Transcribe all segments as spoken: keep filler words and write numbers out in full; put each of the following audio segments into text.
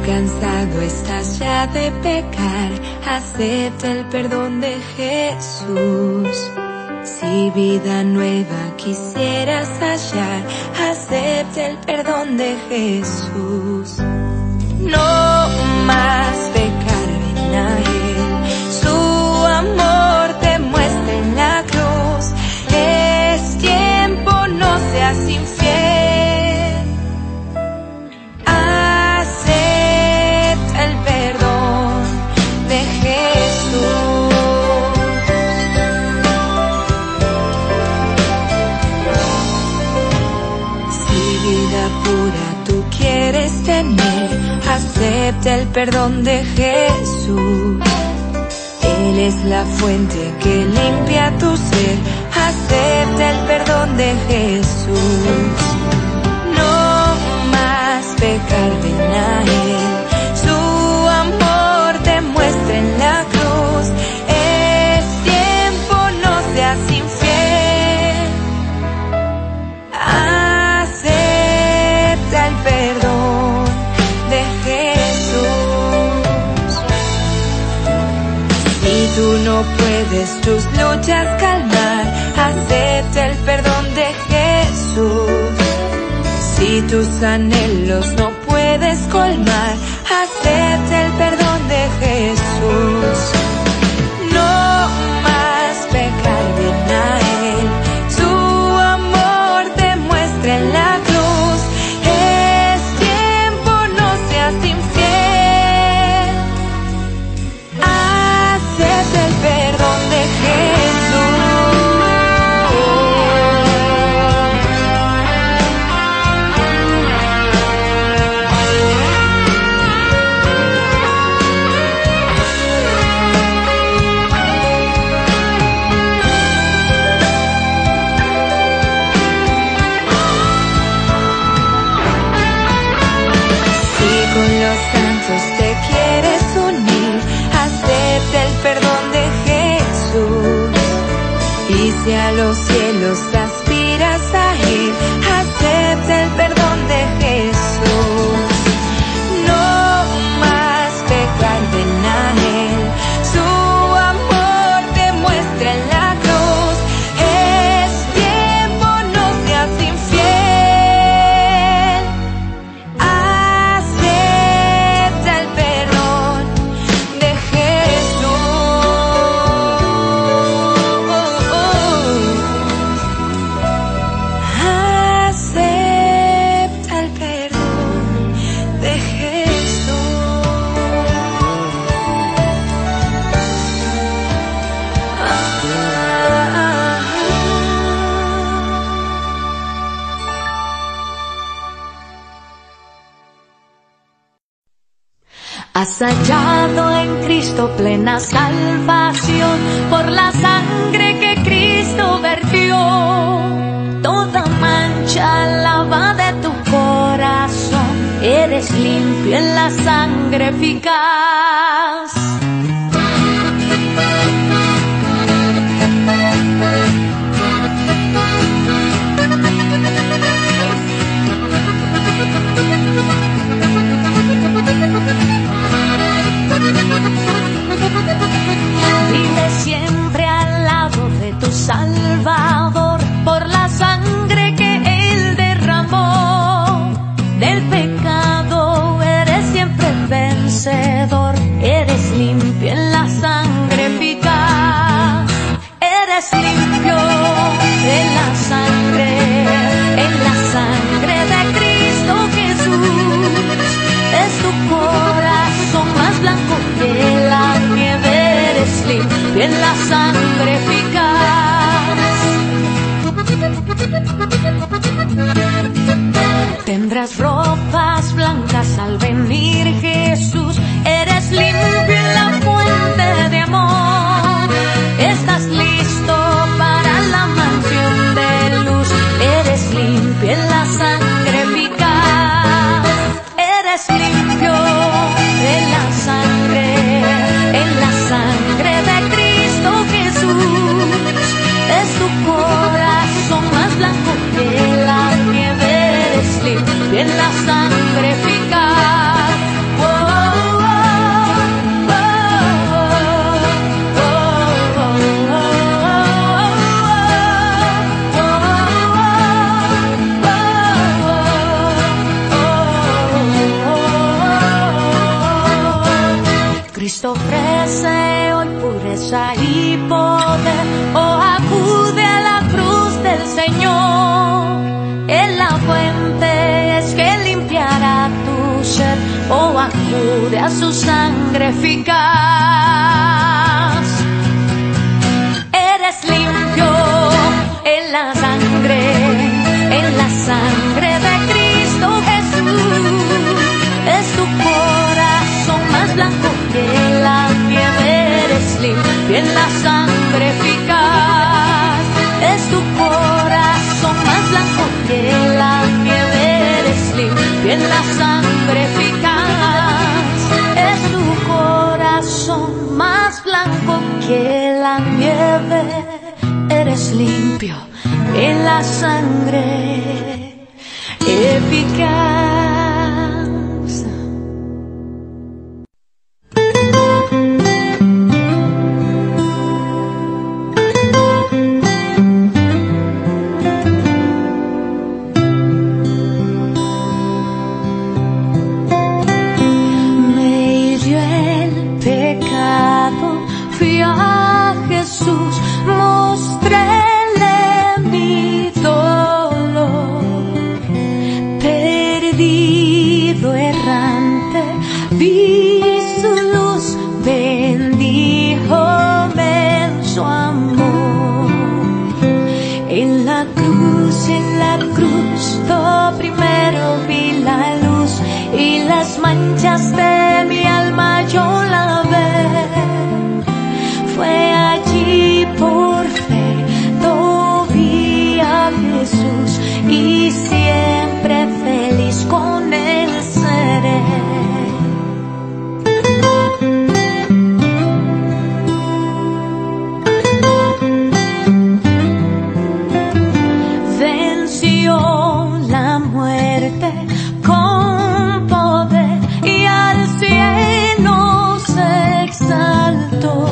cansado estás ya de pecar, acepta el perdón de Jesús. Si vida nueva quisieras hallar, acepta el perdón de Jesús. No más pecar, ven a Él, su amor te muestra en la cruz. Es tiempo, no seas infiel. Acepta el perdón de Jesús. Si vida pura tú quieres tener, acepta el perdón de Jesús. Él es la fuente que limpia tu ser. Acepta el perdón de Jesús. No más pecar, ven a Él, su amor te muestra en la cruz. Es tiempo, no seas infiel. Acepta el perdón de Jesús. Si tú no puedes tus luchas calmar, acepta el perdón de Jesús. Si tus anhelos no puedes colmar, acepta el perdón de Jesús. No más pecar, ven a Él, su amor te muestra en la cruz. Es tiempo, no seas infiel. Acepta el perdón de Jesús. Si a los cielos aspiras a ir, acepta el perdón de Jesús. No más pecar, ven a Él, su amor te muestra en la cruz. Es tiempo, no seas infiel. Acepta el perdón de Has hallado en Cristo plena salvación por la sangre que Cristo vertió. Toda mancha lava de tu corazón, eres limpio en la sangre eficaz. Vive siempre al lado de tu Salvador por la sangre que Él derramó. Del pecado eres siempre vencedor, eres limpio en la sangre eficaz. Eres limpio en la sangre, en la sangre de Cristo Jesús. Es tu corazón más blanco que la nieve, eres limpio en la sangre eficaz. Tendrás ropas blancas al venir Jesús, eres limpio en la fuente de amor. Estás listo para la mansión de luz, eres limpio en la sangre eficaz. Eres limpio en la sangre, en la sangre de Cristo Jesús. Es tu corazón más blanco que la nieve, eres limpio en la sangre eficaz. Oh. en la fuente es que limpiará tu ser, o acude a su sangre eficaz. Eres limpio en la sangre, en la sangre de Cristo Jesús. Es tu corazón más blanco que la nieve, eres limpio en la sangre eficaz. Es tu corazón más blanco que la nieve, eres limpio en la sangre eficaz. Es tu corazón más blanco que la nieve, eres limpio en la sangre eficaz. Manchas de mi alma yo lavé, fue allí por fe, lo vi a Jesús y siempre feliz con él seré. Venció la muerte con poder y al cielo se exaltó.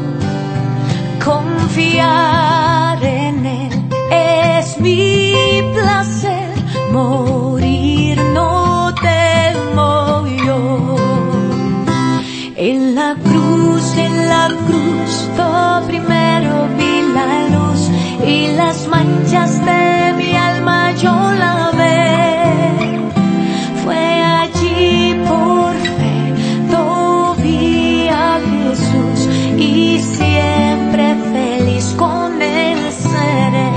Confiar en él es mi placer, morir no temo yo. En la cruz, en la cruz, yo primero vi la luz y las manchas de mi alma yo lavé. Fue allí por fe, lo vi a Jesús y siempre feliz con él seré.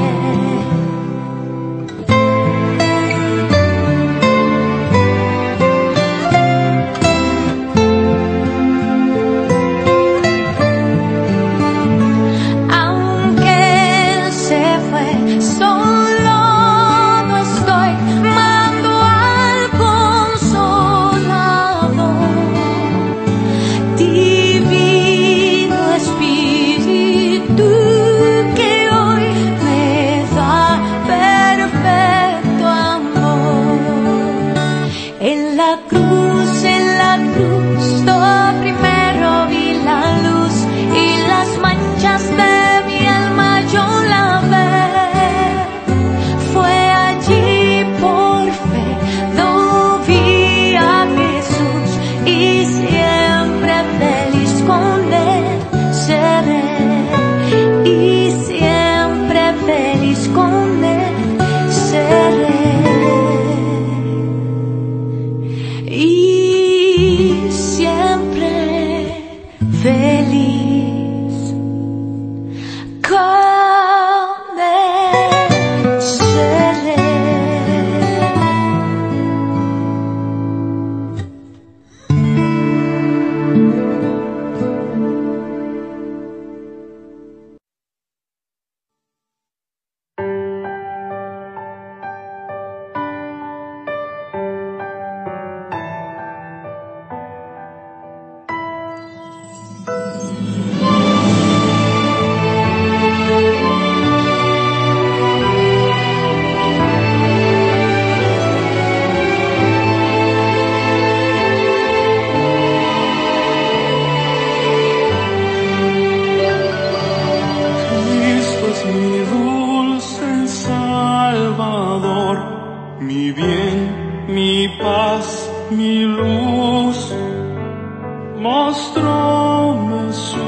Mostróme su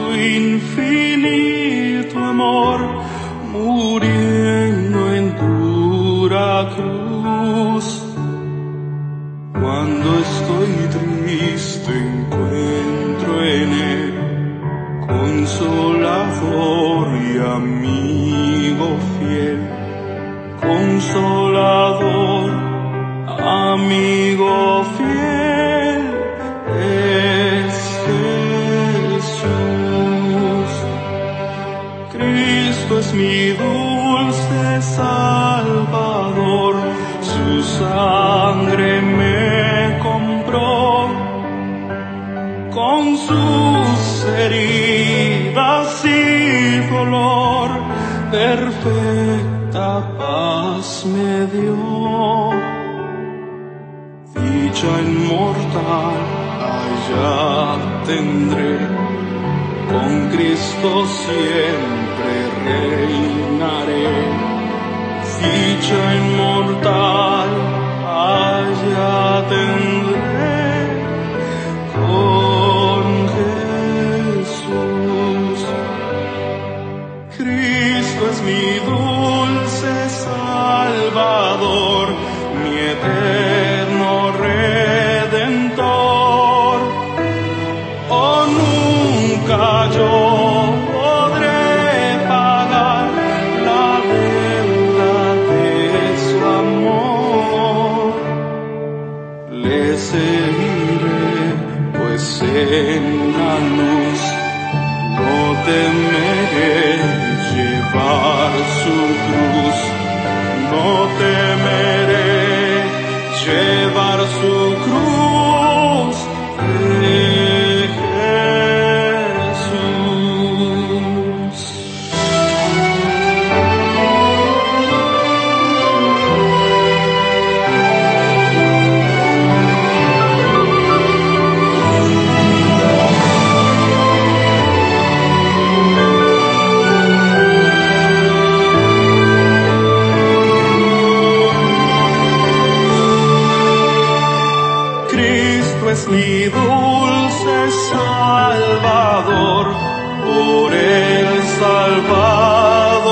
infinito amor, muriendo en dura dura cruz. Cuando estoy triste encuentro en él consolador y amigo fiel. Consolador, amigo fiel, es Jesús. Cristo es mi dulce Salvador, su sangre me compró, con sus heridas y dolor perfecta paz me dio. Dicha inmortal allá tendré, con Cristo siempre reinaré. Dicha inmortal allá tendré, con Jesús. Cristo es mi dulce Salvador, mi eterno Redentor. Oh, nunca yo podré pagar la deuda de su amor. Le seguiré, pues en la luz no temeré llevar su cruz, no temeré llevar su cruz de Jesús. Mi dulce Salvador, por él salvado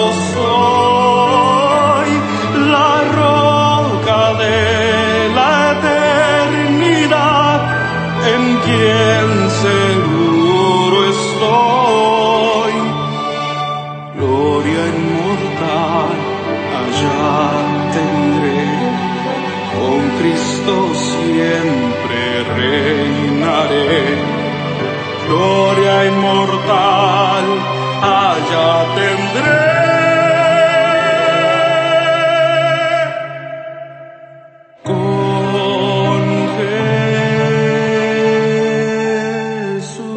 soy, la roca de la eternidad, en quien seguro estoy. Gloria inmortal allá tendré, con Cristo siempre reinaré. Gloria inmortal allá tendré, con Jesús.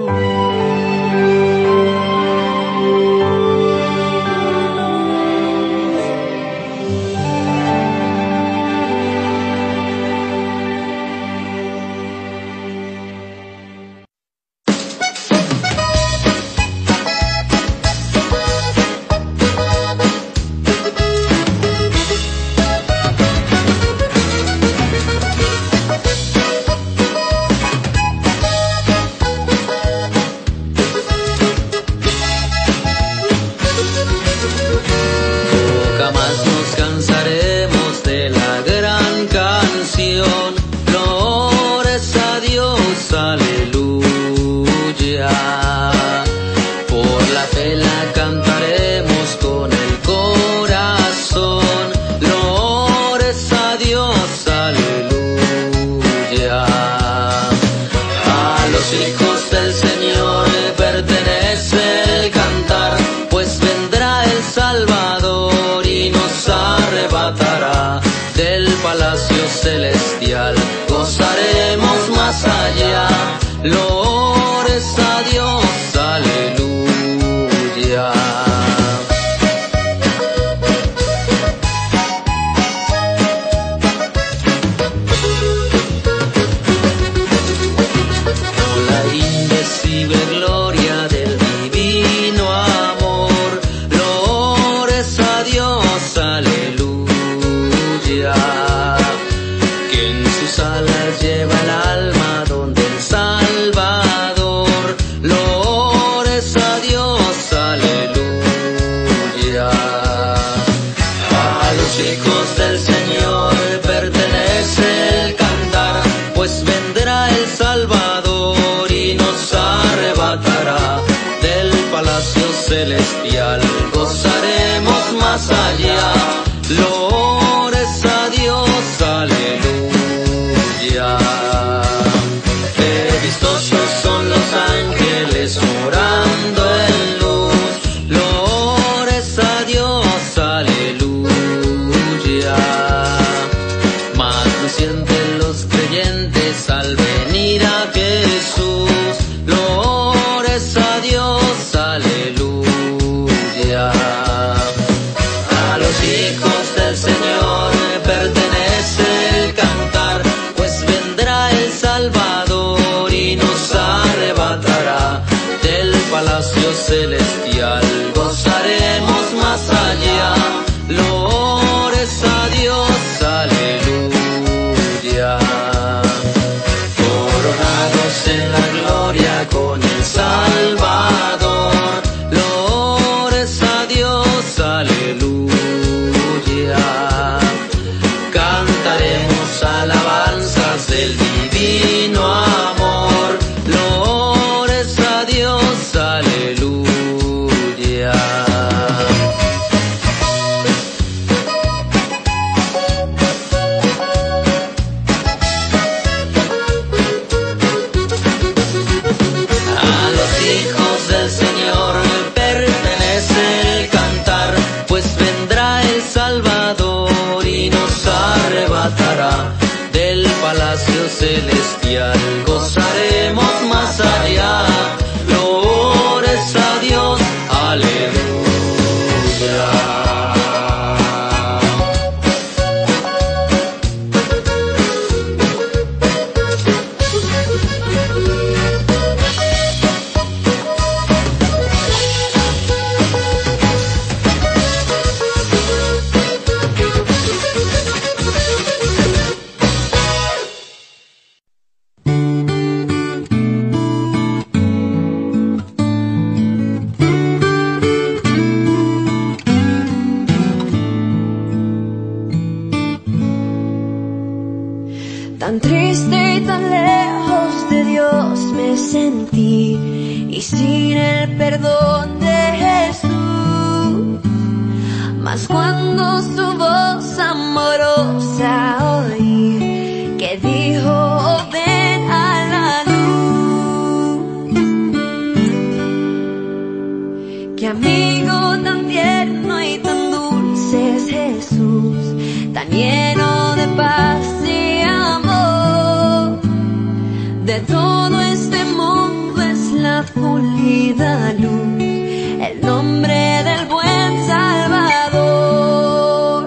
Celestial, gozaremos más allá. Glorias a Dios, aleluya. La indecible gloria del divino amor. Glorias a Dios, aleluya. Alas lleva el alma donde el Salvador. Glorias celestial, gozaremos más allá. Glorias a Dios, aleluya. He visto yo son los ángeles orando en luz. Glorias a Dios, aleluya. Mas no sienten los creyentes al venir a Jesús. Glorias a Dios, aleluya. A los hijos del Señor pertenece el cantar, pues vendrá el Salvador y nos arrebatará del palacio celestial. Gozaremos más allá. Glorias a Dios, aleluya. Coronados en la gloria con el Salvador. Glorias a Dios, aleluya. Cantaremos alabanzas del divino amor. Glorias a Dios, aleluya. A los hijos del Señor pertenece el cantar, pues vendrá el Salvador y nos arrebatará del palacio celestial. Gozaremos más allá. Glorias a Dios, aleluya. Tan triste y tan lejos de Dios me sentí, y sin el perdón de Jesús. Mas cuando su voz amorosa oí, que dijo, oh, ven a la luz. Qué amigo tan tierno y tan dulce es Jesús, tan lleno de paz y amor. De todo este mundo es la pulida luz, el nombre del buen Salvador.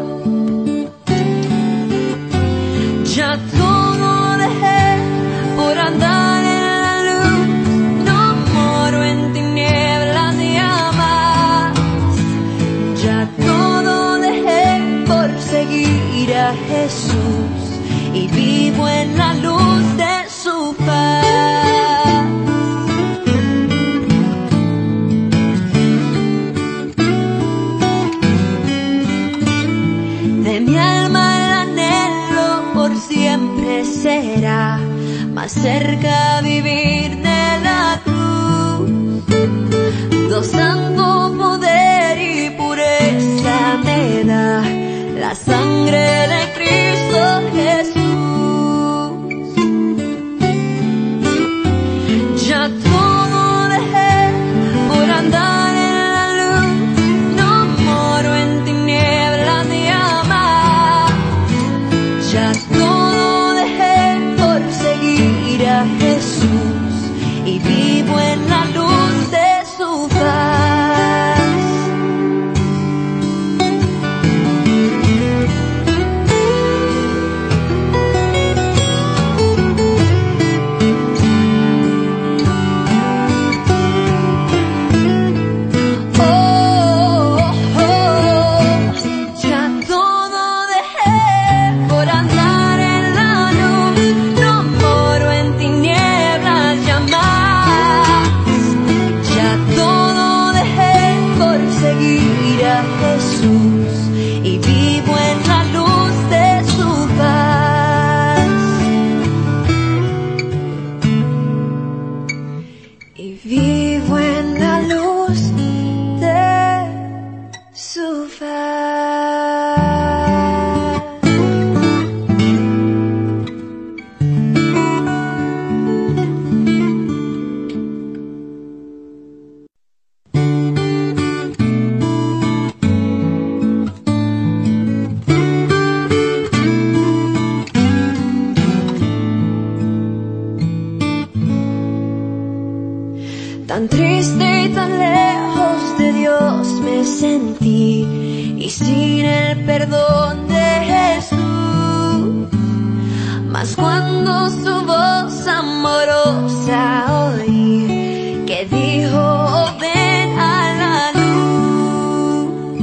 Ya todo dejé por andar en la luz, no moro en tinieblas jamás. Ya todo dejé por seguir a Jesús y vivo en la luz de su paz. De mi alma el anhelo por siempre será más cerca vivir de la cruz. Do santo poder y pureza me da la sangre de Cristo Jesús. Ya todo dejé por andar en la luz, no moro en tinieblas jamás. Ya todo dejé por seguir a Jesús y vivo en la luz de su paz. mas cuando su voz amorosa oí, que dijo, ven a la luz.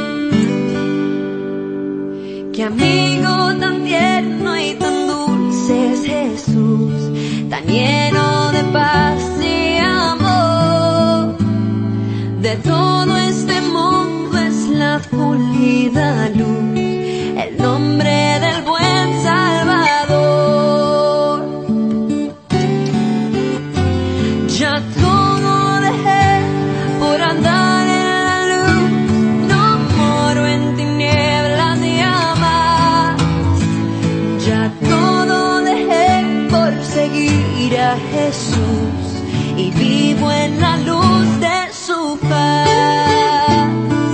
Qué amigo tan tierno y tan dulce es Jesús, tan lleno de paz y amor. De todo este mundo es la pulida luz, el nombre del buen Salvador. Ya todo dejé por andar en la luz, no moro en tinieblas jamás. Ya todo dejé por seguir a Jesús y vivo en la luz de su paz.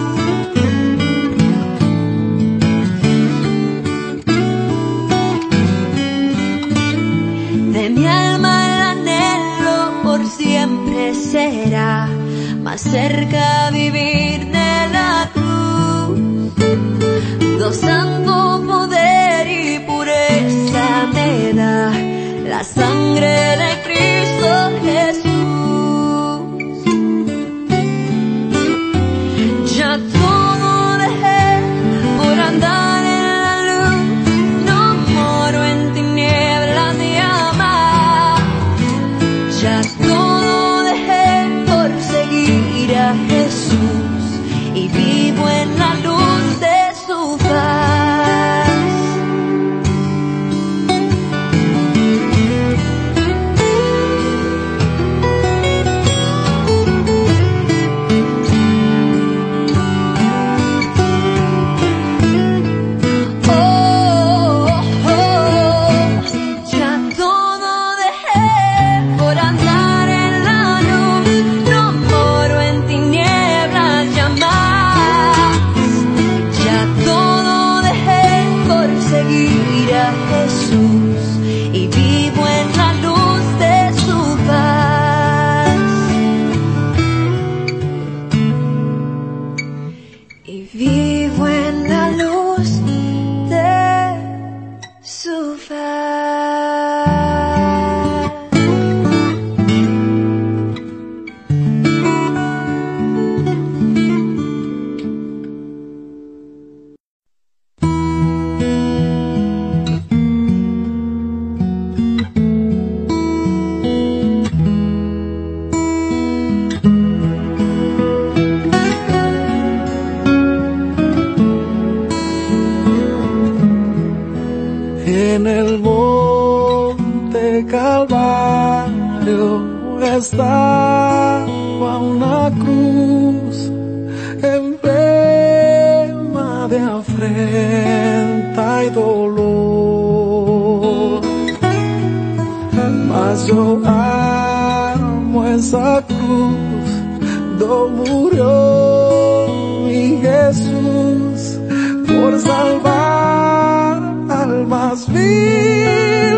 De mi alma el anhelo por siempre será más cerca vivir de la cruz. Do santo poder y pureza me da la sangre de Cristo Jesús. Ya todo dejé por andar en la luz, no moro en tinieblas jamás. Ya todo dejé por seguir a Jesús y vivo en la luz de su paz. En el monte Calvario estaba una cruz emblema de afrenta y dolor, mas yo amo esa cruz, do murió mi Jesús por salvar al más vil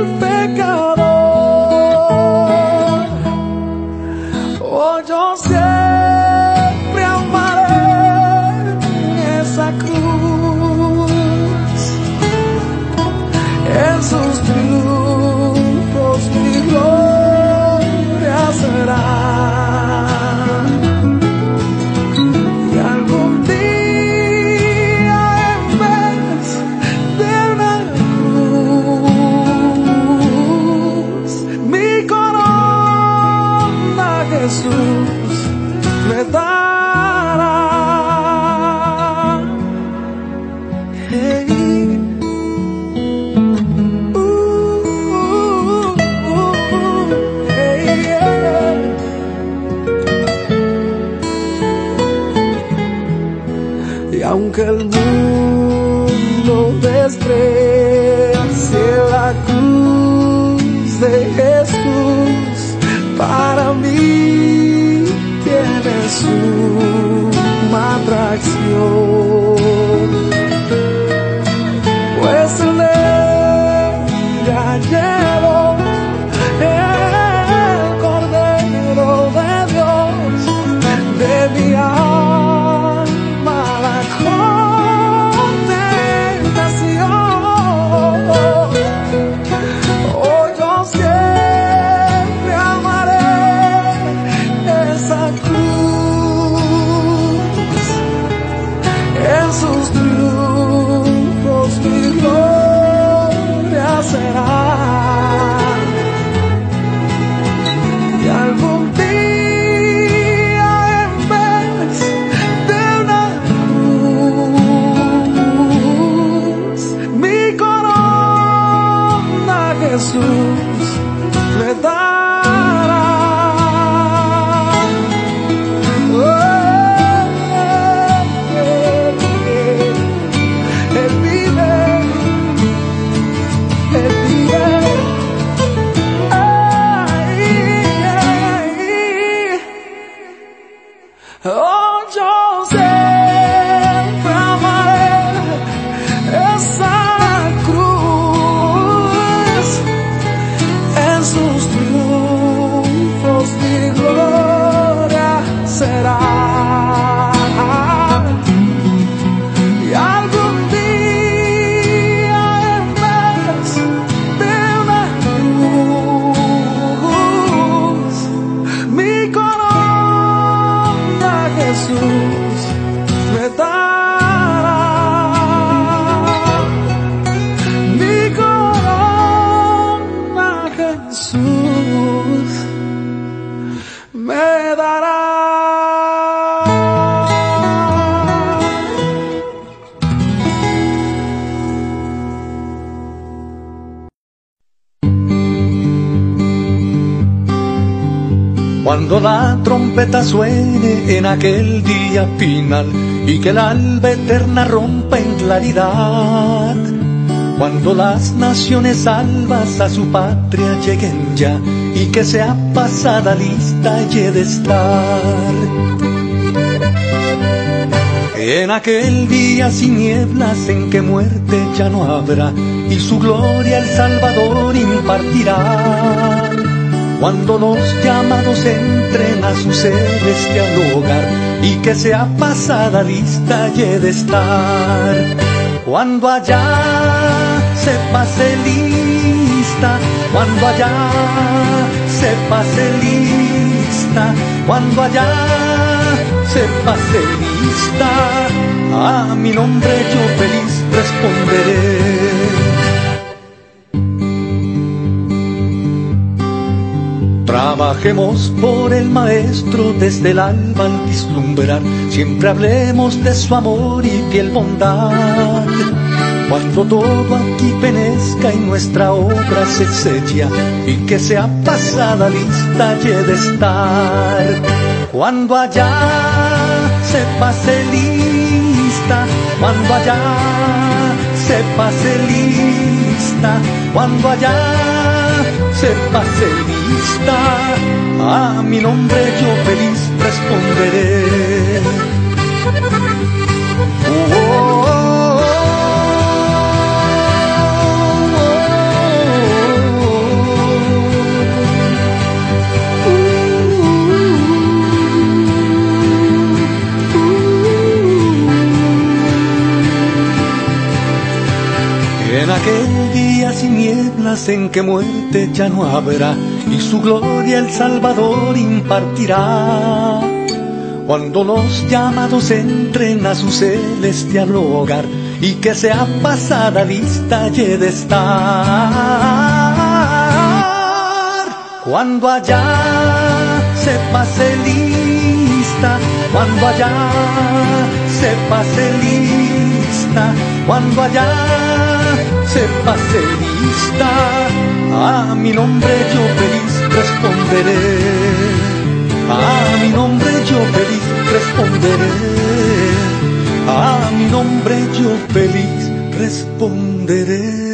pecador. Oh, yo siempre amaré esa cruz, en sus triunfos mi gloria será. Y algún día en vez de una cruz Jesús me dará. Oh, Él vive, Él vive. Ay, ay, oh, yo siempre amaré esa cruz. En sus triunfos mi gloria será. Y algún día en vez de una cruz, mi corona Jesús me dará. Mi corona Jesús me dará. Cuando la trompeta suene en aquel día final y que el alba eterna rompa en claridad, cuando las naciones salvas a su patria lleguen ya y que sea pasada lista y he de estar. En aquel día sin nieblas en que muerte ya no habrá y su gloria el Salvador impartirá. Cuando los llamados entren a su celestial hogar y que sea pasada lista y he de estar. Cuando allá se pase lista, cuando allá se pase lista, cuando allá se pase lista, a mi nombre yo feliz responderé. Trabajemos por el Maestro desde el alba al vislumbrar, siempre hablemos de su amor y fiel bondad. Cuando todo aquí penezca y nuestra obra se sella y que sea pasada lista y he de estar. Cuando allá se pase lista, cuando allá se pase lista, cuando allá se pase lista, a mi nombre yo feliz responderé. Oh, oh, oh, En aquel día sin nieblas en que muerte ya no habrá y su gloria el Salvador impartirá. Cuando los llamados entren a su celestial hogar y que sea pasada lista y he de estar. Cuando allá se pase lista, cuando allá se pase lista, cuando allá se pase lista, a mi nombre yo feliz responderé. A mi nombre yo feliz responderé. A mi nombre yo feliz responderé.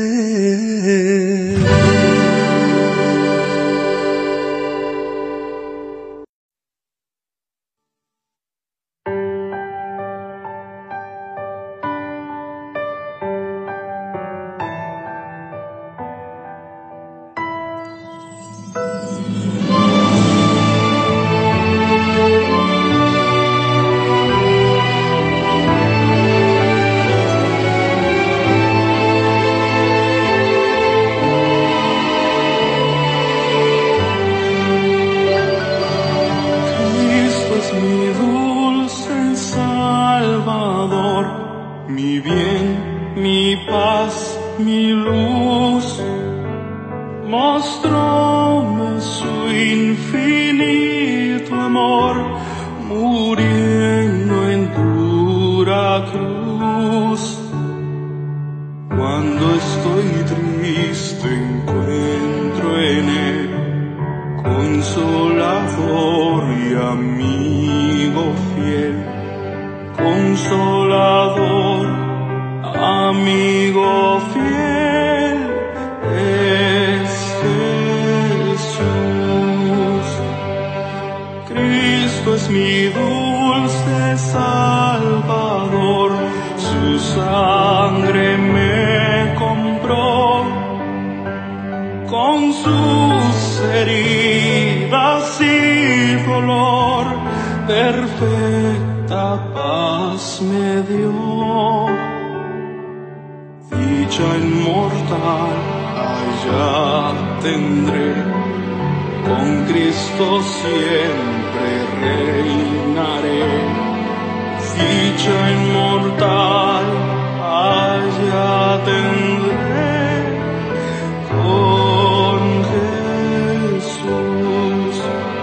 Mostróme su infinito amor, muriendo en dura cruz. Cuando estoy triste encuentro sangre me compró, con sus heridas y dolor, perfecta paz me dio. Dicha inmortal allá tendré, con Cristo siempre reinaré. Dicha inmortal allá tendré con Jesús.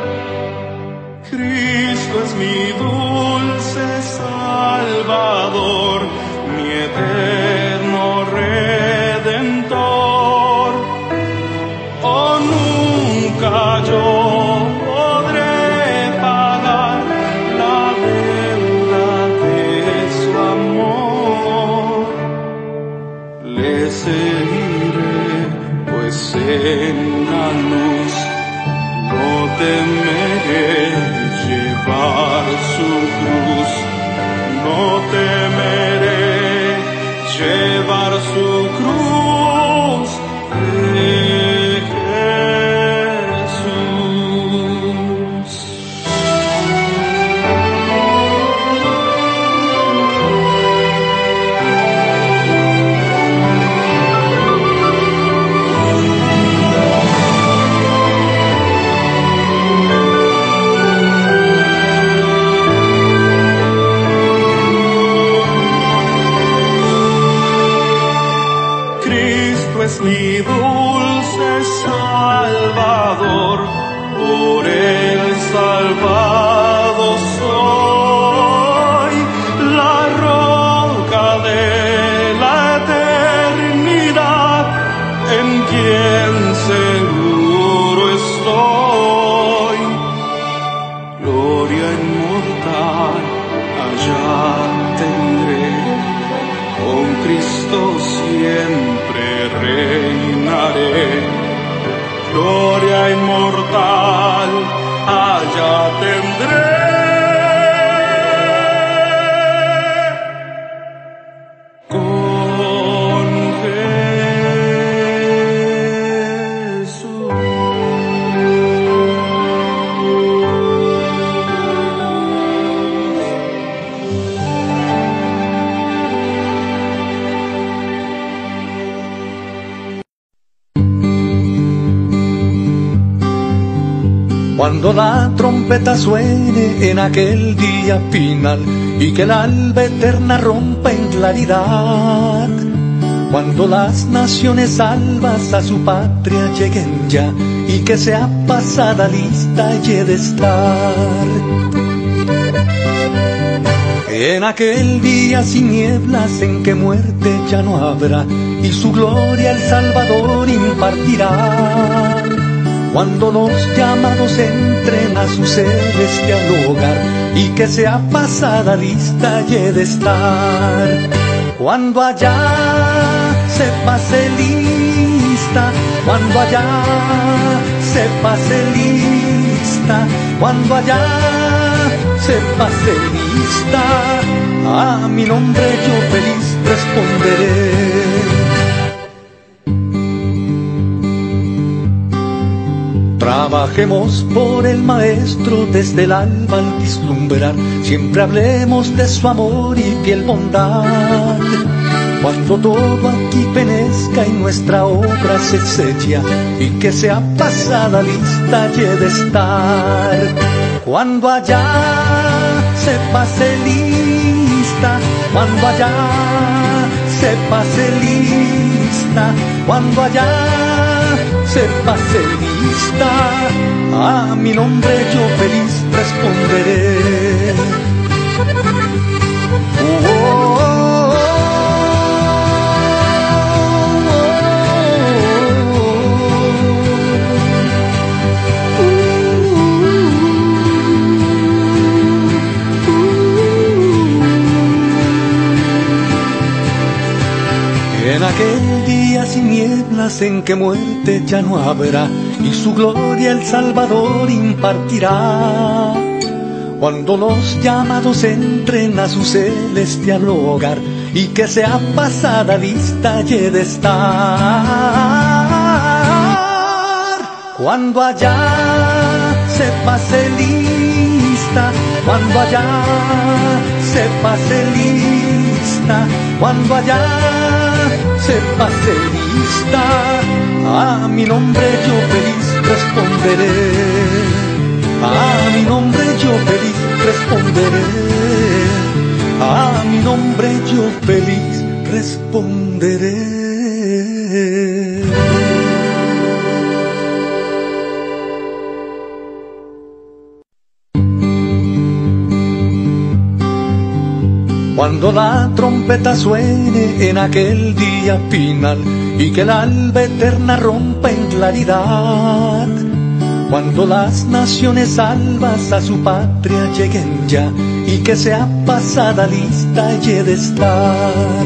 Cristo es mi dulce Salvador, mi eterno Redentor. Oh, nunca yo podré pagar la deuda de su amor. Le seguiré, pues en la luz no temeré llevar su cruz. No temeré llevar su cruz de Jesús. Es mi dulce Salvador, por él salvado soy. La roca de la eternidad, en quien seguro estoy. Gloria inmortal allá tendré, con Cristo siempre reinaré. Gloria inmortal allá tendré con Jesús. Cuando la trompeta suene en aquel día final y que el alba eterna rompa en claridad, cuando las naciones salvas a su patria lleguen ya y que sea pasada lista y he de estar. En aquel día sin nieblas en que muerte ya no habrá y su gloria el Salvador impartirá. Cuando los llamados entren a su celestial hogar y que sea pasada lista y he de estar. Cuando allá se pase lista, cuando allá se pase lista, cuando allá se pase lista, a mi nombre yo feliz responderé. Trabajemos por el Maestro desde el alba al vislumbrar, siempre hablemos de su amor y fiel bondad. Cuando todo aquí penezca y nuestra obra se sella y que sea pasada lista y he de estar. Cuando allá se pase lista, cuando allá se pase lista, cuando allá se pase lista, a mi nombre yo feliz responderé. Oh, oh, oh, En aquel día sin nieblas en que muerte ya no habrá y su gloria el Salvador impartirá. Cuando los llamados entren a su celestial hogar y que sea pasada lista y he de estar. Cuando allá se pase lista, cuando allá se pase lista, cuando allá se pase lista, a mi nombre yo feliz responderé, a mi nombre yo feliz responderé, a mi nombre yo feliz responderé. Cuando la trompeta suene en aquel día final y que el alba eterna rompa en claridad, cuando las naciones salvas a su patria lleguen ya y que sea pasada lista y he de estar.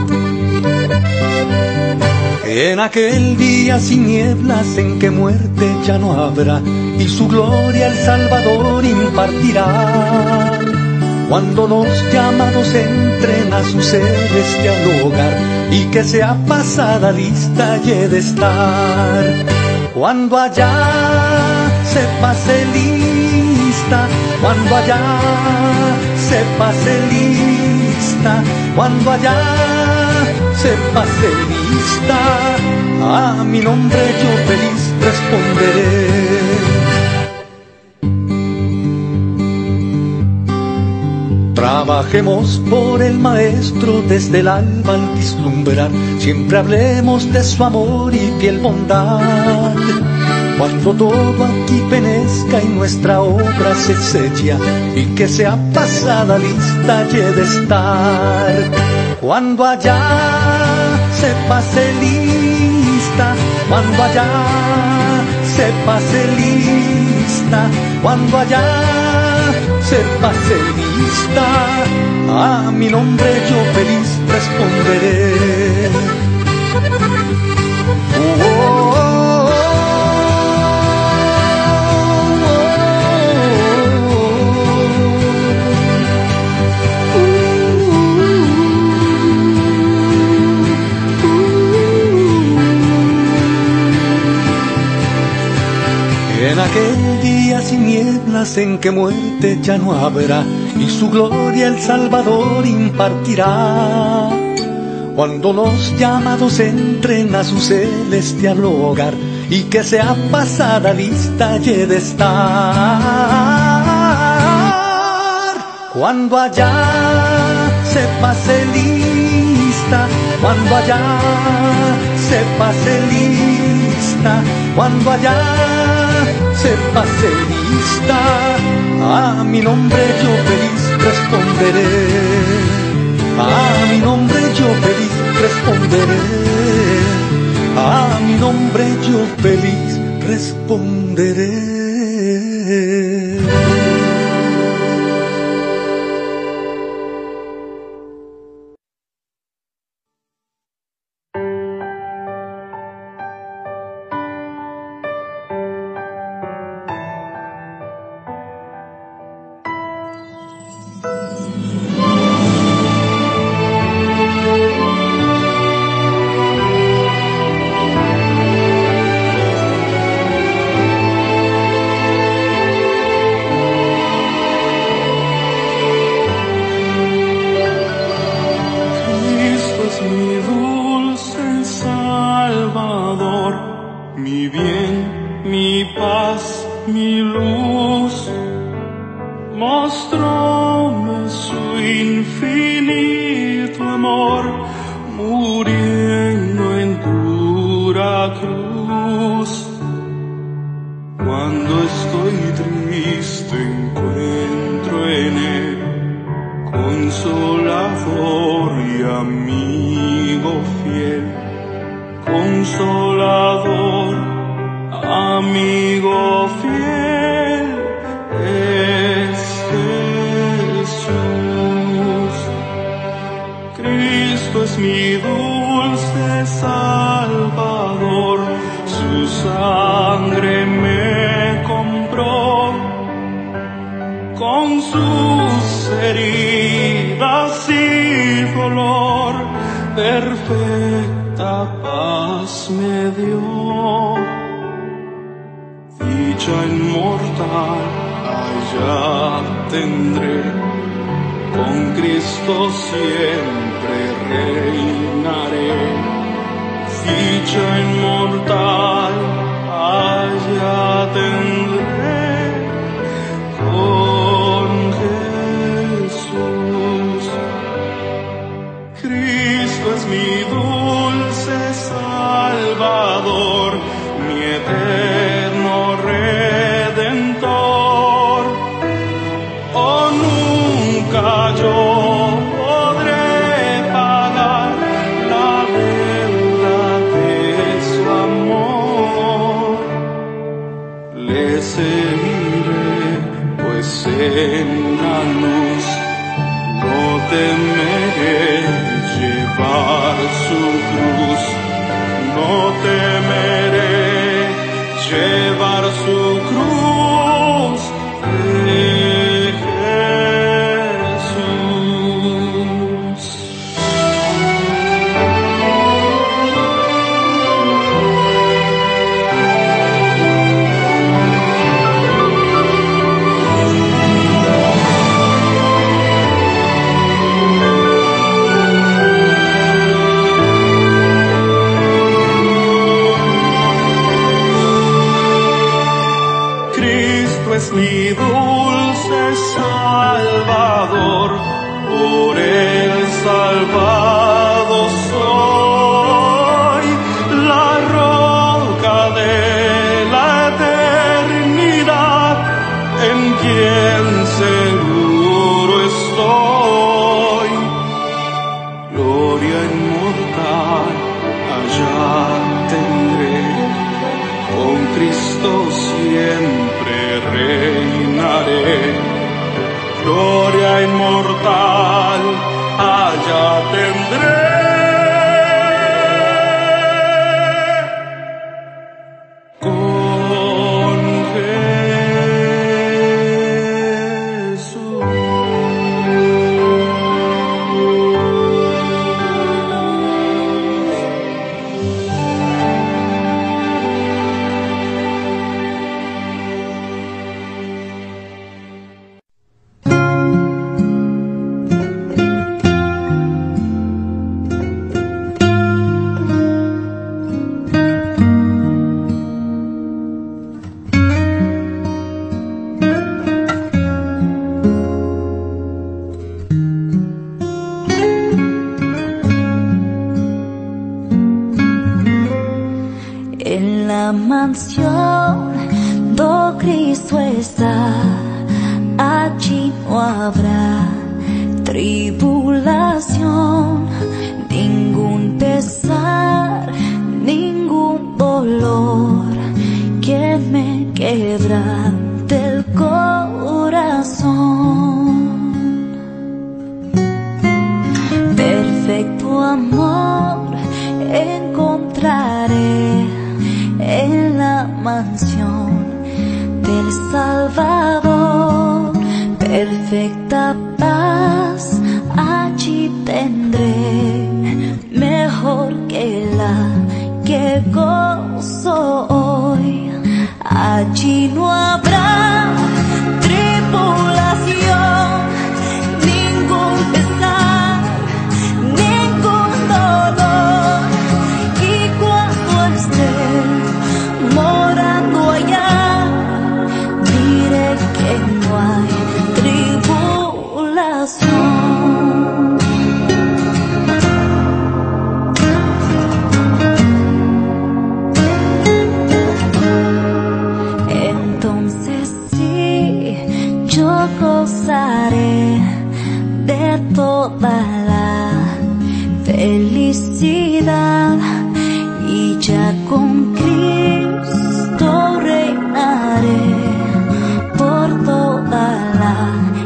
En aquel día sin nieblas en que muerte ya no habrá y su gloria el Salvador impartirá. Cuando los llamados entren a su celestial hogar y que sea pasada lista y he de estar. Cuando allá se pase lista, cuando allá se pase lista, cuando allá se pase lista, a mi nombre yo feliz responderé. Trabajemos por el Maestro desde el alba al vislumbrar, siempre hablemos de su amor y fiel bondad. Cuando todo aquí penezca y nuestra obra se sella y que sea pasada lista y he de estar. Cuando allá se pase lista, cuando allá se pase lista, cuando allá se pase lista, a mi nombre yo feliz responderé. Oh, oh, oh, oh, oh. En aquel día sin nieblas en que muerte ya no habrá y su gloria el Salvador impartirá. Cuando los llamados entren a su celestial hogar y que sea pasada lista y he de estar. Cuando allá se pase lista, cuando allá se pase lista, cuando allá se pase lista, a mi nombre yo feliz responderé, a mi nombre yo feliz responderé, a mi nombre yo feliz responderé. Con sus heridas y dolor perfecta paz me dio. Dicha inmortal allá tendré, con Cristo siempre reinaré. Dicha inmortal allá tendré, con Jesús. Cristo es mi dulce Salvador, mi eterno Redentor. Oh, nunca yo podré pagar la deuda de su amor. Le seguiré, pues en la luz no temeré llevar su cruz. No temeré llevar su cruz de Jesús. Es mi dulce Salvador, por él salvado soy. La roca de la eternidad, en quien seguro estoy. Gloria inmortal allá tendré, con Cristo siempre reinaré. Gloria inmortal allá tendré, con Jesús. En la mansión do Cristo está, allí no habrá tribulación, ningún pesar, ningún dolor que me quebrante el corazón. Perfecto amor encontraré en la mansión del Salvador. Perfecta paz allí tendré, mejor que la que gozo hoy. Allí no habrá tribulación, ningún pesar, ningún dolor. Y cuando esté morando allá, diré que no hay tribulación. Entonces sí, yo gozaré de toda la felicidad, y ya con Cristo reinaré por toda la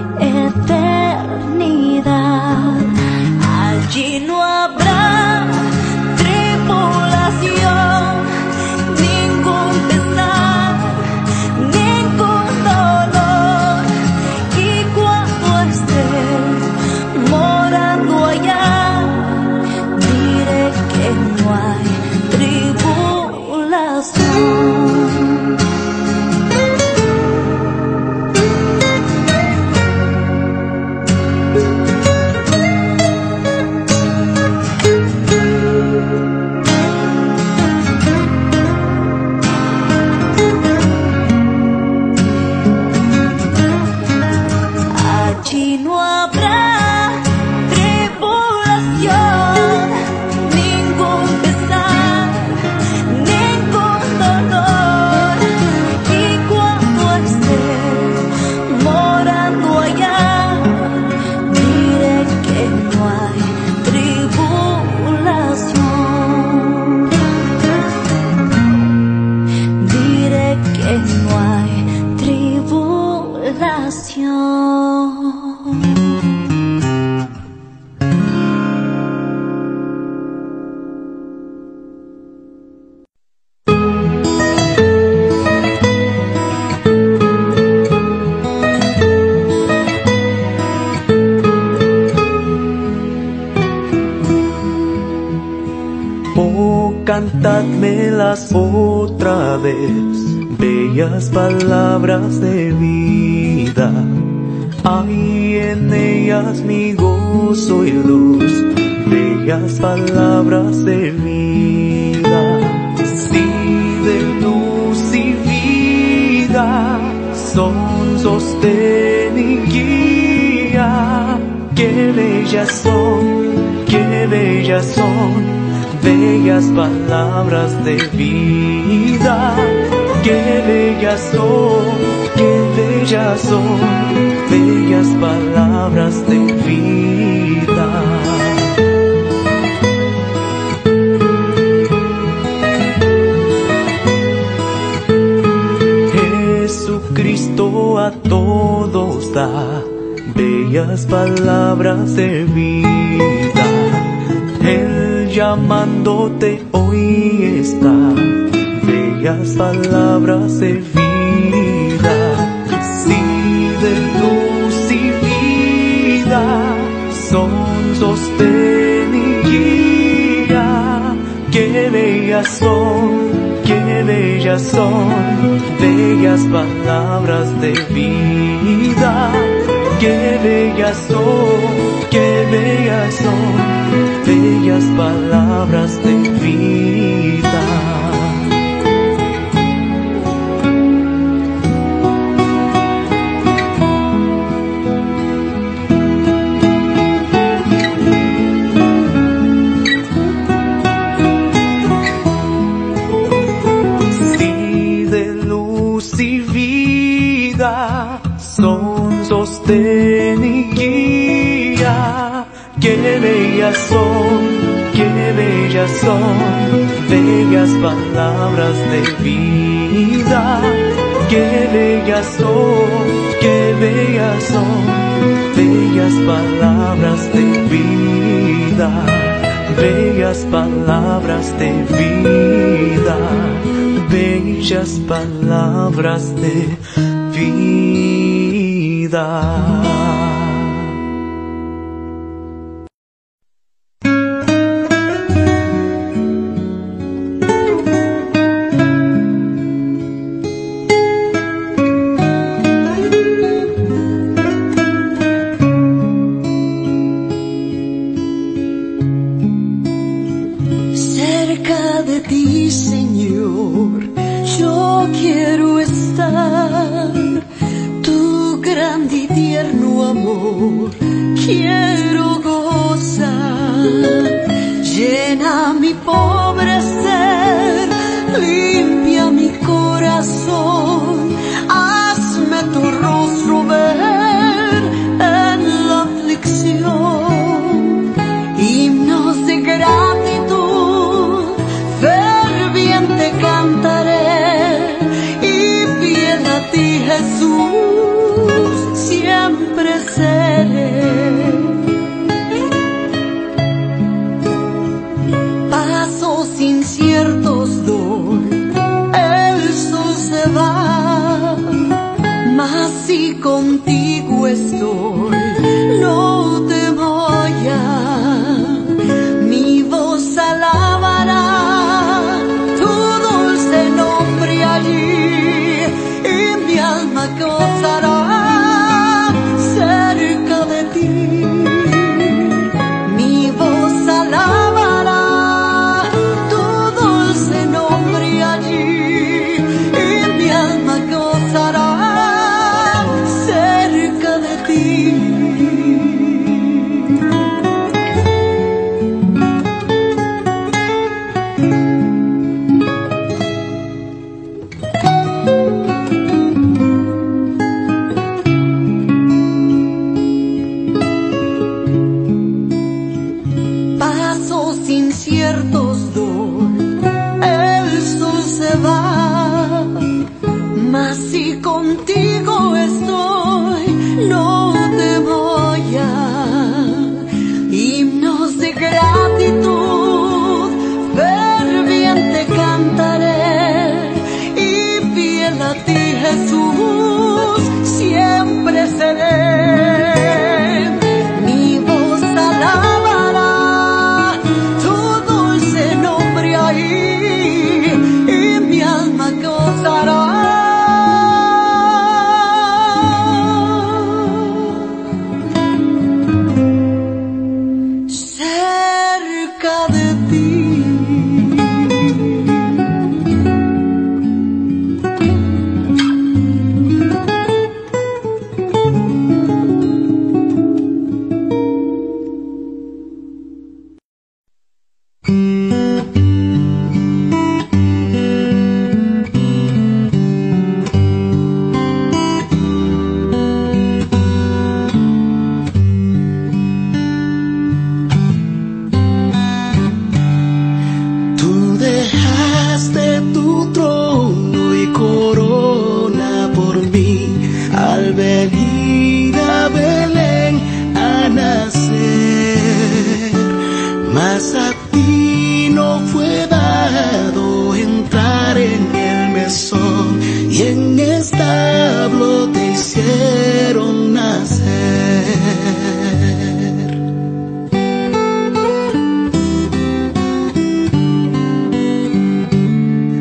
eternidad. Allí no habrá tribulación, ningún pesar, ningún dolor. Y cuando esté morando allá, léelas otra vez, bellas palabras de vida. Hay en ellas mi gozo y luz, bellas palabras de vida. Sí, de luz y vida, son sostén y guía. Qué bellas son, qué bellas son, bellas palabras de vida. Qué bellas son, qué bellas son, bellas palabras de vida. Jesucristo a todos da bellas palabras de vida. Él llamándote hoy está, bellas palabras de vida. Sí, de luz y vida, son sostén y guía. Qué bellas son, qué bellas son, bellas palabras de vida. Qué bellas son, qué bellas son, bellas palabras de vida. Sí, de luz y vida, son sostén y guía. Qué bellas son, qué bellas son, bellas palabras de vida. Qué bellas son, qué bellas son, bellas palabras de vida. Bellas palabras de vida, bellas palabras de vida. Tu dulce nombre ahí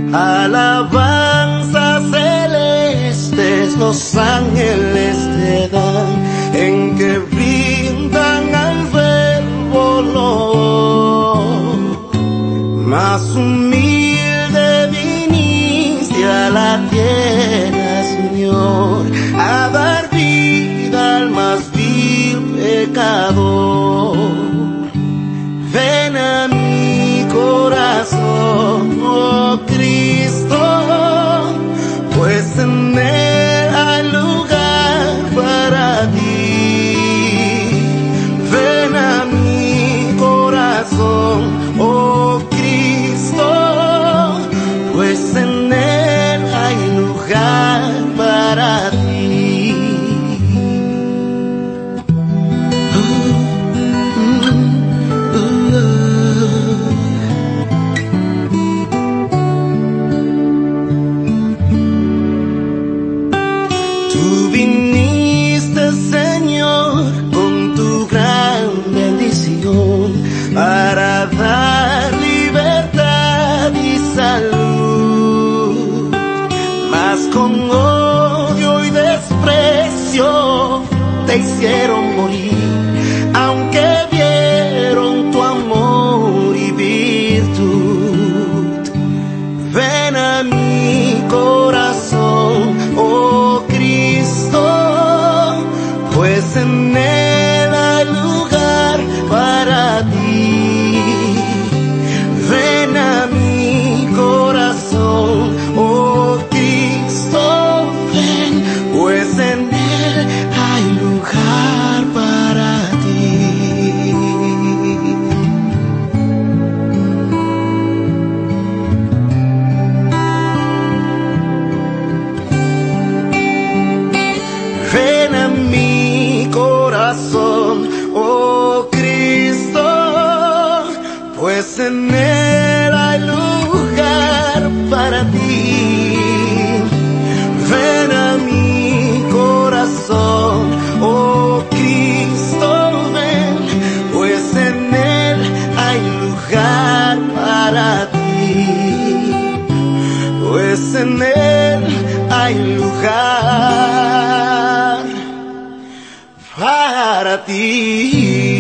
alabanzas celestes los ángeles te dan, en que brindan al verbo olor. Más humilde viniste a la tierra, Señor, a dar vida al más vil pecador. Ven a mi corazón, oh Cristo, pues en él hay lugar para ti. Ven a mi corazón, oh Cristo, pues en él hay lugar para ti. Para dar libertad y salud, mas con odio y desprecio te hicieron morir, aunque vieron tu amor y virtud. Ven a mi corazón, oh Cristo, pues en él hay lugar para ti. Ven a mi corazón, oh Cristo, ven, pues en él hay lugar para ti. Ven a mi corazón, oh Cristo, pues en él hay lugar para ti. Ven a mi corazón, oh Cristo, ven, pues en él hay lugar para ti. Pues en él hay lugar para ti.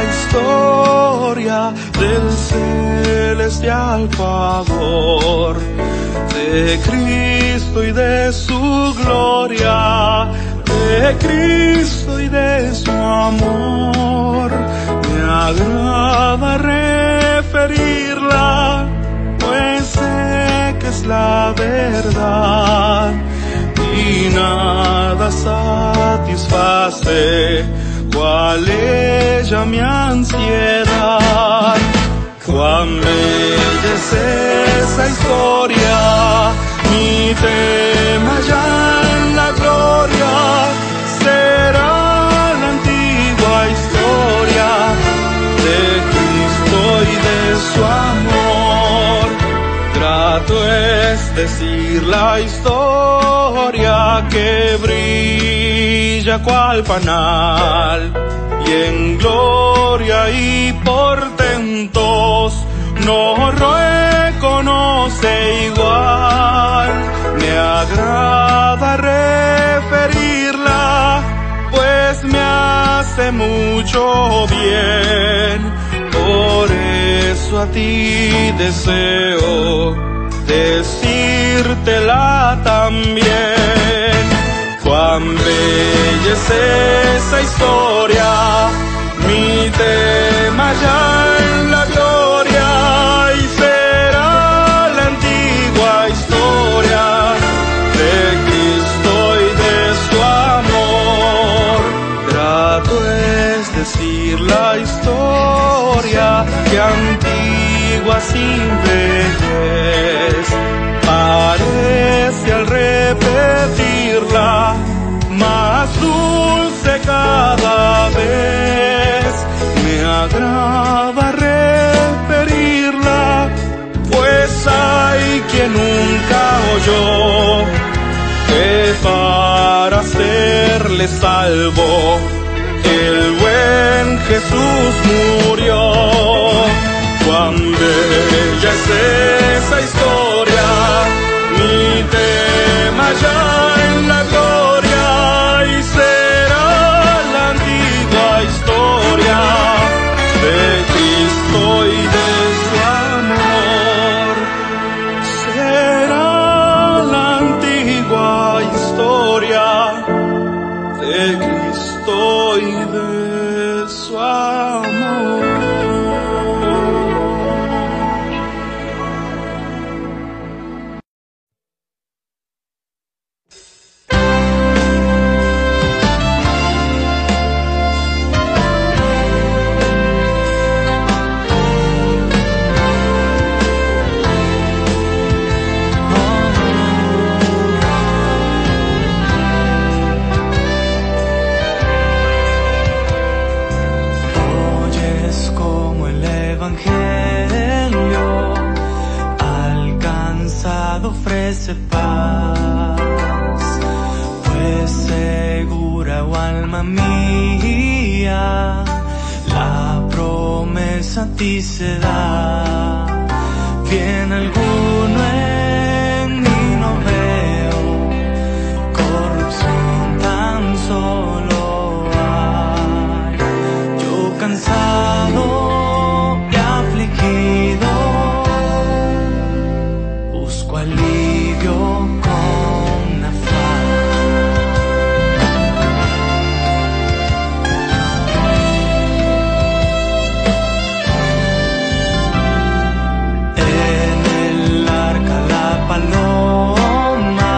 historia del celestial favor de Cristo y de su gloria, de Cristo y de su amor. Me agrada referirla, pues sé que es la verdad y nada satisface cual ella mi ansiedad. Cuán bella es esa historia, mi tema ya en la gloria será la antigua historia de Cristo y de su amor. Grato es decir la historia que brilla cual panal y en gloria y portentos no reconoce igual. Me agrada referirla, pues me hace mucho bien. Por eso a ti deseo decírtela también. Cuán bella es esa historia, mi tema ya en la gloria, y será la antigua historia de Cristo y de su amor. Grato es decir la historia que antigua sin vejez parece al repetirla más dulce cada vez. Me agrada referirla, pues hay quien nunca oyó que para serle salvo el buen Jesús murió. Cuán bella es esa historia, mi tema ya en la gloria, y será la antigua historia de Cristo y de su amor. Será la antigua historia de Cristo y de su amor. Ofrece paz, pues segura, oh alma mía, la promesa a ti se da. Bien alguno en mí no veo, corrupción tan solo hay. Yo cansado y afligido busco alivio con afán. En el arca la paloma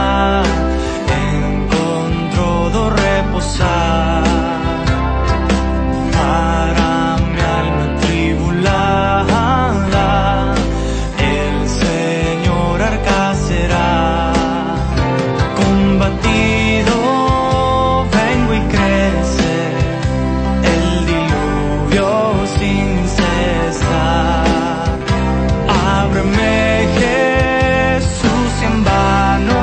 encontró do reposar para mi alma tribulada. El Señor arca será combatido, vengo y crece el diluvio sin cesar. Ábreme, Jesús, y en vano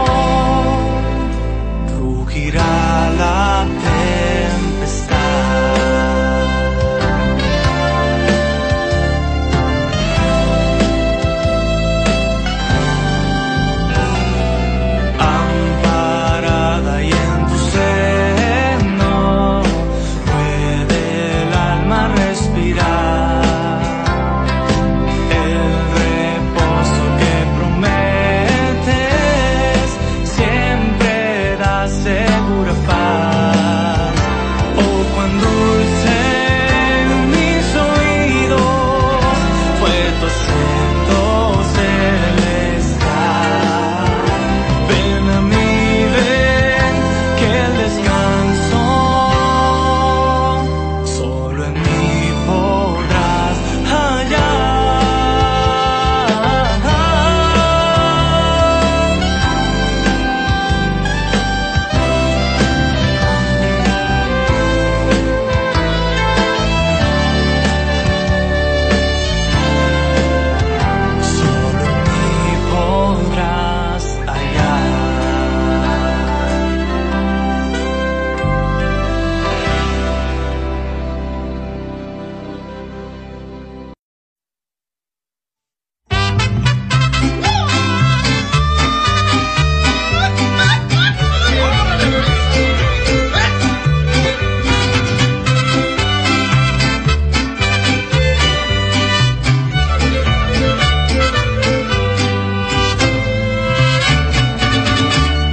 rugirá la tempestad. Ampara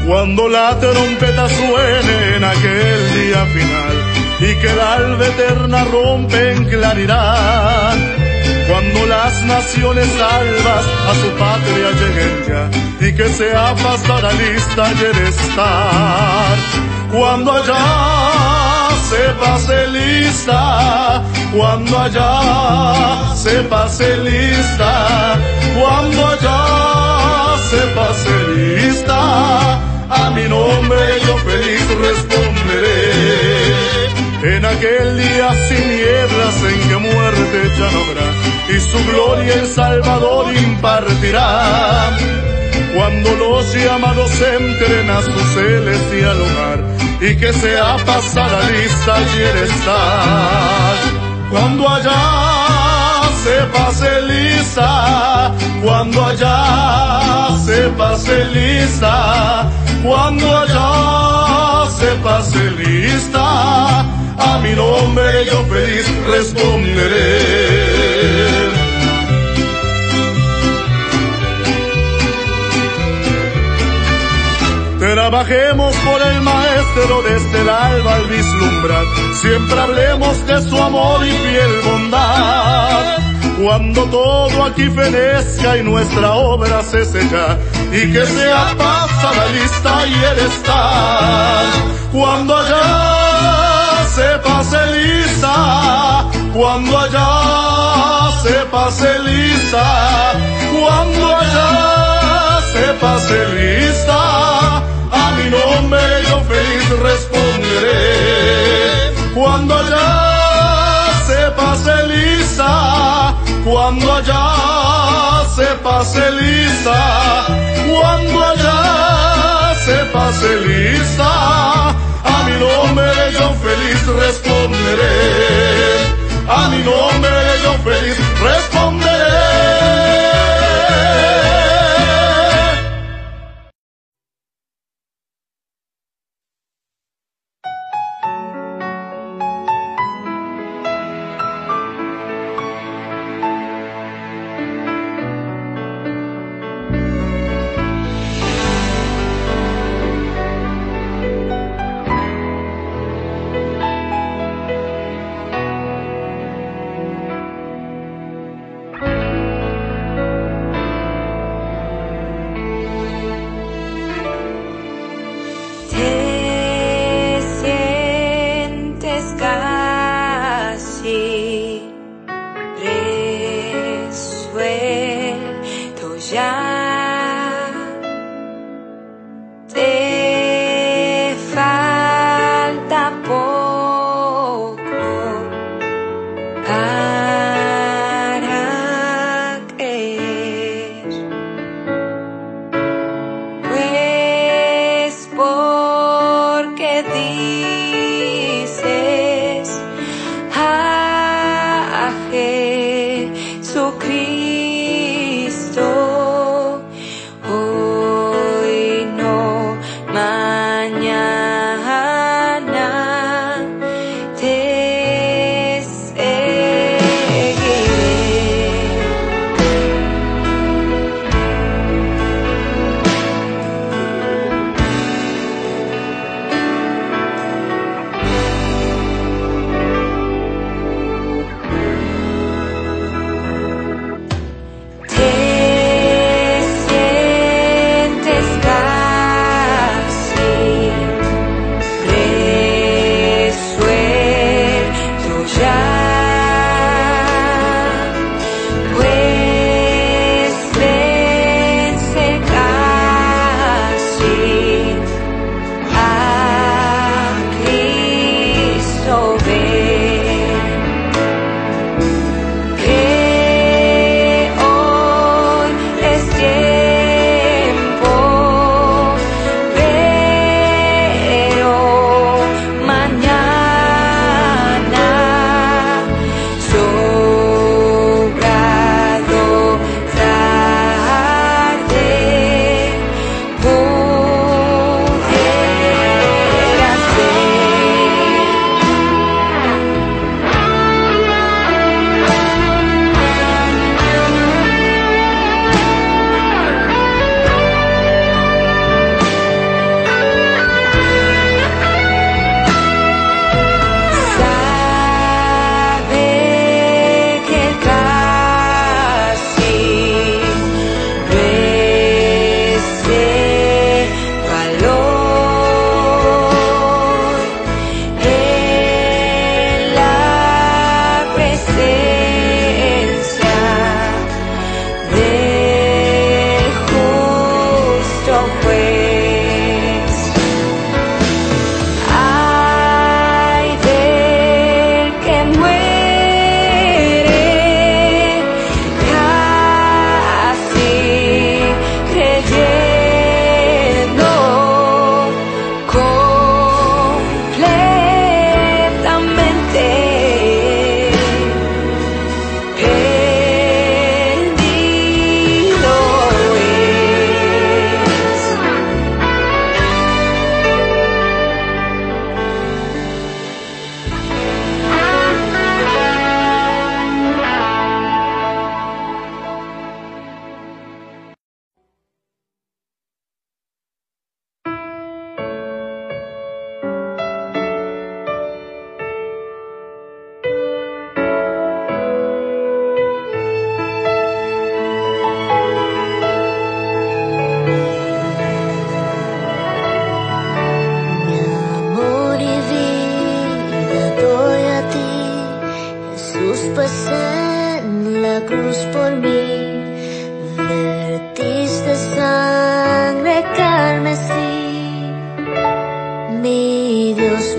Cuando la trompeta suene en aquel día final y que la alba eterna rompe en claridad, cuando las naciones salvas a su patria lleguen ya y que sea pasada lista y el estar, cuando allá se pase lista, cuando allá se pase lista, cuando allá se pase lista, a mi nombre yo feliz responderé. En aquel día sin nieblas en que muerte ya no habrá y su gloria el Salvador impartirá, cuando los llamados entren a su celestial hogar y que sea pasada lista y el estar, cuando allá se pase lista, cuando allá se pase lista, cuando allá se pase lista, a mi nombre yo feliz responderé. Trabajemos por el Maestro desde el alba al vislumbrar, siempre hablemos de su amor y fiel bondad, cuando todo aquí fenezca y nuestra obra se sella y que sea pasada lista y el estar, cuando allá se pase lista, cuando allá se pase lista, cuando allá se pase lista, a mi nombre yo feliz responderé. Cuando allá se pase lista, cuando allá se pase lista, cuando allá se pase lista, a mi nombre yo feliz responderé, a mi nombre yo feliz responderé.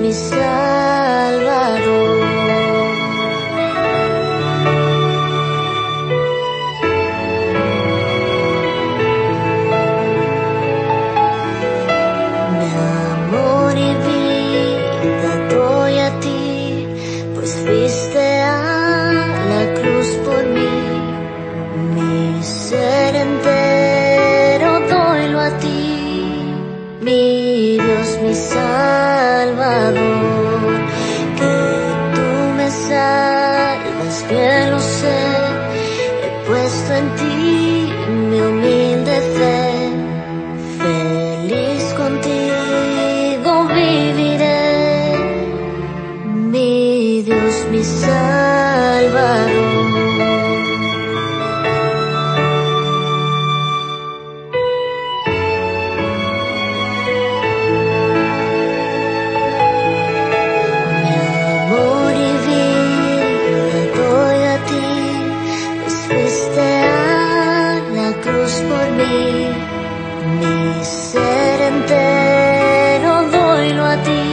mi Salvador. Mi amor y vida doy a ti, pues fuiste a la cruz por mí. Mi ser entero doylo a ti, mi Dios, mi Salvador. Que tú me salvas, bien lo sé, he puesto en ti mi humilde fe. Feliz contigo viviré, mi Dios, mi Salvador. Por mí, mi ser entero doylo a ti,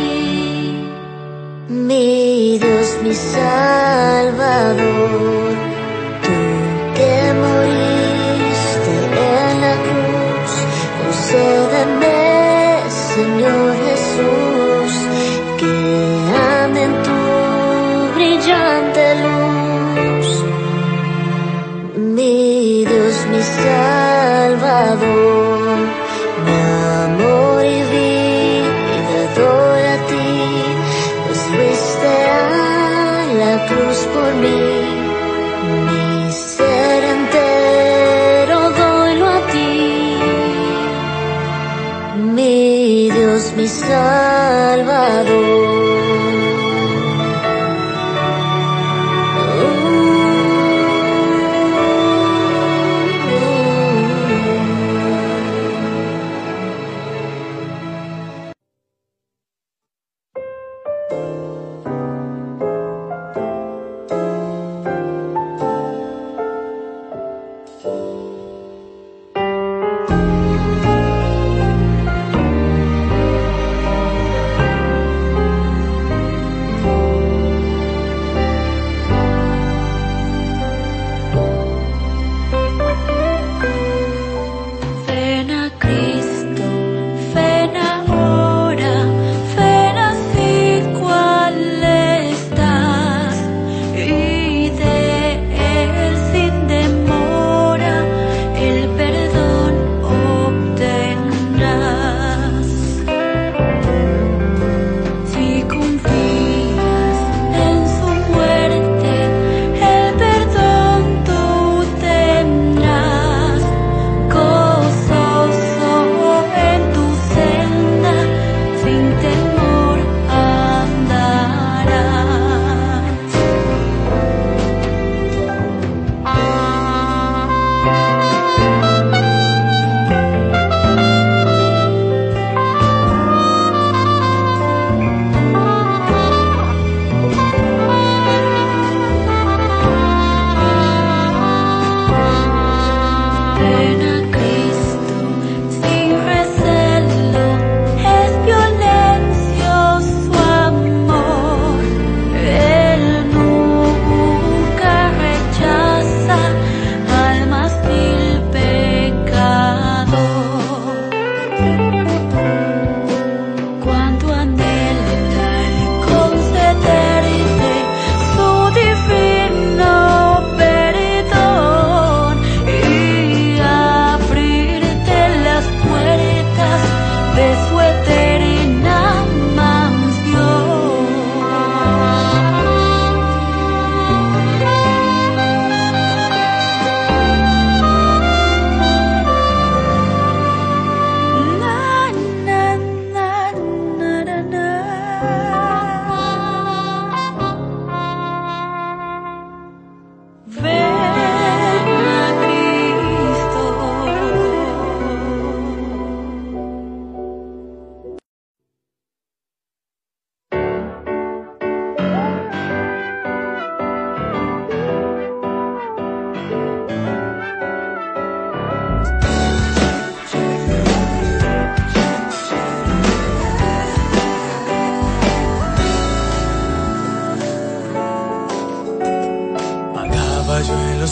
mi Dios, mi Salvador. Tú que moriste en la cruz, concédeme, Señor Jesús, que ande en tu brillante luz, mi Dios, mi Salvador. Mi amor y vida doy a ti, pues fuiste a la cruz por mí. Mi ser entero doylo a ti, mi Dios, mi Salvador.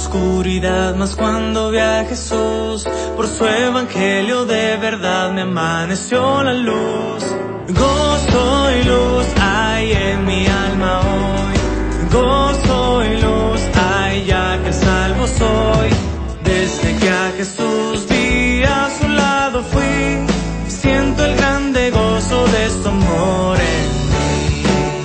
oscuridad, mas cuando vi a Jesús, por su evangelio de verdad me amaneció la luz. Gozo y luz hay en mi alma hoy, gozo y luz hay ya que salvo soy. Desde que a Jesús vi, a su lado fui, siento el grande gozo de su amor en mí.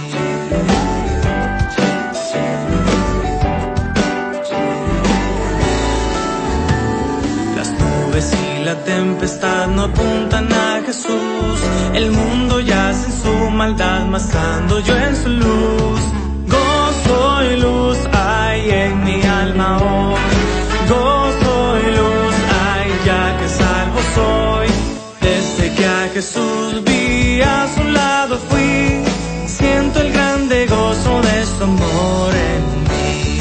Las nubes y la tempestad no apuntan a Jesús, el mundo yace en su maldad, mas ando yo en su luz. Gozo y luz hay en mi alma hoy, gozo y luz hay ya que salvo soy. Desde que a Jesús vi, a su lado fui, siento el grande gozo de su amor en mí.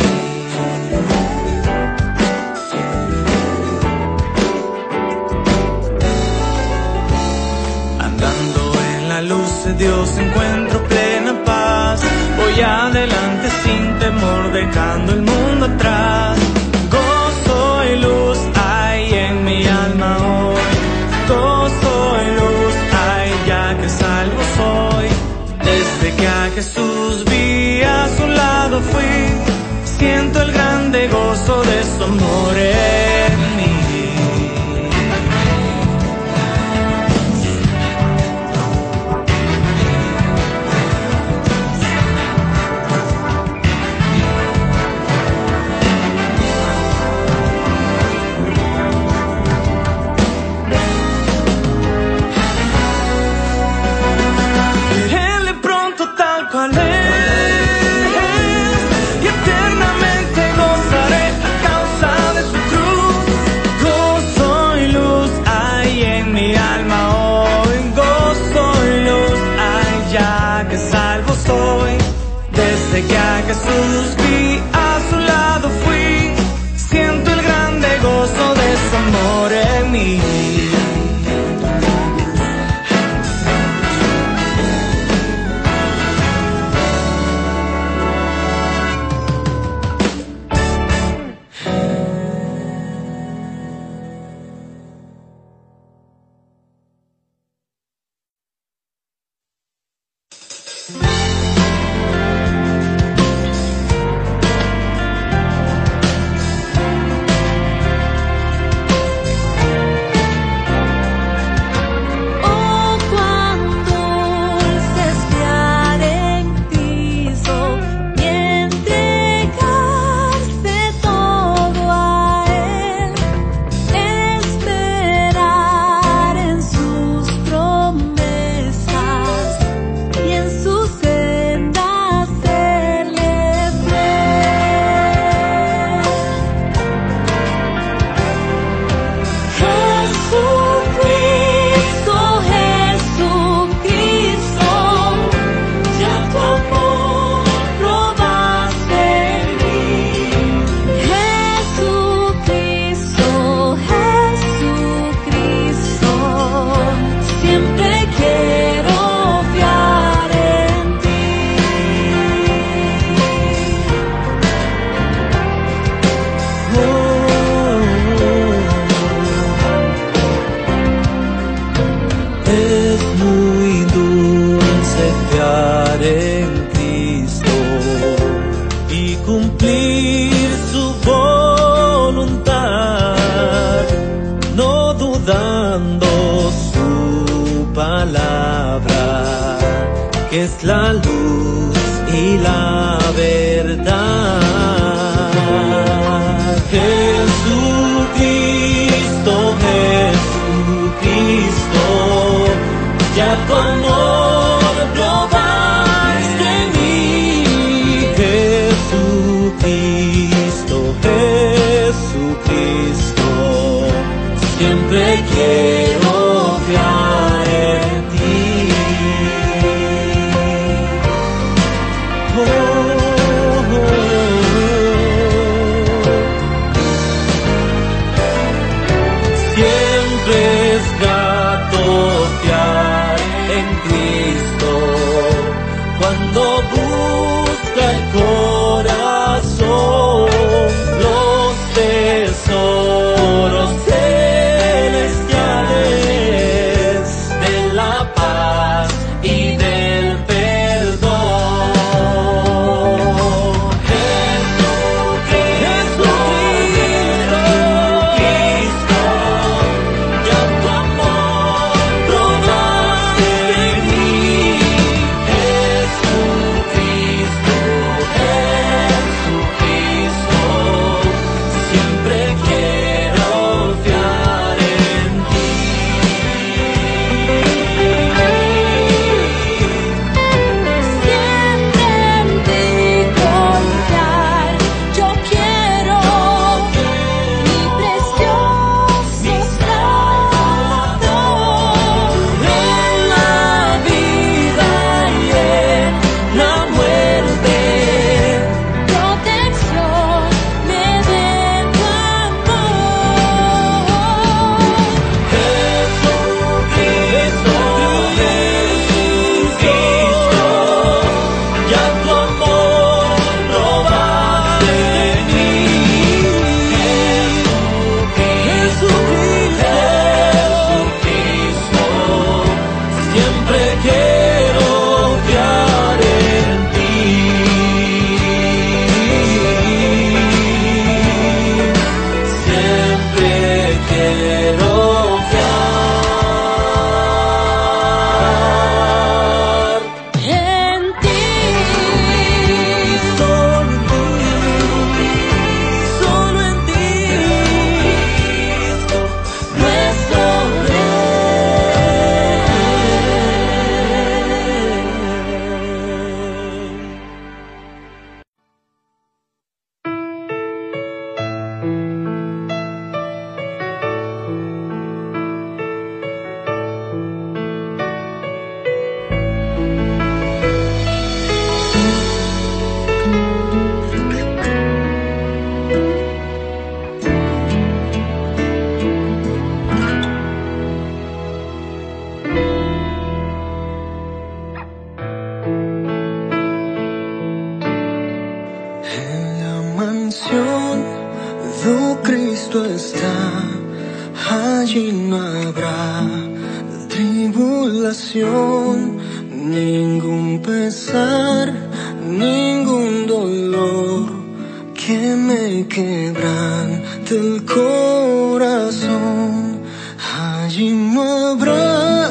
Andando en la luz de Dios encuentro plena paz, voy adelante sin temor, dejando el mundo atrás. Gozo y luz hay en mi alma hoy, gozo y luz hay ya que salvo soy. Desde que a Jesús vi, a su lado fui, siento el grande gozo de su amor en mí. Desde que a Jesús vi, a su lado fui, siento el grande gozo de su amor en mí. Es la luz y la verdad. Jesucristo, Jesucristo, ya tu amor probaste en mí. Jesucristo, Jesucristo, siempre quiero fiar en ti. Cuando busca el corazón, los mansión do Cristo está, allí no habrá tribulación, ningún pesar, ningún dolor que me quebrante el corazón. Allí no habrá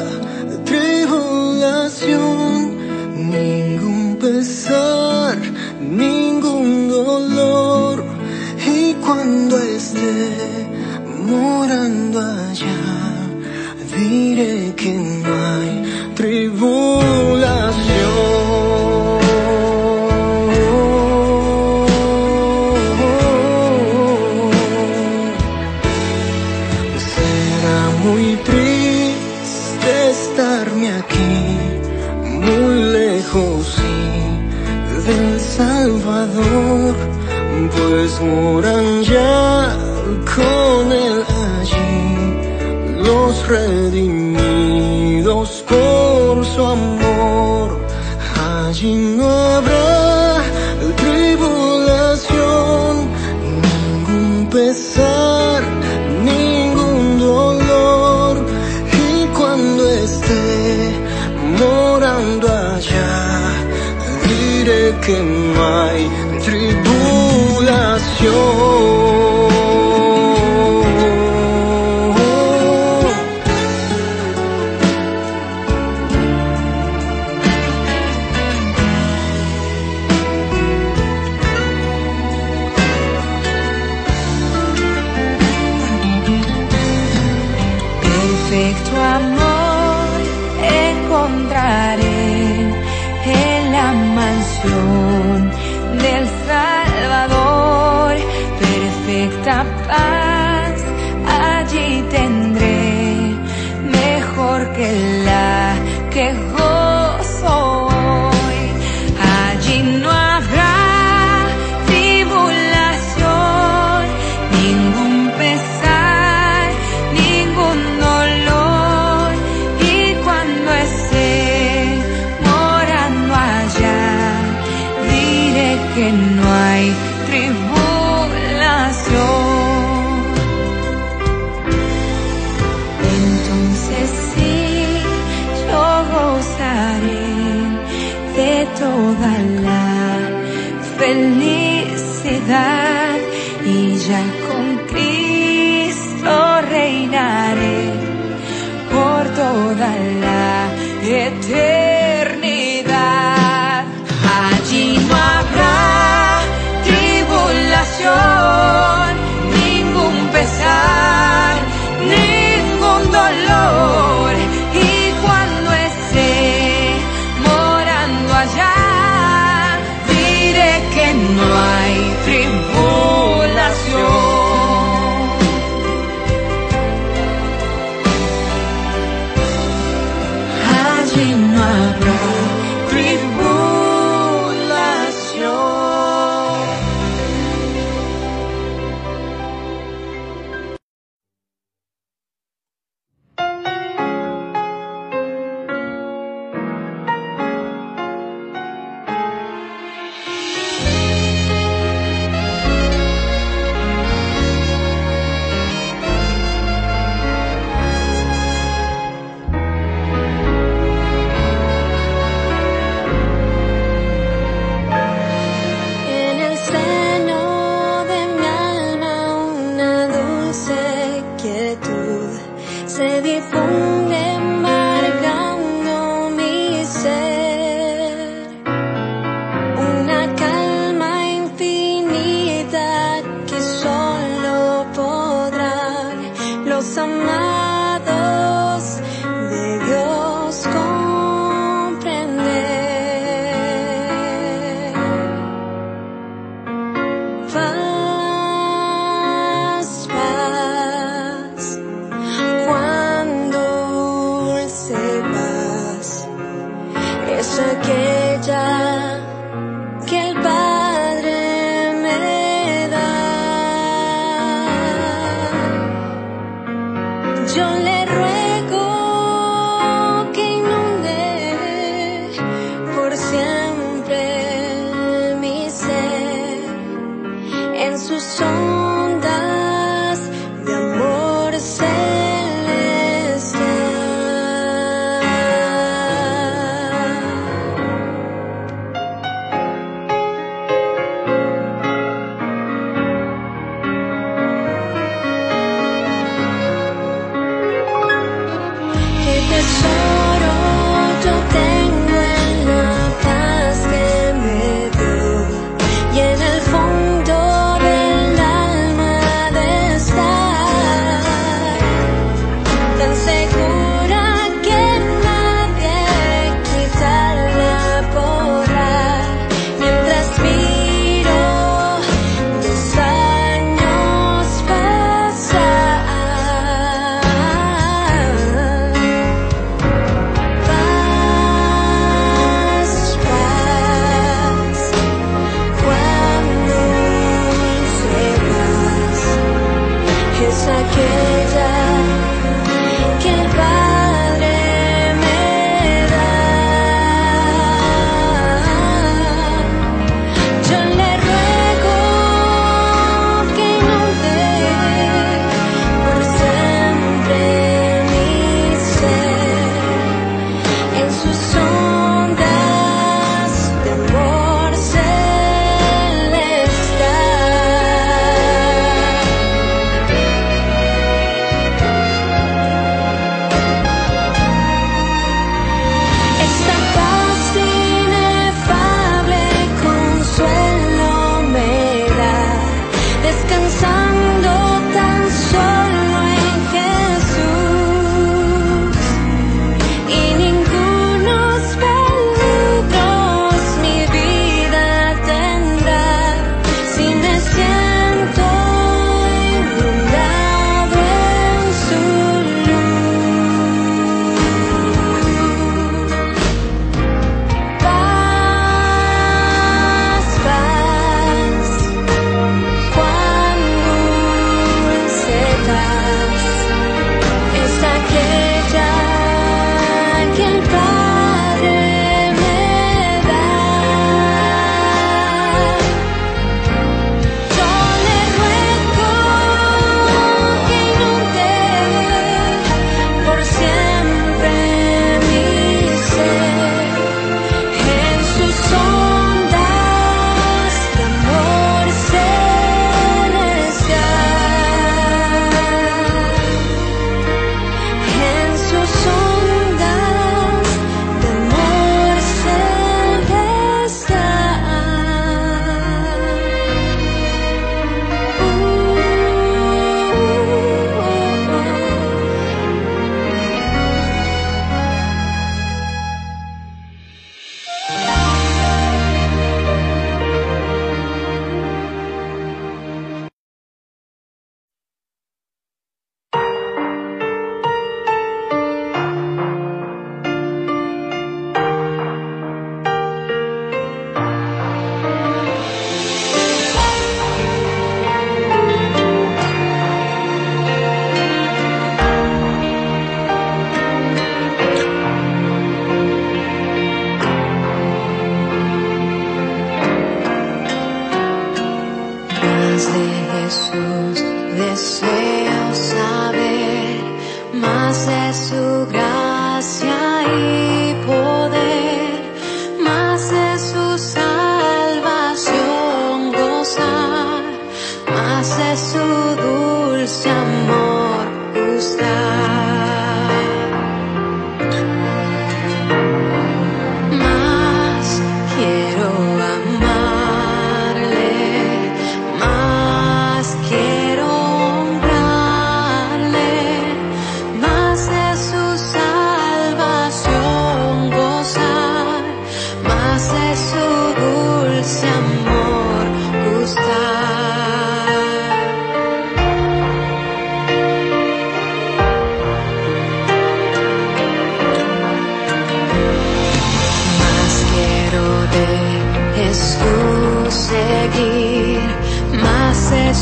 tribulación, ningún pesar, ningún dolor. Y cuando esté morando allá, diré que no hay tribulación. Será muy triste estarme aquí, muy lejos sí, del Salvador, pues moran ya con él allí los redimidos por su amor. Allí no habrá tribulación, ningún pesar, ningún dolor. Y cuando esté morando allá, diré que no hay tribulación. Perfecto amor encontraré en la mansión del Salvador. Perfecta paz allí tendré, mejor que la que gozo hoy. Allí no habrá tribulación, ningún pesar, ningún dolor. Y cuando esté morando allá, diré que no hay tribulación. Entonces sí, yo gozaré de toda la felicidad, y ya con Cristo reinaré por toda la eternidad. Allí no habrá tribulación, ningún pesar, ningún dolor. Y cuando esté morando allá, diré que no hay tribulación. Allí no habrá tribulación. En el seno de mi alma una dulce quietud se difunde marcando mi ser, una calma infinita que solo podrán los amados de Dios comprender. Paz, paz, cuando dulce paz es aquella que el Padre me da. Yo le ruego que inunde por siempre mi ser en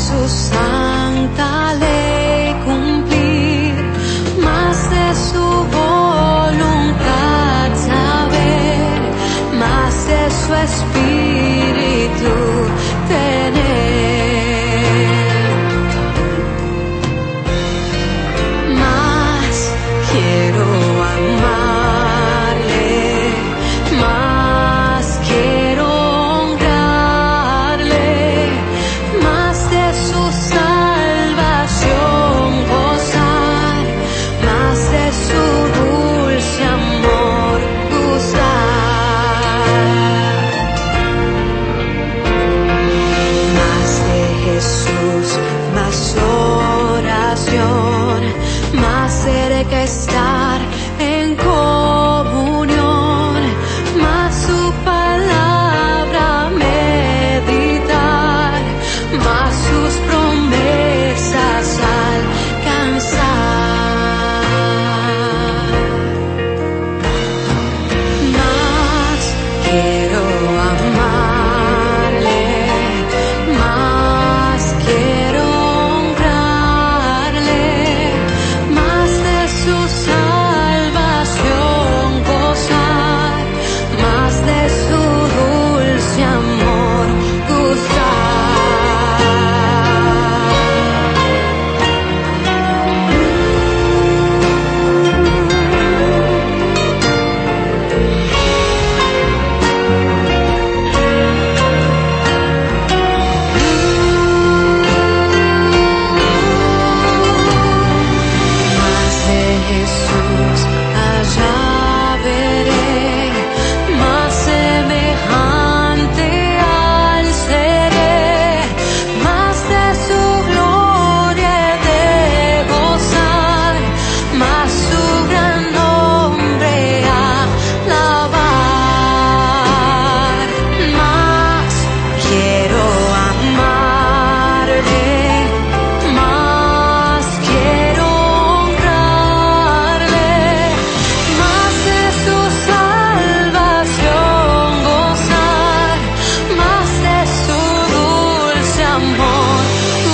su santa ley cumplir, más de su voluntad saber, más de su espíritu tener. Más quiero amarle, más quiero honrarle, más de su salvación gozar, más de su dulce amor gustar. Más de Jesús, más oración, más cerca estar en comunión, más su palabra meditar, más sus promesas alcanzar. Más quiero amarle, más quiero honrarle, más de su salvación gozar, más de su dulce amor gustar. Más de Jesús allá veré, más semejante al seré, más de su gloria he de gozar, más su gran nombre alabar. Más quiero amarle, más quiero honrarle, más de su salvación gozar, más de su dulce amor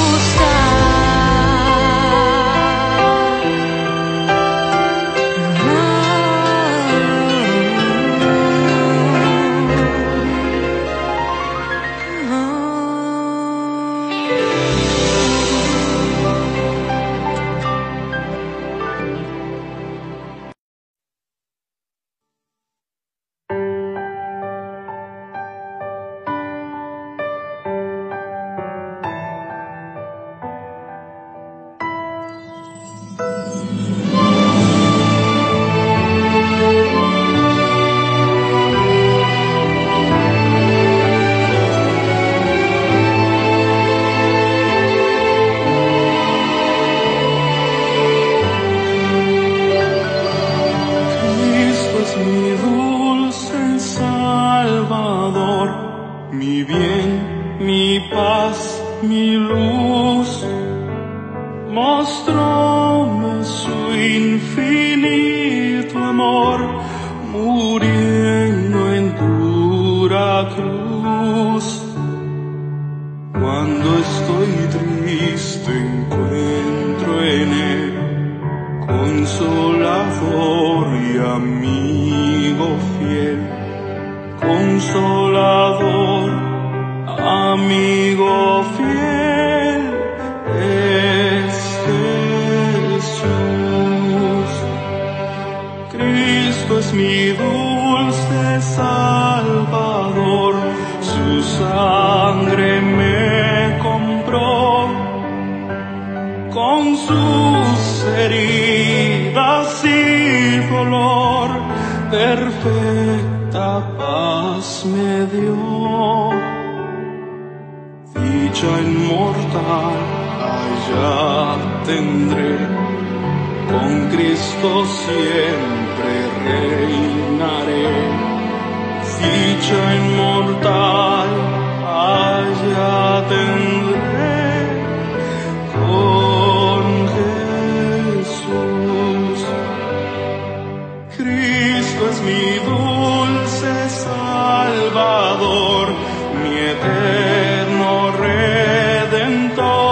Cristo es mi dulce Salvador, mi bien, mi paz, mi luz. Mostróme su infinito amor, muriendo en dura cruz. Cuando estoy triste encuentro en él consolador y amigo fiel, consolador, amigo fiel, es Jesús. Cristo es mi dulce Salvador, su sangre me compró, con sus heridas y dolor, perfecta paz me dio. Dicha inmortal allá tendré, con Cristo siempre reinaré. Dicha inmortal allá tendré, con Jesús. Cristo es mi dulce Salvador, mi eterno Redentor.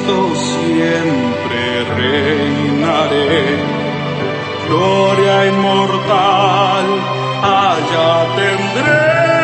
Cristo siempre reinaré. Gloria inmortal allá tendré.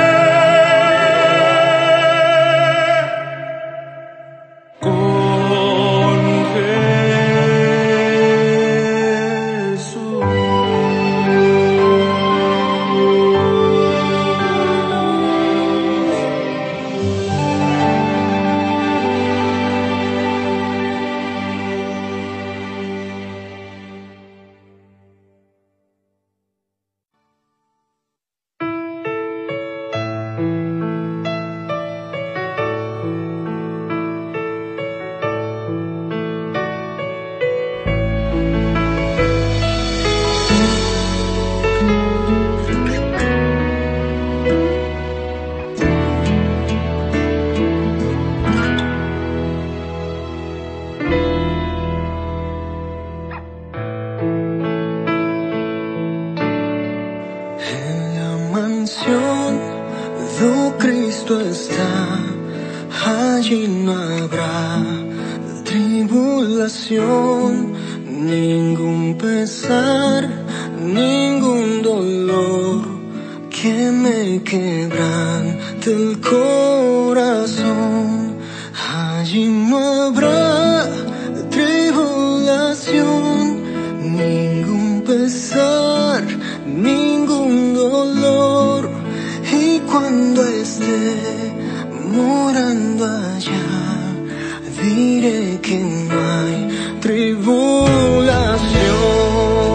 Ningún pesar, ningún dolor que me quebrante el corazón. Allí no habrá tribulación, ningún pesar, ningún dolor. Y cuando esté morando allá, diré que no hay tribulación.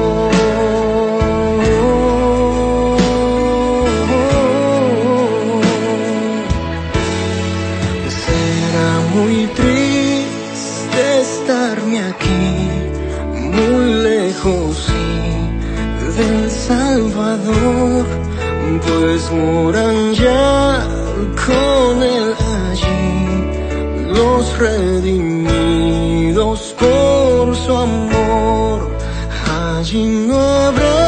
Será muy triste estarme aquí, muy lejos sí, del Salvador, pues moran ya con él allí los redimidos por su amor. Allí no habrá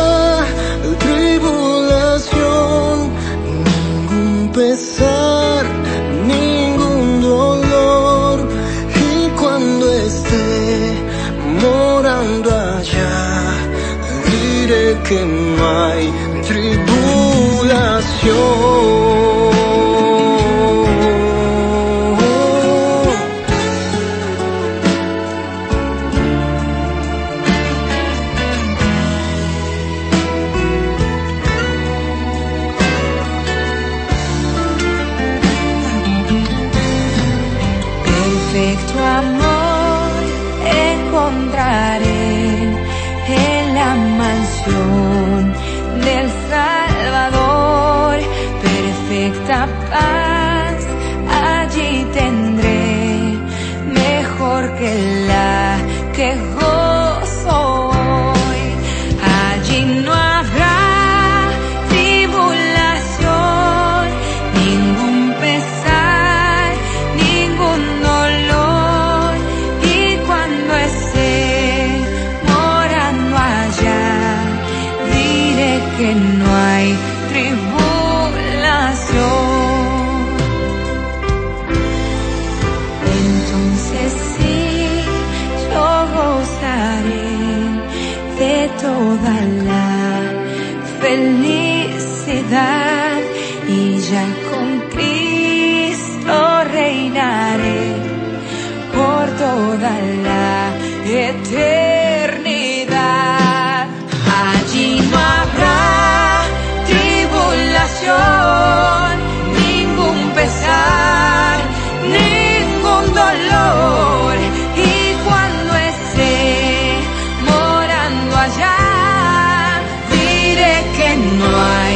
tribulación, ningún pesar, ningún dolor. Y cuando esté morando allá, diré que no hay tribulación. Perfecto amor encontraré en la mansión del Salvador. Perfecta paz allí tendré, mejor que la que gozo hoy. Allí no habrá tribulación, ningún pesar, ningún dolor. Y cuando esté morando allá, diré que no hay tribulación. Entonces sí, yo gozaré de toda la felicidad, y ya con Cristo reinaré por toda la eternidad. Allí no habrá tribulación, ningún pesar, ningún dolor. Y cuando esté morando allá, diré que no hay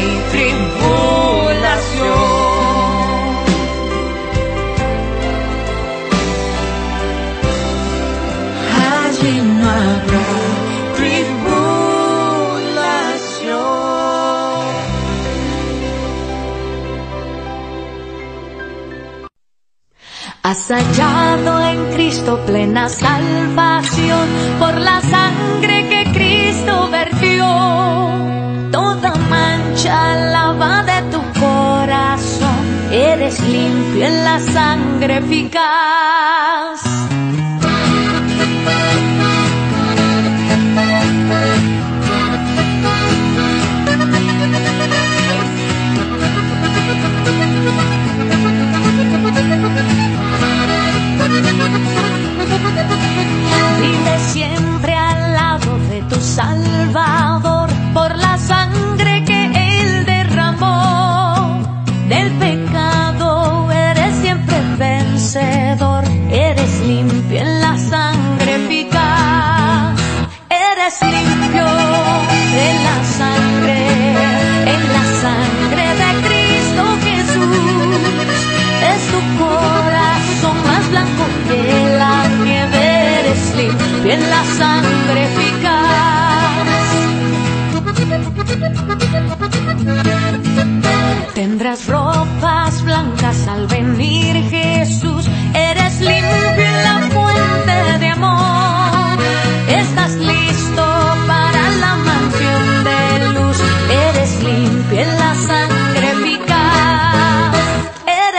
tribulación. Allí no habrá tribulación. Has hallado en Cristo plena salvación por la sangre que Cristo vertió. Toda mancha lava de tu corazón, eres limpio en la sangre eficaz.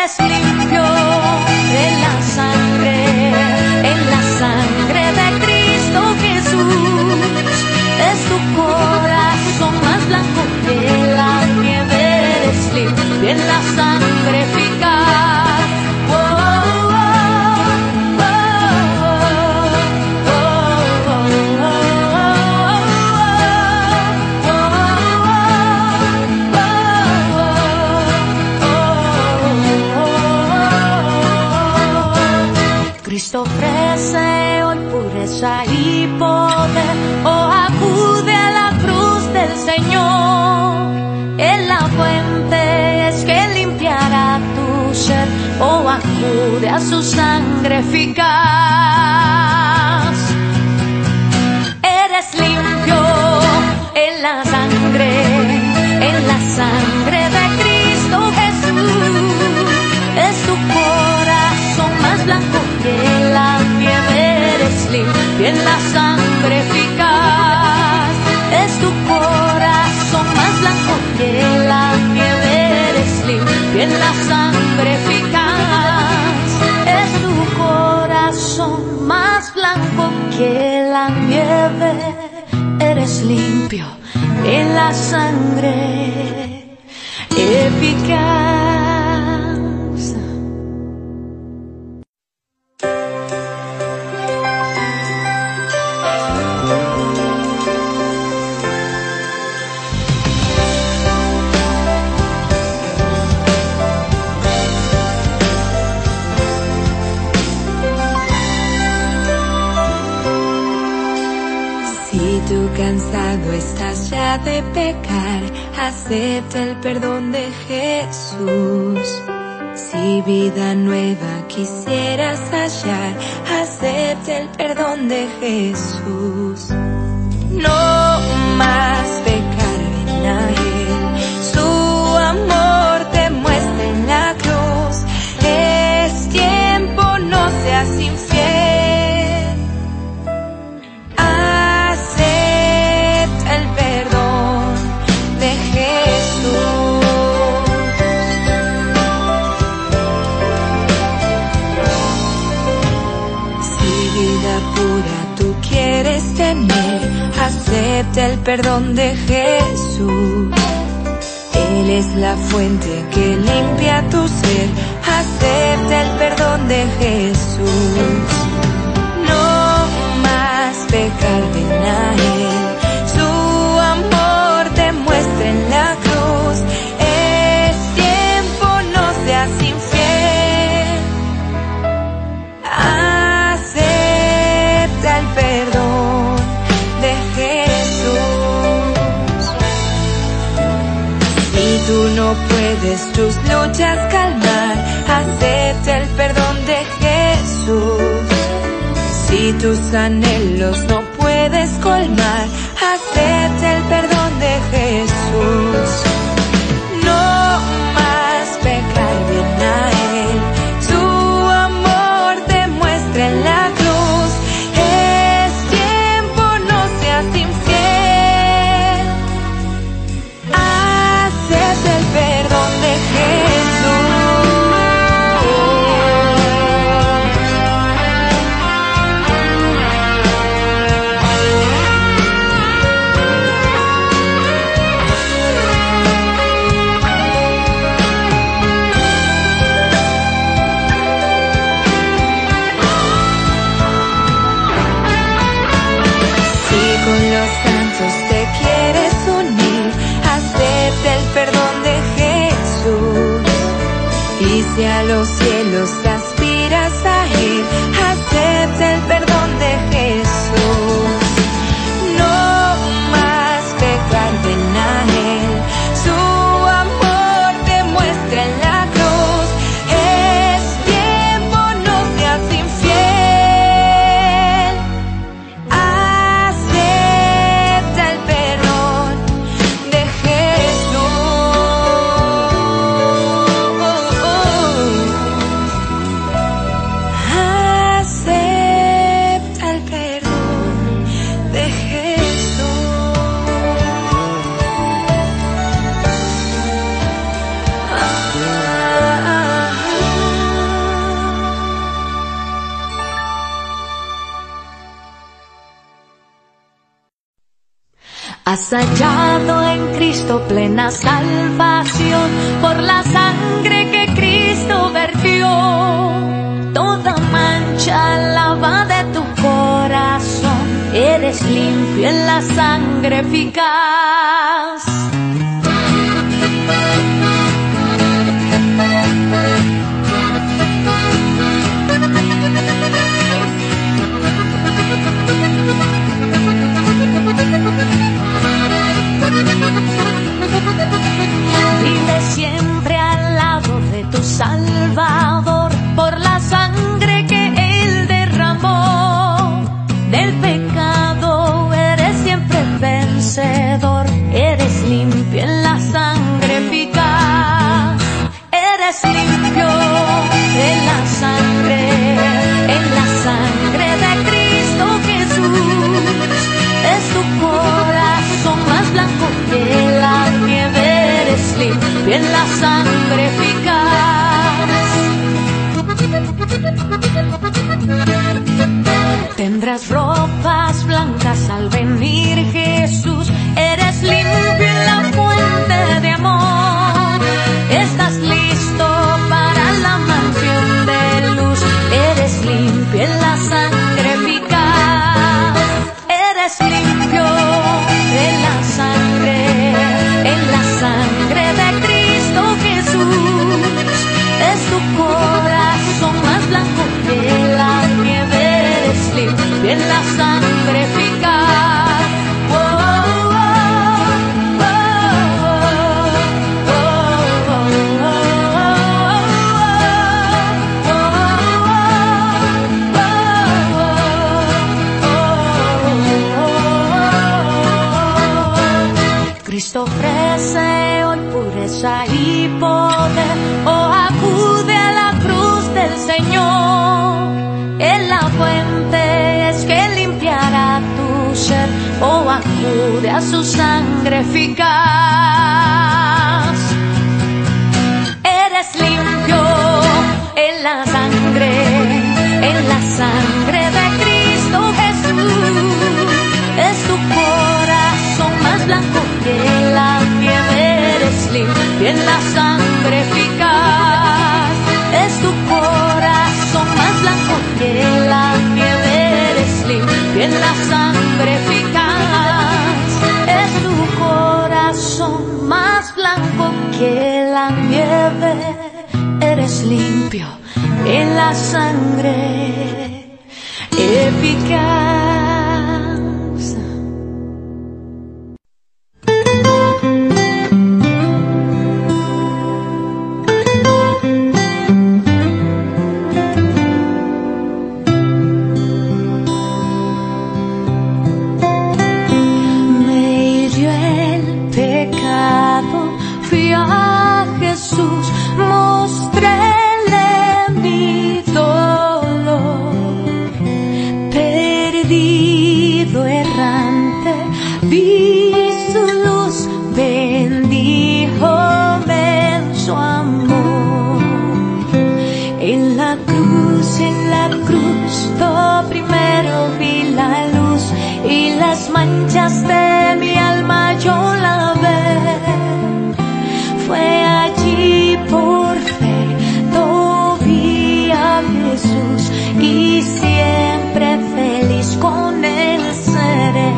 eres limpio en la sangre, en la sangre de Cristo Jesús. Es tu corazón más blanco que la nieve, eres limpio en la sangre eficaz. Oh, oh, oh, oh, oh, oh, oh. Cristo ofrece hoy pureza y poder, oh acude a la cruz del Señor, en la fuente es que limpiará tu ser, oh acude a su sangre eficaz. Eres limpio en la sangre, en la sangre de Cristo Jesús. Es tu corazón más blanco que la nieve, eres limpio en la sangre eficaz. Es tu corazón más blanco que la nieve, eres limpio en la sangre eficaz. Es tu corazón más blanco que la nieve, eres limpio en la sangre eficaz. Cansado estás ya de pecar, acepta el perdón de Jesús. Si vida nueva quisieras hallar, acepta el perdón de Jesús. No más pecar, ven a Él, su amor te muestra en la cruz. Es tiempo, no seas infiel. Acepta el perdón de Jesús. Él es la fuente que limpia tu ser. Acepta el perdón de Jesús. No más pecar, ven a Él. Su amor te muestra en la cruz. Es tiempo, no seas infiel. Acepta el perdón de Jesús. Si tú no puedes tus luchas calmar, acepta el perdón de Jesús. Si tus anhelos no puedes colmar, acepta el perdón de Jesús. No más pecar, ven a Él. Su amor te muestra en la cruz. Es tiempo, no seas infiel. Acepta el perdón de Jesús. Con los santos te quieres unir, acepta el perdón de Jesús. Y si a los cielos aspiras a ir, acepta el perdón de Jesús. No más pecar, ven a Él. Su amor te muestra en la cruz. Es tiempo, no seas infiel. Acepta el perdón de Jesús. Acepta el perdón. Has hallado en Cristo plena salvación por la sangre que Cristo vertió. Toda mancha lava de tu corazón, eres limpio en la sangre eficaz. Vive siempre al lado de tu Salvador por la sangre que Él derramó. Del pecado eres siempre vencedor, eres limpio en la sangre eficaz. Eres limpio en la sangre, en la sangre de Cristo Jesús. Es tu corazón más blanco que la nieve, eres limpio en la sangre eficaz. Tendrás ropas blancas al venir Jesús, eres limpio en la fuente de amor. Estás listo para la mansión de luz, eres limpio en la sangre eficaz. Eres limpio en la sangre, en la sangre de Cristo Jesús. Es tu corazón más blanco que la nieve, eres limpio en la sangre eficaz. Oh, oh, oh, oh, oh, oh, Cristo ofrece hoy pureza y poder, oh acude a la cruz del Señor. En la fuente es que limpiará tu ser, oh acude a su sangre eficaz. Eres limpio en la sangre, en la sangre de Cristo Jesús. Es tu corazón más blanco que la nieve, eres limpio en la sangre eficaz. Es tu corazón más blanco que la nieve, eres limpio en la sangre eficaz. Es tu corazón más blanco que la nieve, eres limpio en la sangre eficaz. Manchas de mi alma yo lavé, fue allí por fe, vi a Jesús y siempre feliz con él seré.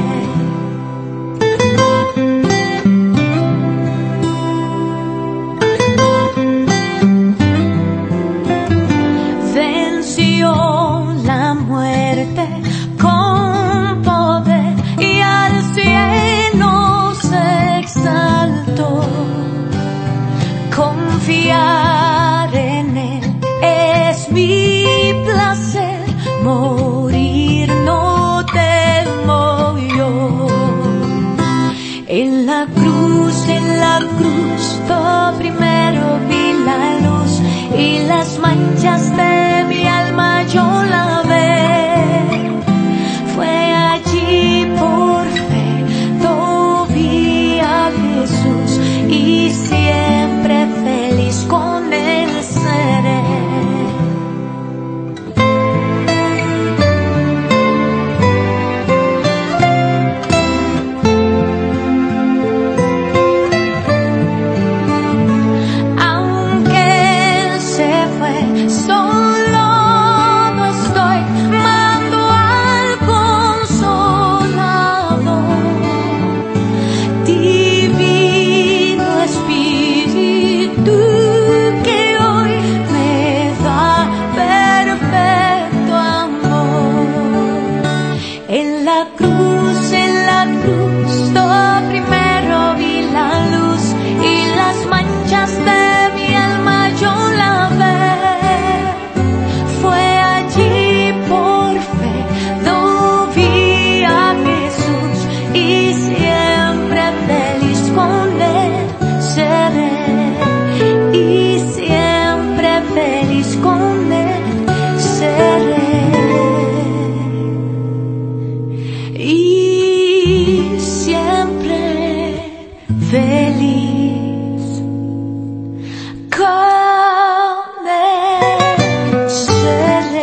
Venció la muerte con poder y al cielo feliz con él seré. Y siempre feliz con él seré.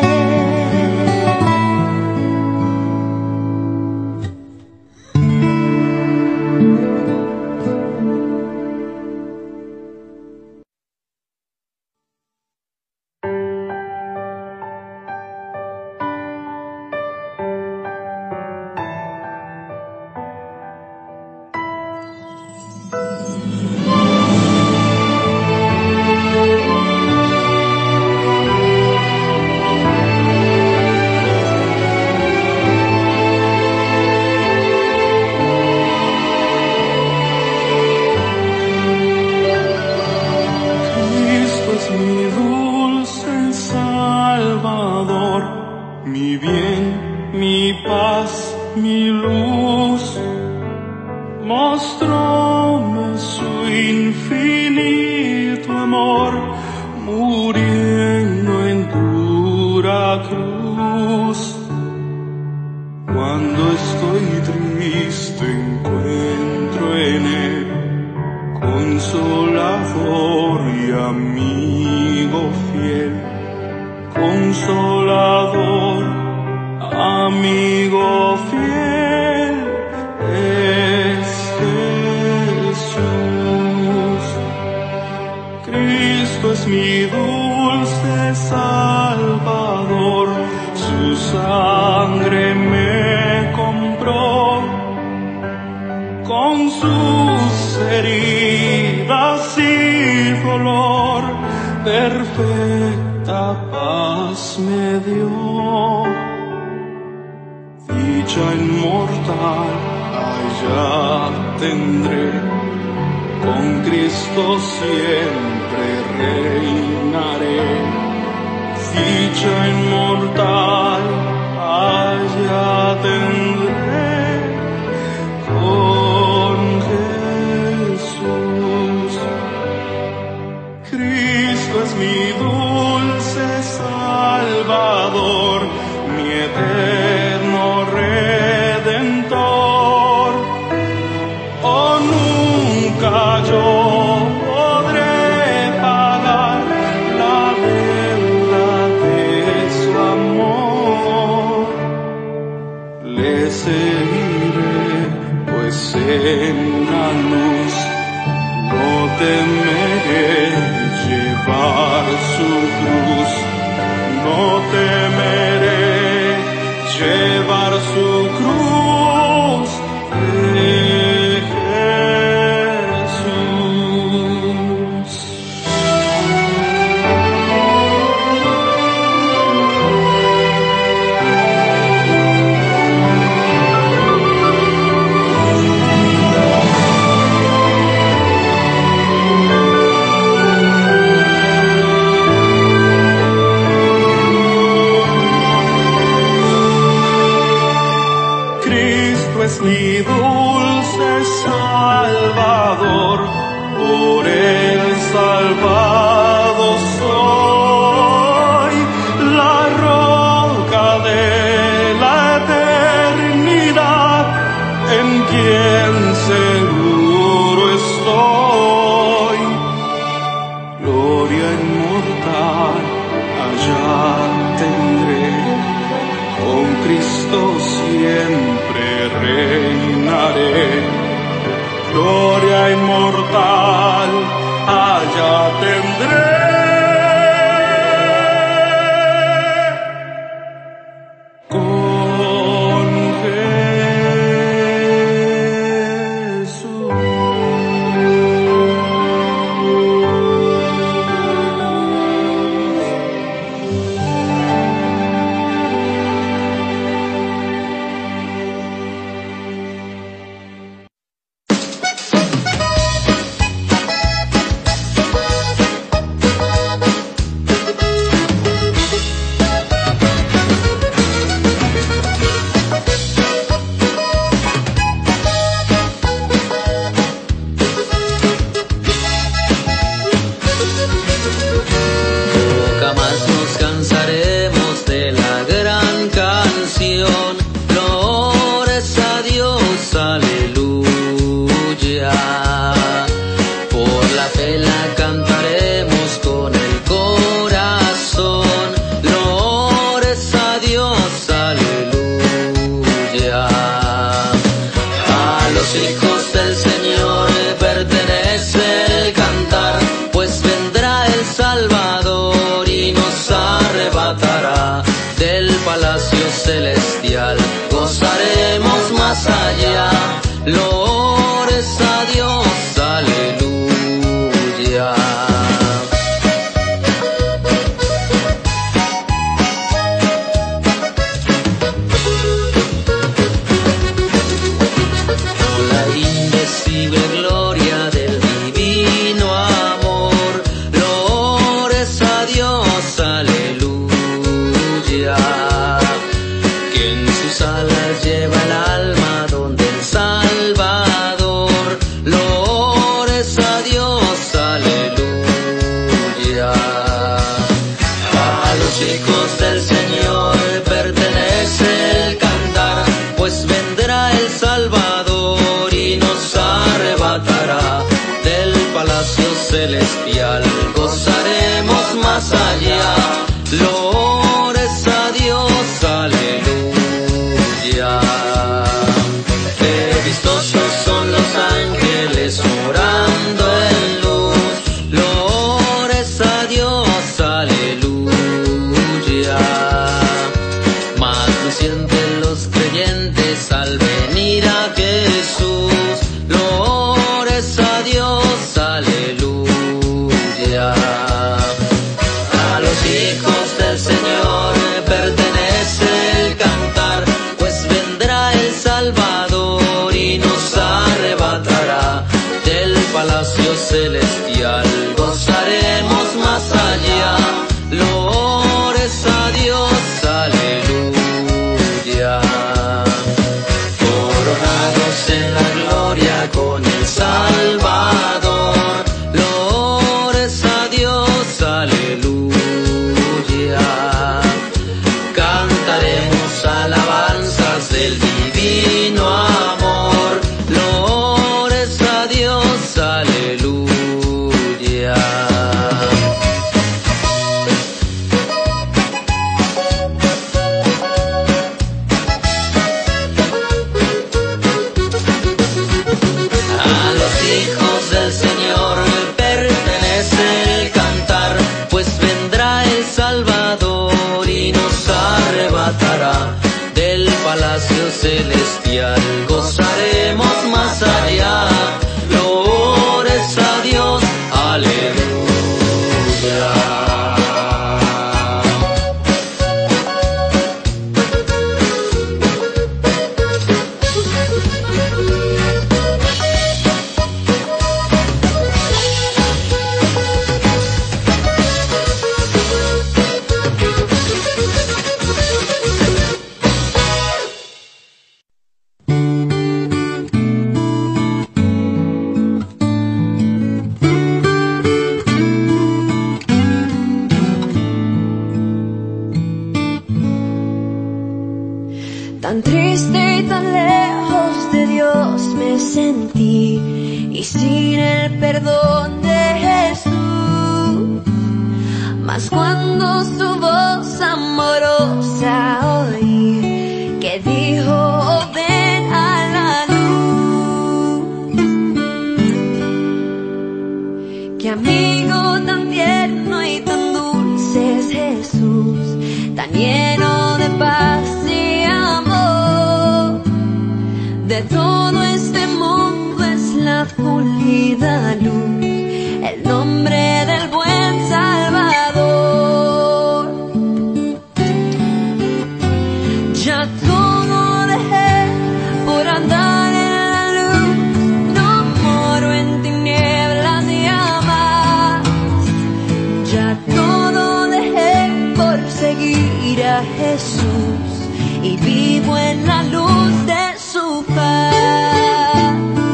Temeré llevar su celestial, gozaremos más allá. Glorias a Dios, aleluya. La indecible gloria del divino amor, glorias a Dios, aleluya. Que en sus alas lleva el alma donde el Salvador, glorias a Dios, aleluya. A los hijos del Señor pertenece el cantar, pues vendrá el Salvador y nos arrebatará del palacio celestial, gozaremos más allá. Glorias a Dios, aleluya. Qué vistosos son los ángeles orando en luz, glorias a Dios, aleluya. Más lo sienten los creyentes al venir a Jesús, glorias a Dios, aleluya. A los hijos del Señor pertenece el cantar, pues vendrá el Salvador y nos arrebatará del palacio celestial, gozaremos más allá. Glorias a Dios, aleluya. Coronados en la gloria con el Salvador, glorias a Dios, aleluya. Cantaremos alabanzas del divino amor, glorias a Dios, aleluya. A los hijos del Señor pertenece el cantar, pues vendrá el Salvador y nos arrebatará del palacio celestial, gozaremos más allá. Glorias a Dios, aleluya. Tan triste y tan lejos de Dios me sentí, y sin el perdón de Jesús. Mas cuando su voz amorosa oí, que dijo, ven a la luz. Qué amigo tan tierno y tan dulce es Jesús, tan lleno de paz y amor. De todo este mundo es la pulida luz, el nombre del buen Salvador. Ya todo dejé por andar en la luz, no moro en tinieblas ya más. Ya todo dejé por seguir a Jesús y vivo en la luz de su paz.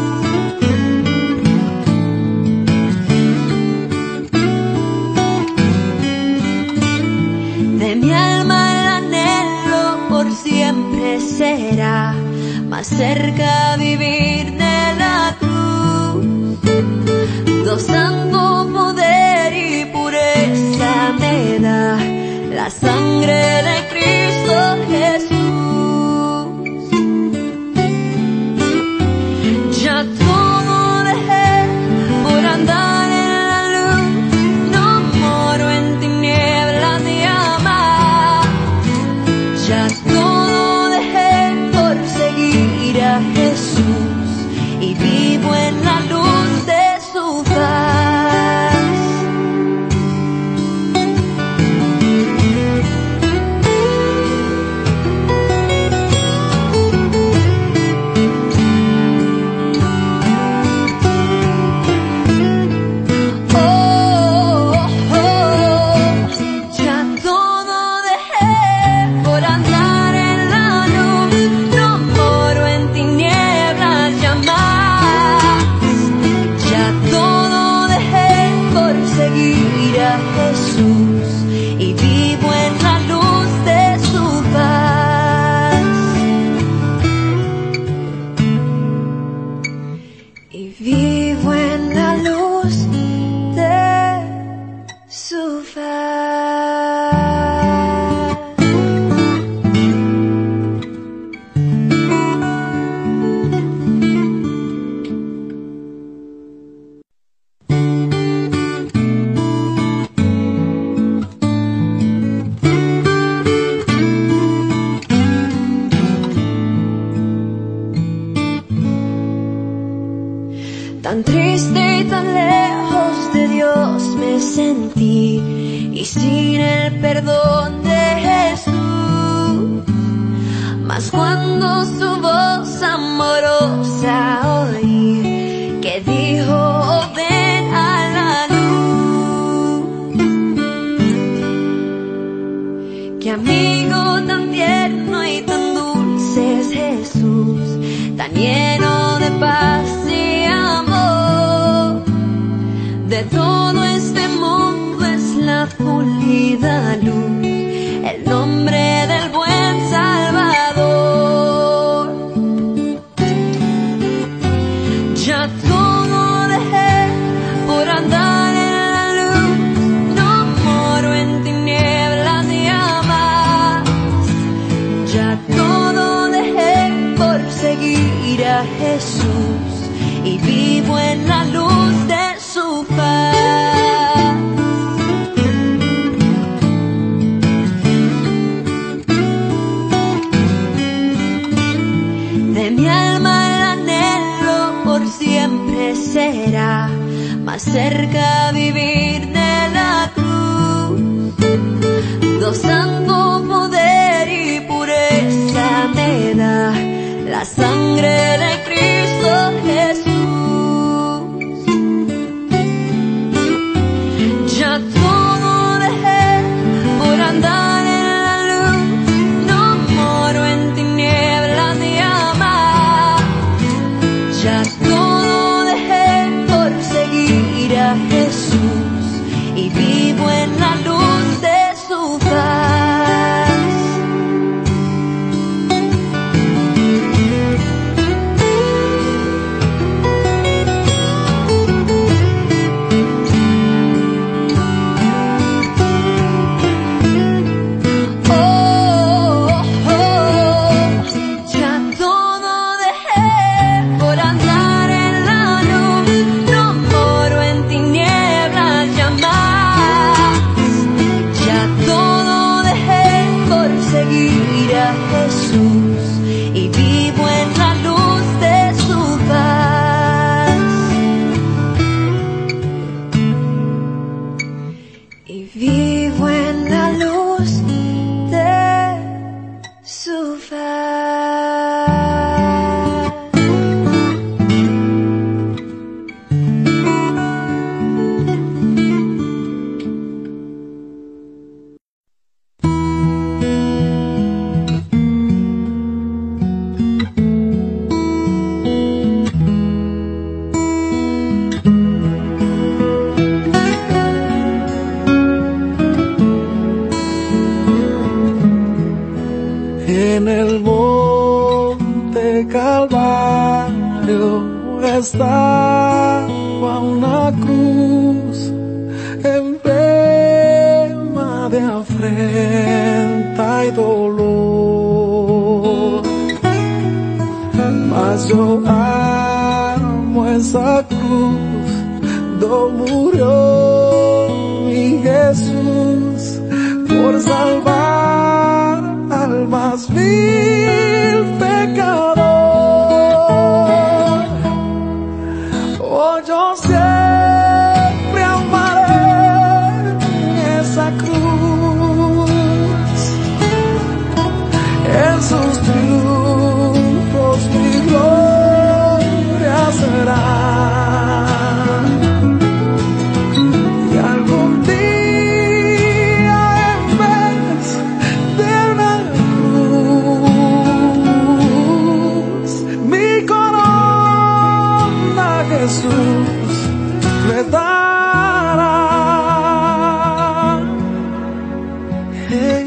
De mi alma el anhelo por siempre será, más cerca vivir de la cruz. Gozando poder y pureza me da la sangre de Cristo Jesús. Ya todo dejé por andar en la luz, no moro en tinieblas ni amar. Ya todo Tan triste y tan lejos de Dios me sentí, y sin el perdón de Jesús. Mas cuando su voz amorosa oí, que dijo, oh, ven a la luz. Qué amigo tan tierno y tan dulce es Jesús, tan lleno de paz y amor. De todo este mundo es la pulida luz, el nombre del buen Salvador. Ya todo dejé por andar en la luz, no moro en tinieblas jamás. Ya todo dejé por seguir a Jesús y vivo en la luz de su paz. De mi alma el anhelo por siempre será más cerca vivir de la cruz. Do santo poder y pureza me da la sangre de Cristo Jesús. Ya todo dejé por andar en la luz, no moro en tinieblas jamás. Ya todo dejé por seguir a Jesús y vivo en la luz de su paz. En el monte Calvario estaba una cruz emblema de afrenta y dolor. Mas yo amo esa cruz, do murió mi Jesús por salvar al más vil pecador. Oh, yo siempre amaré esa cruz, en sus triunfos mi gloria será. Y algún día en vez de una cruz, mi corona Jesús me dará. Hey.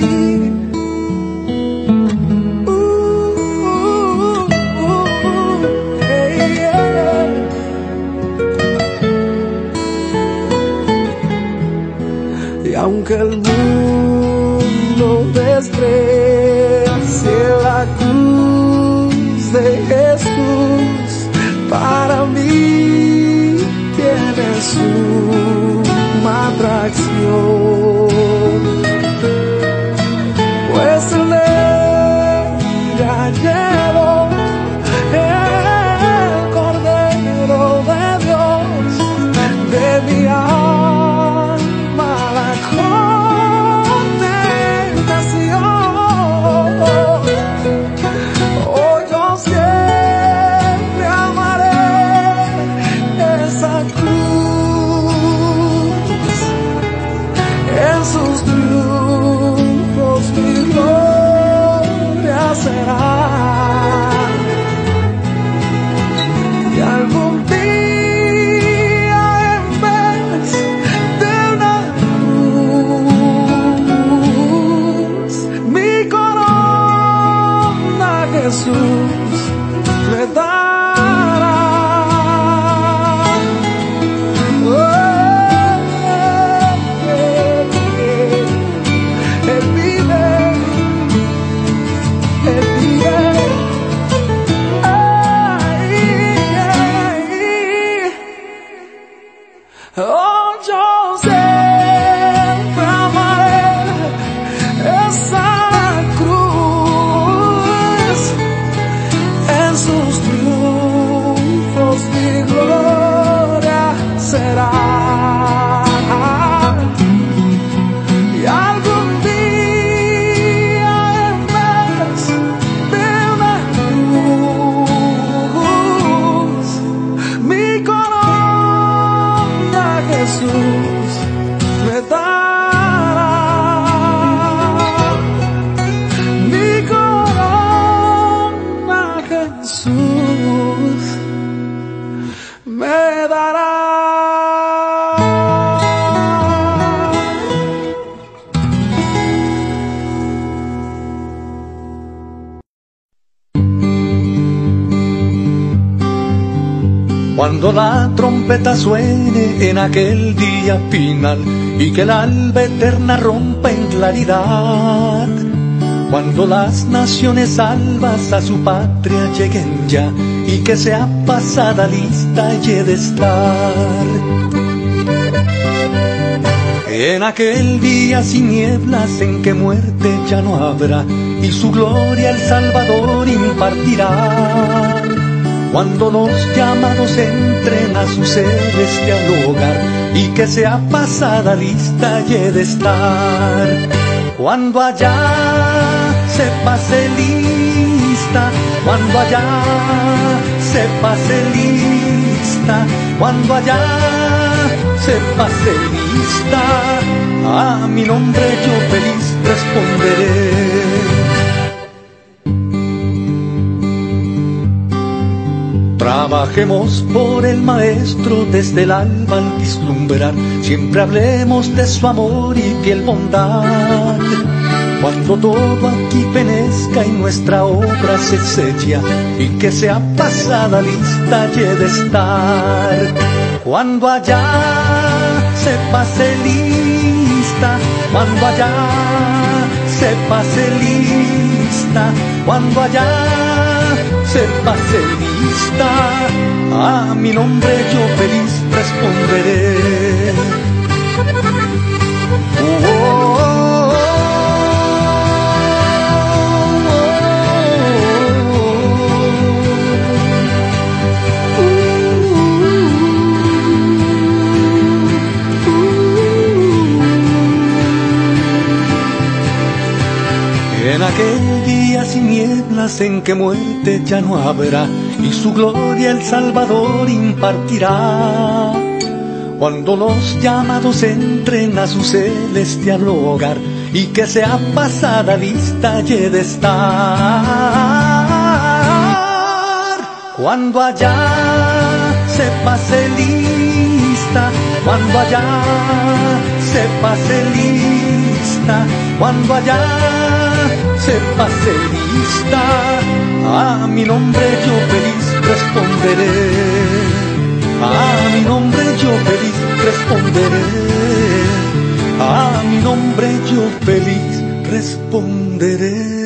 Uh, uh, uh, hey, yeah. Y aunque aunque el mundo desprecie la cruz de Jesús, para mí tiene suma atracción, pues en ella llevo el Cordero de Dios, de mi alma la contemplación. Oh, yo siempre amaré esa cruz, en sus triunfos mi gloria será. Y algún día en vez de una cruz, mi corona Jesús me dará. Oh, Él vive, Él vive. Oh, yo siempre amaré esa cruz, en sus triunfos mi gloria será. Y algún día en vez de una cruz, mi corona Jesús me dará. Mi corona Jesús me dará. Cuando la trompeta suene en aquel día final y que el alba eterna rompa en claridad, cuando las naciones salvas a su patria lleguen ya y que sea pasada lista y he de estar. En aquel día sin nieblas en que muerte ya no habrá y su gloria el Salvador impartirá. Cuando los llamados entren a su celestial hogar y que sea pasada lista y he de estar. Cuando allá se pase lista, cuando allá se pase lista, cuando allá se pase lista, a mi nombre yo feliz responderé. Trabajemos por el Maestro desde el alba al vislumbrar, siempre hablemos de su amor y fiel bondad. Cuando todo aquí fenezca y nuestra obra se sella y que sea pasada lista y he de estar. Cuando allá se pase lista, cuando allá se pase lista, cuando allá se pase lista, a mi nombre yo feliz responderé. Oh, oh, oh, oh. En aquel día sin nieblas en que muerte ya no habrá y su gloria el Salvador impartirá. Cuando los llamados entren a su celestial hogar y que sea pasada lista y he de estar. Cuando allá se pase lista, cuando allá se pase lista, cuando allá se pase lista, a mi nombre yo feliz responderé. A mi nombre yo feliz responderé. a mi nombre yo feliz responderé.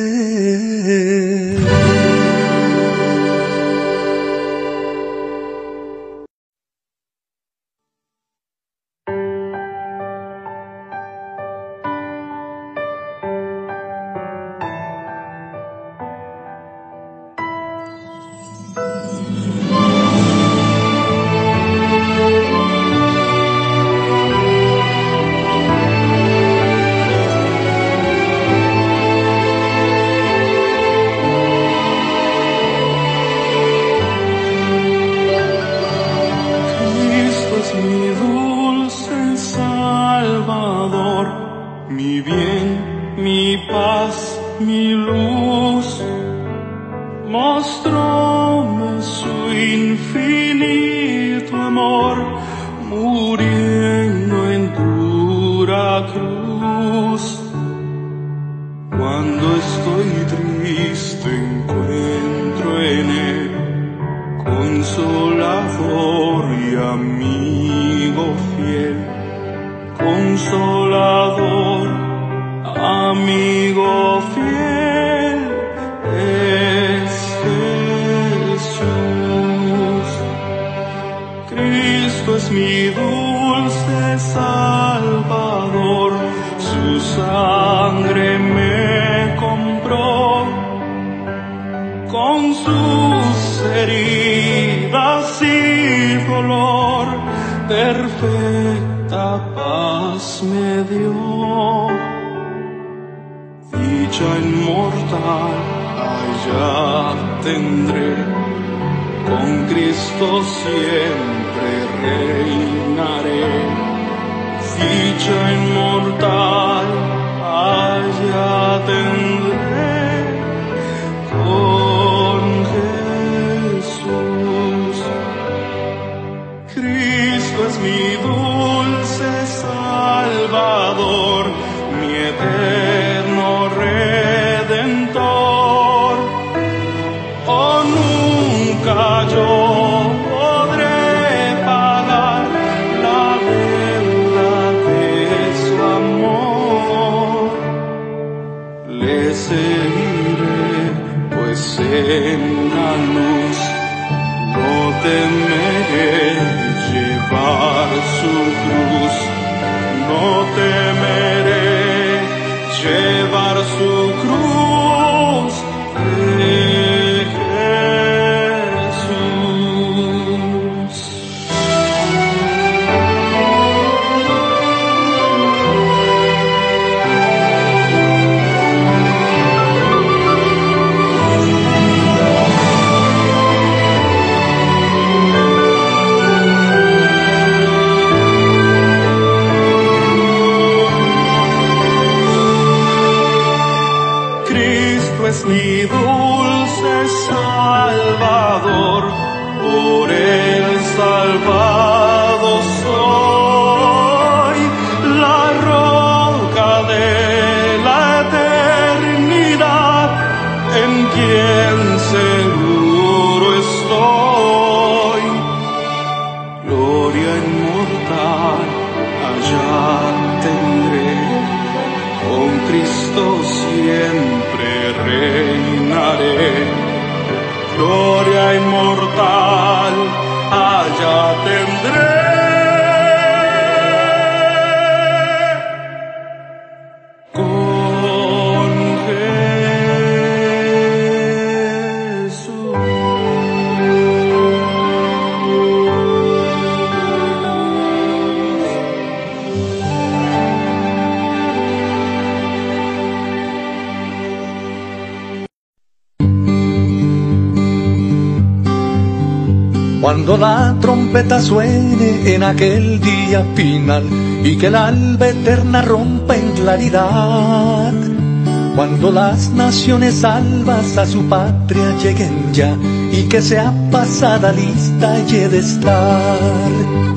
Cuando la trompeta suene en aquel día final y que el alba eterna rompa en claridad, cuando las naciones salvas a su patria lleguen ya y que sea pasada lista y he de estar.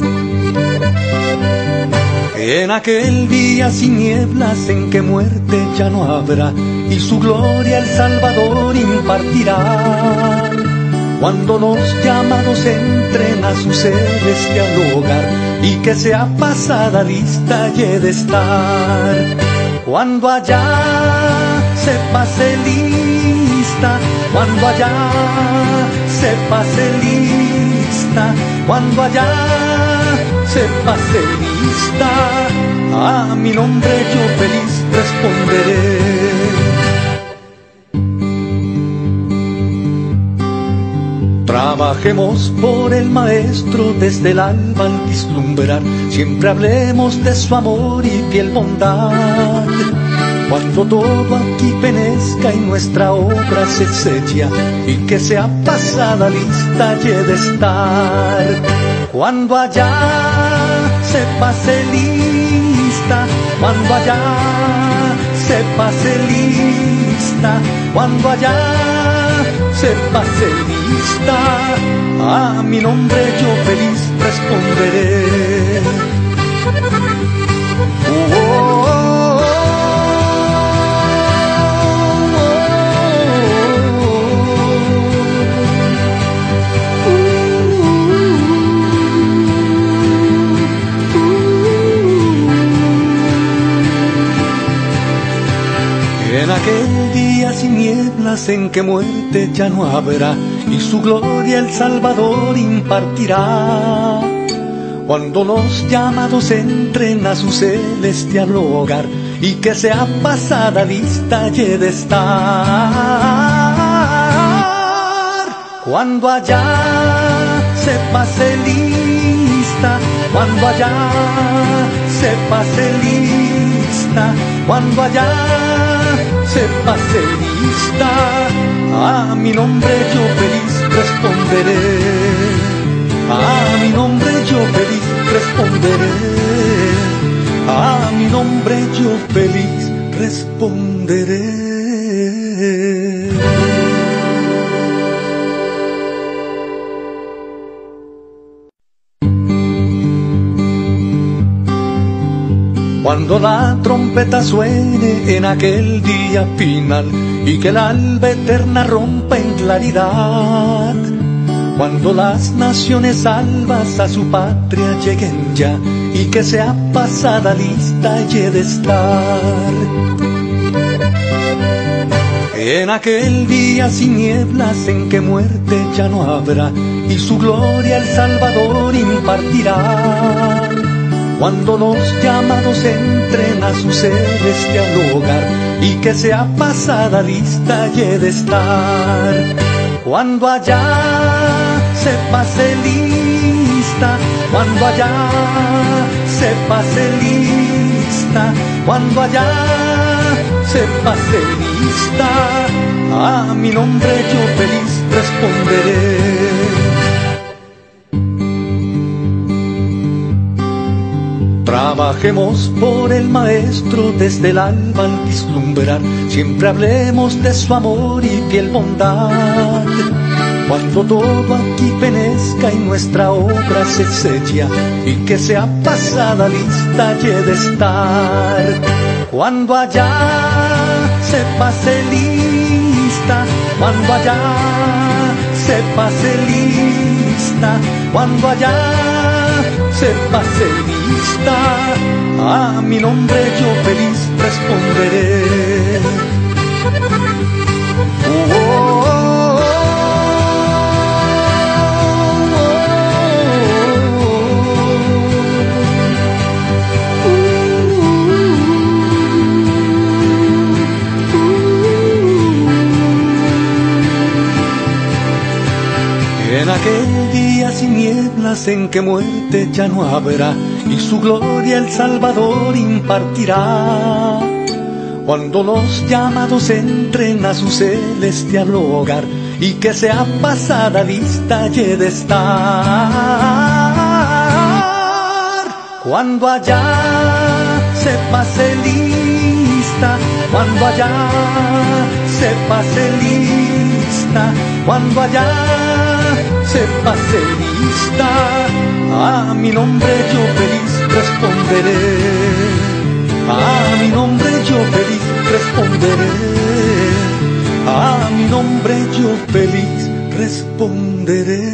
En aquel día sin nieblas en que muerte ya no habrá y su gloria el Salvador impartirá. cuando los llamados entren a su celestial hogar y que sea pasada lista y he de estar. Cuando allá se pase lista, cuando allá se pase lista, cuando allá se pase lista, a mi nombre yo feliz responderé. Trabajemos por el Maestro desde el alba al vislumbrar, siempre hablemos de su amor y fiel bondad. Cuando todo aquí penezca y nuestra obra se sella y que sea pasada lista y he de estar. Cuando allá se pase lista, cuando allá se pase lista, cuando allá se pase lista, a mi nombre yo feliz responderé. Oh, oh, oh, En aquel día sin nieblas en que muerte ya no habrá y su gloria el Salvador impartirá. Cuando los llamados entren a su celestial hogar y que sea pasada lista y he de estar. Cuando allá se pase lista, cuando allá se pase lista, cuando allá se pase lista, a mi nombre yo feliz responderé, a mi nombre yo feliz responderé, a mi nombre yo feliz responderé. Cuando la trompeta suene en aquel día final y que el alba eterna rompa en claridad, cuando las naciones salvas a su patria lleguen ya y que sea pasada lista y he de estar. En aquel día sin nieblas en que muerte ya no habrá y su gloria el Salvador impartirá. Cuando los llamados entren a su celestial hogar y que sea pasada lista y he de estar. Cuando allá se pase lista, cuando allá se pase lista, cuando allá se pase lista, a mi nombre yo feliz responderé. Trabajemos por el Maestro desde el alba al vislumbrar, siempre hablemos de su amor y fiel bondad. Cuando todo aquí penezca y nuestra obra se sella y que sea pasada lista y he de estar. Cuando allá se pase lista, cuando allá se pase lista, cuando allá se pase lista, a mi nombre yo feliz responderé. Oh, oh, oh, En aquel día sin nieblas en que muerte ya no habrá y su gloria el Salvador impartirá. Cuando los llamados entren a su celestial hogar y que sea pasada lista y he de estar. Cuando allá se pase lista, cuando allá se pase lista, cuando allá se pase lista, a mi nombre yo feliz responderé, a mi nombre yo feliz responderé, a mi nombre yo feliz responderé.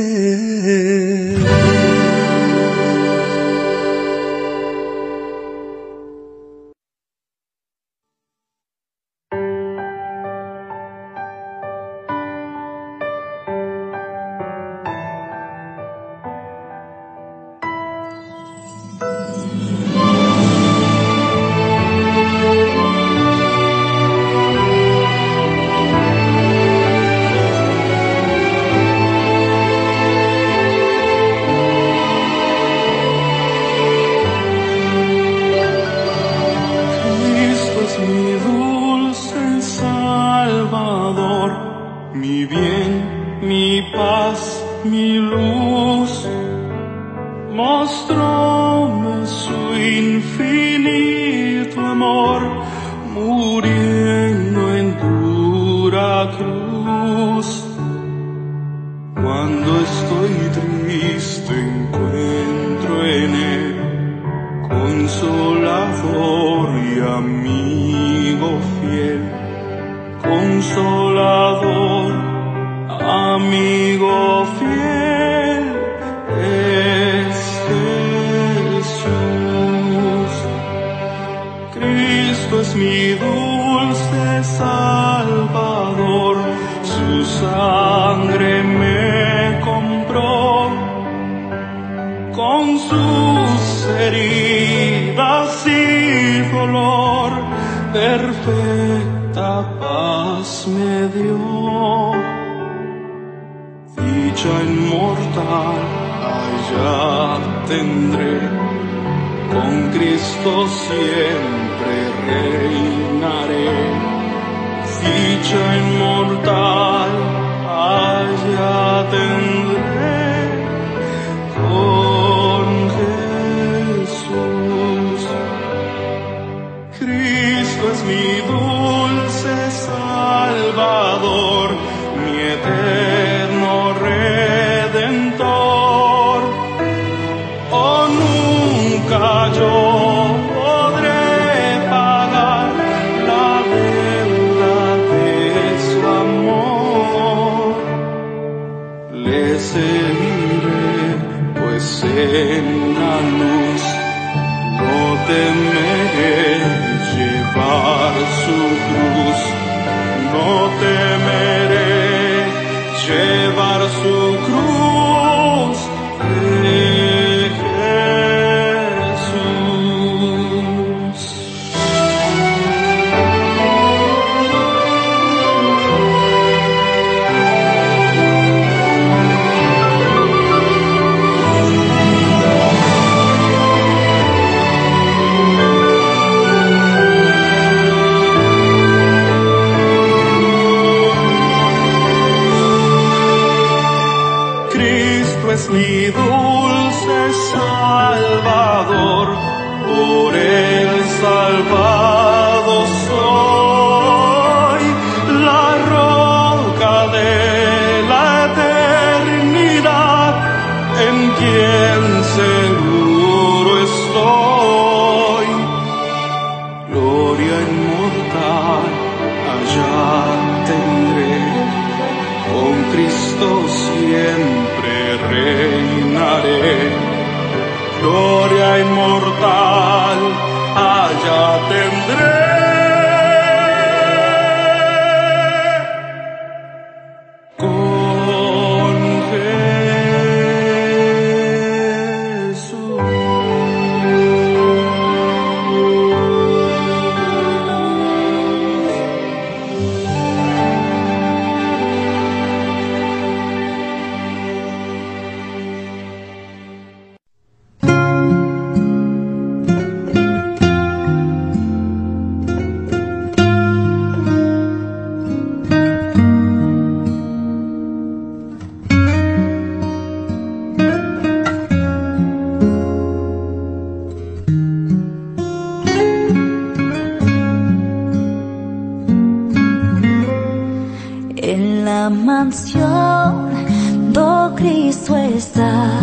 mansión, do Cristo está,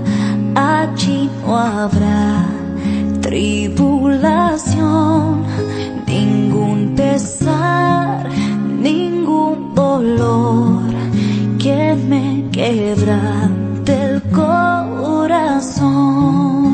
allí no habrá tribulación, ningún pesar, ningún dolor que quebrante el corazón.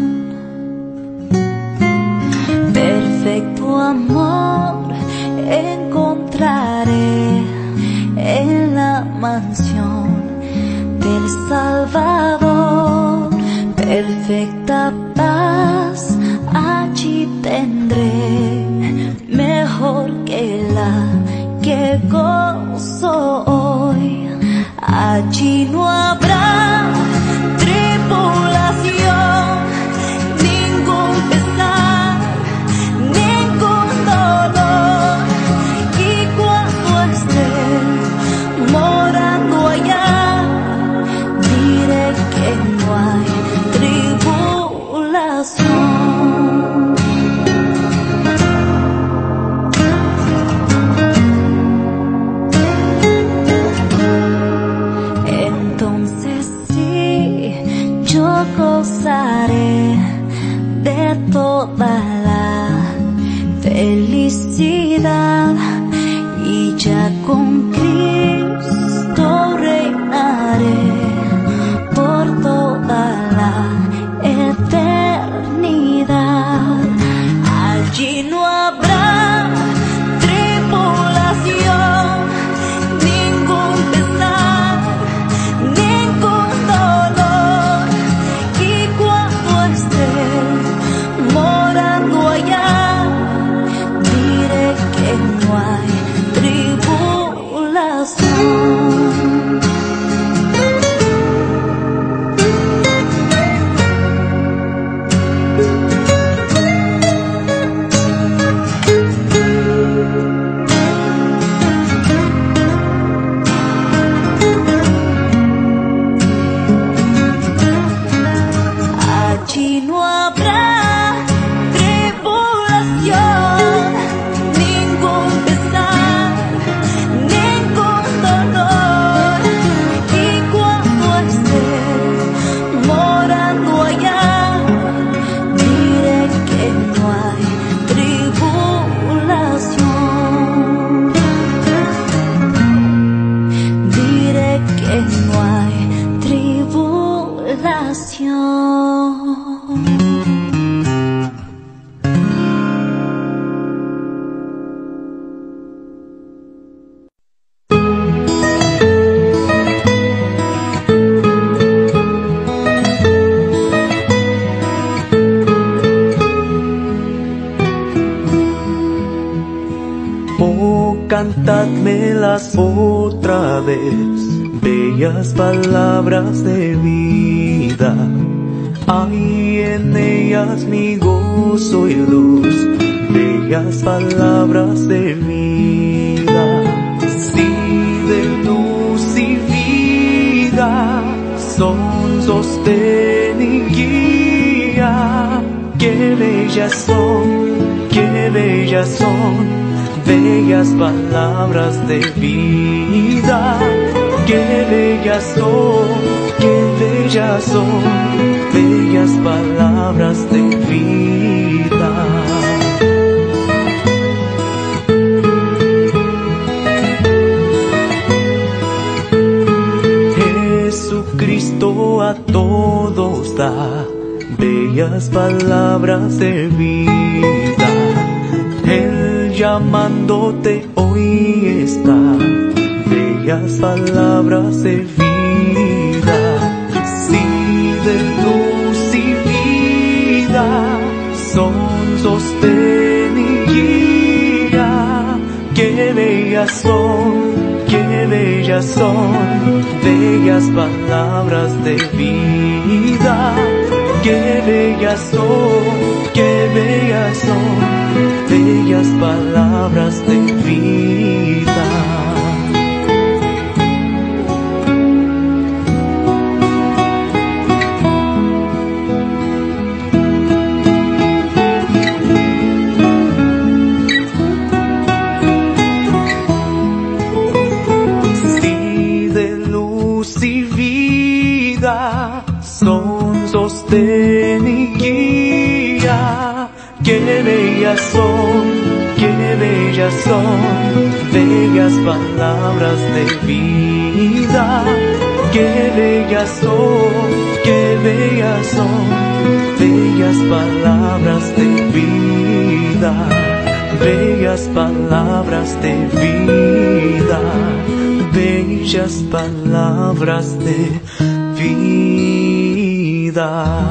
Perfecto amor encontraré en la mansión del Salvador. Perfecta paz allí tendré, mejor que la que gozo hoy. Allí no habrá tribulación, ningún pesar, ningún dolor. Y cuando esté morando allá, diré que no hay tribulación. Entonces sí, yo gozaré de toda la felicidad y ya con Cristo reinaré por toda la eternidad. Allí no habrá tribulación, ningún pesar, ningún dolor. Y cuando esté morando allá, diré que no hay tribulación. Allí no habrá tribulación, ningún pesar, ningún dolor. Y cuando esté morando allá, diré que no hay tribulación. Diré que no hay tribulación. Oh, cantadmelas otra vez, bellas palabras de vida. Hay en ellas mi gozo y luz, bellas palabras de vida. Sí, de luz y vida, son sostén y guía. Qué bellas son, qué bellas son, bellas palabras de vida. Qué bellas son, qué bellas son, bellas palabras de vida. Jesucristo a todos da bellas palabras de vida. Él llamándote hoy está, bellas palabras de vida. Sí, de luz y vida, son sostén y guía. Qué bellas son, qué bellas son, bellas palabras de vida. Qué bellas son, qué bellas son, bellas palabras de vida. Sí, de luz y vida, son sostén y guía. Qué bellas son, qué bellas son, bellas palabras de vida. qué bellas son, qué bellas son, bellas palabras de vida, bellas palabras de vida, bellas palabras de vida.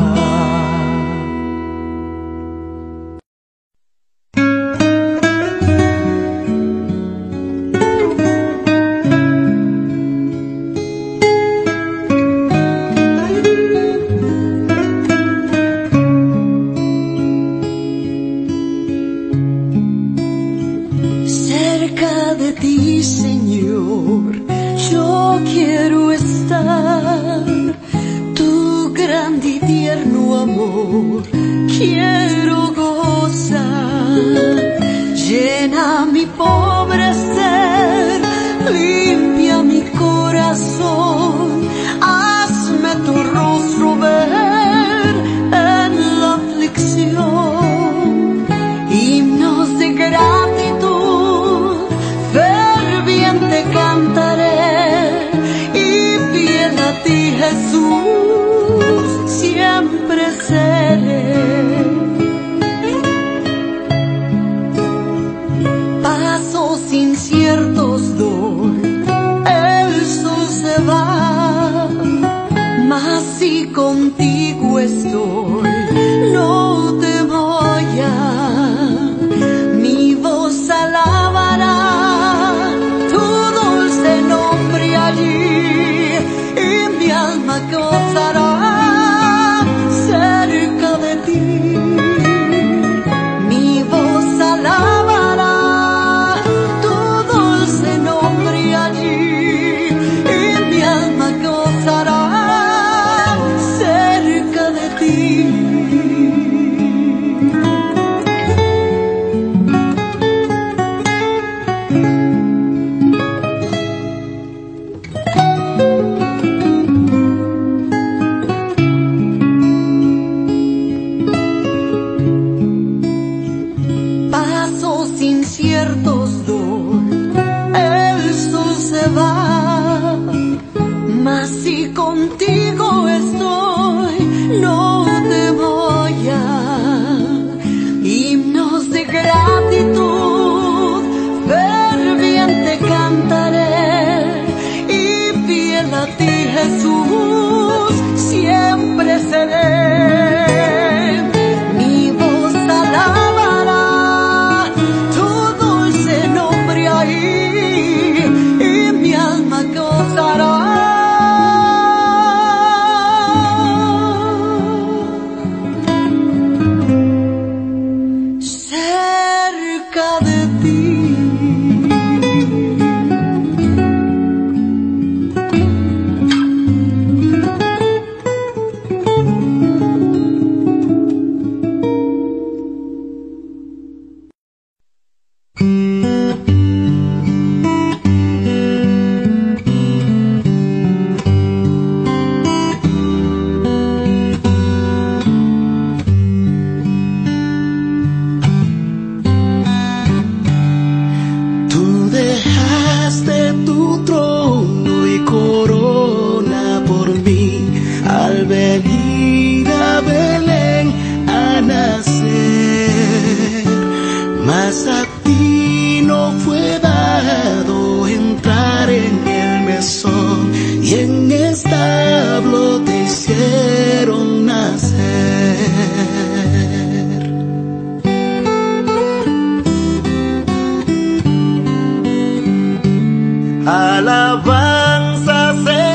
Alabanzas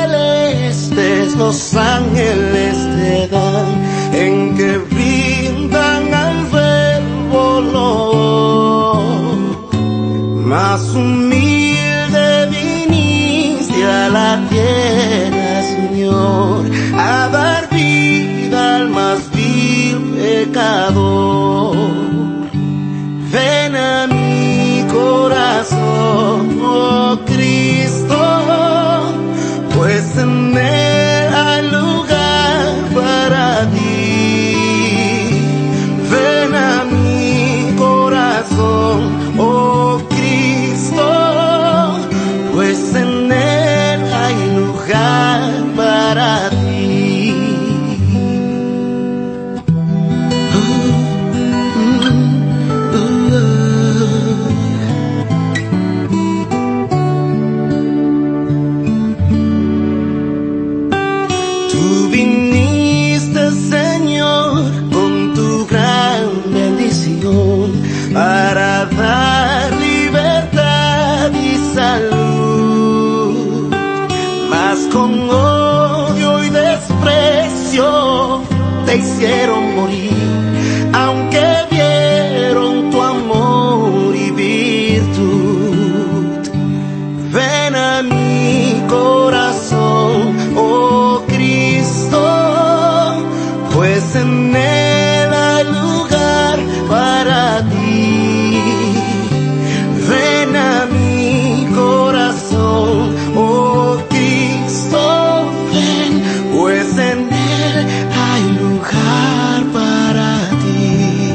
celestes los ángeles te dan, en que brindan al verbo olor. Más humilde viniste a la tierra, Señor, a dar vida al más vil pecador. Ven a mi corazón, oh Cristo, pues en él hay lugar para ti. Ven a mi corazón, oh Cristo, pues en él hay lugar quisieron morir, aunque vieron tu amor y virtud. Ven a mi corazón, oh Cristo, pues en él hay lugar para ti. Ven a mi corazón, oh Cristo, ven, pues en él hay lugar para ti.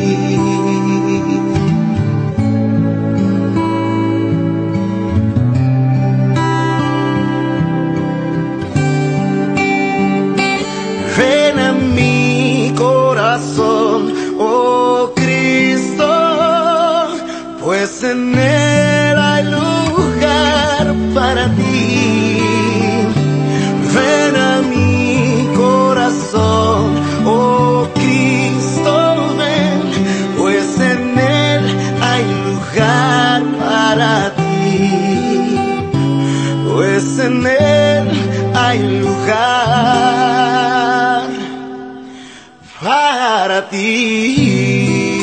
Ven a mi corazón, oh Cristo, pues en él hay lugar para ti. Ven a mi corazón, oh Cristo, ven, pues en él hay lugar para ti. Pues en él hay lugar para ti.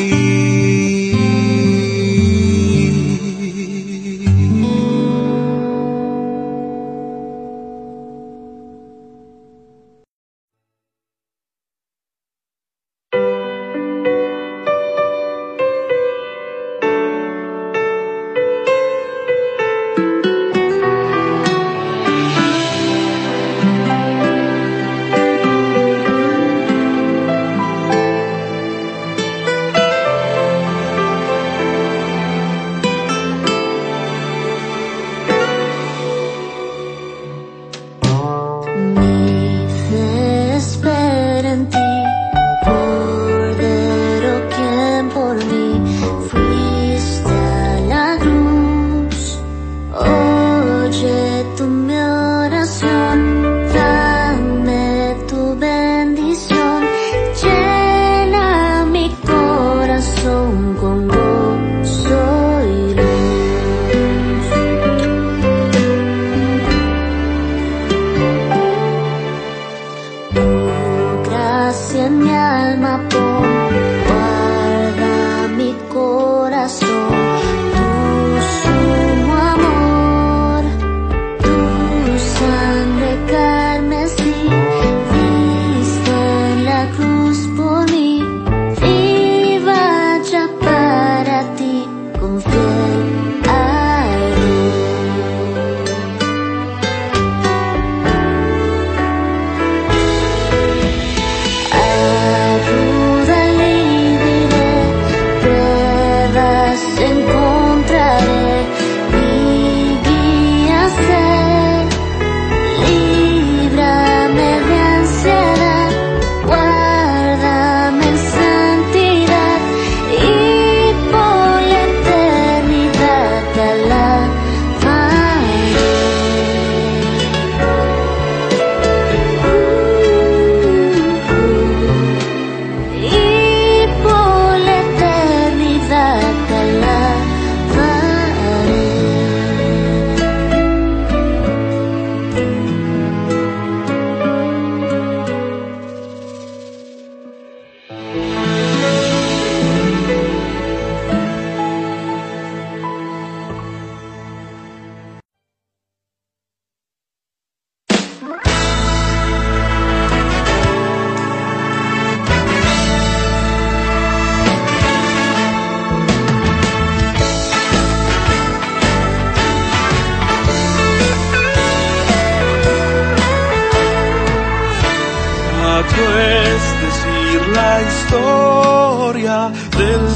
Del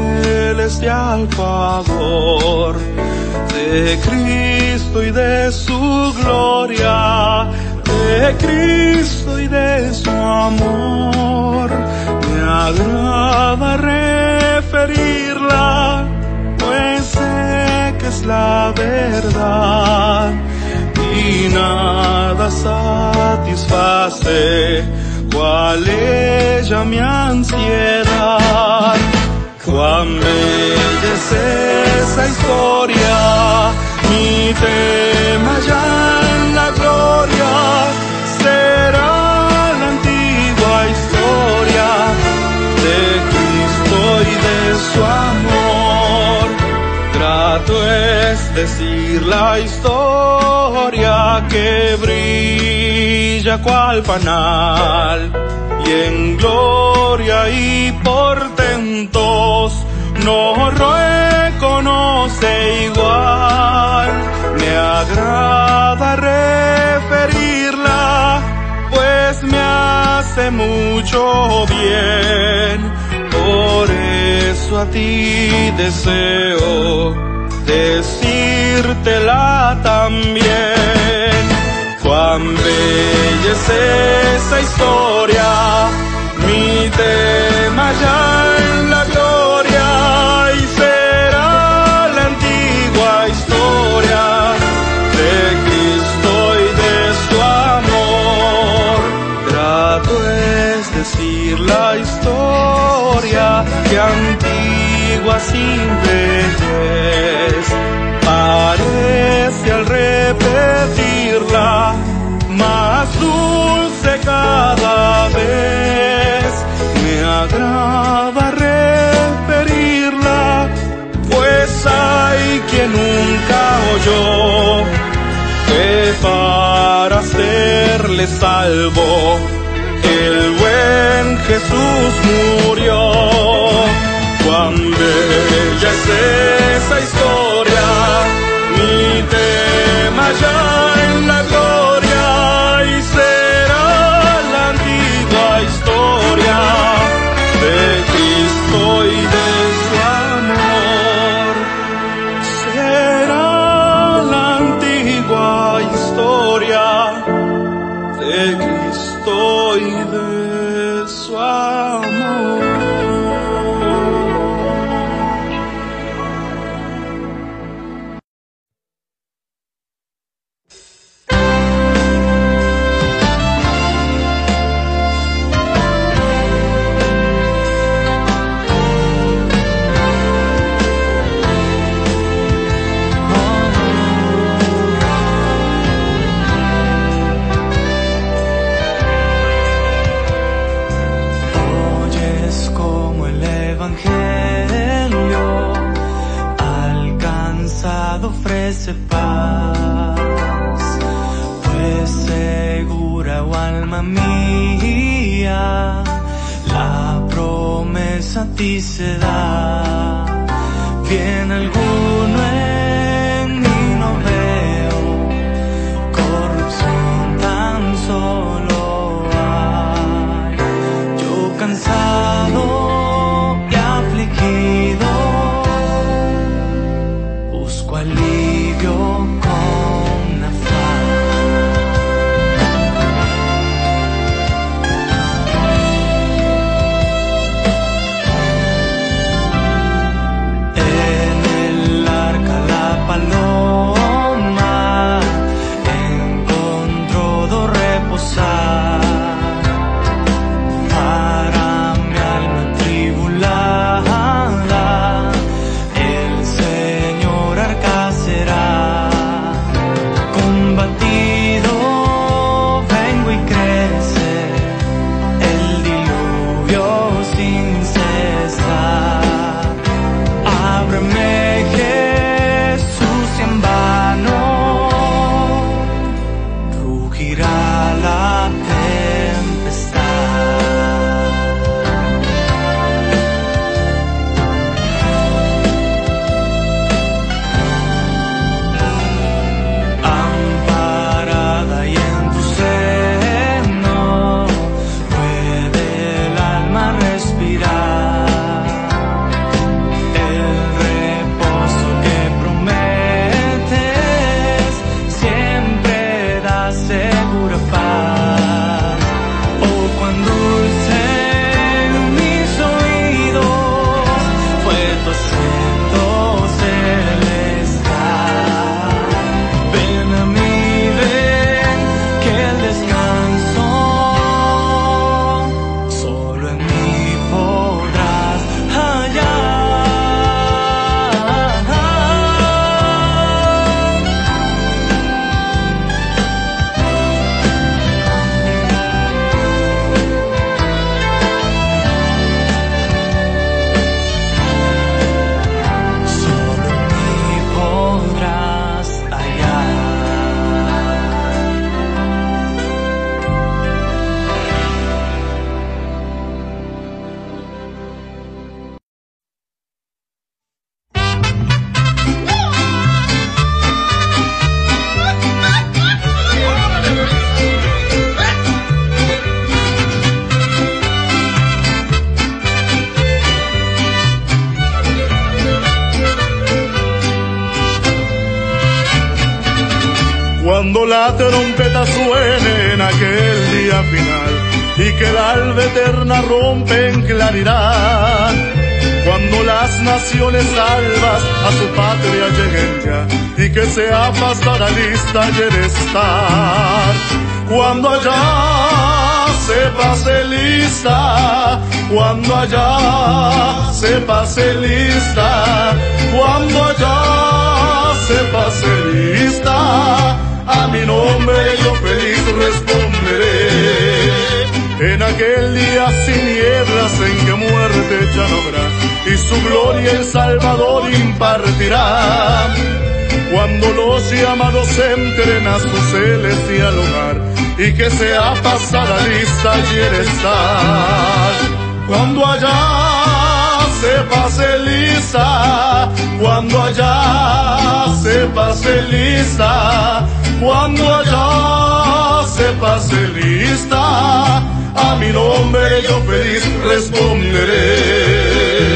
celestial favor de Cristo y de su gloria, de Cristo y de su amor. Me agrada referirla, pues sé que es la verdad y nada satisface cuál ella mi ansiedad. Cuán bella es esa historia, mi tema ya en la gloria será la antigua historia es decir la historia que brilla cual panal, y en gloria y portentos no reconoce igual. Me agrada referirla, pues me hace mucho bien. Por eso a ti deseo decírtela también. Cuán bella es esa historia, mi tema ya en la gloria, y será la antigua historia de Cristo y de su amor. Grato es decir la historia que antigua simple es, parece al repetirla más dulce cada vez. Me agrada referirla, pues hay quien nunca oyó que para serle salvo el buen Jesús murió. Cuán bella es esa historia, mi tema ya en la gloria, y será la antigua historia de Cristo y de su amor. Será la antigua historia de Cristo y de su amor. Ofrece paz, pues segura, oh alma mía, la promesa a ti se da. Bien alguno en mí no veo, corrupción tan solo hay. Yo cansado y afligido, busco alivio con afán. En el arca la paloma encontró do reposar para mi alma tribulada. El Señor arca será, con Cuando la trompeta suene en aquel día final y que el alba eterna rompe en claridad, cuando las naciones salvas a su patria lleguen ya y que sea pasada lista ayer estar, cuando allá se pase lista, cuando allá se pase lista, cuando allá se pase lista, a mi nombre yo feliz responderé. En aquel día sin nieblas en que muerte ya no habrá y su gloria el Salvador impartirá, cuando los llamados entren a su celestial hogar y que sea pasada lista ayer estar, cuando allá se pase lista, cuando allá se pase lista, cuando allá se pase lista, a mi nombre yo feliz responderé.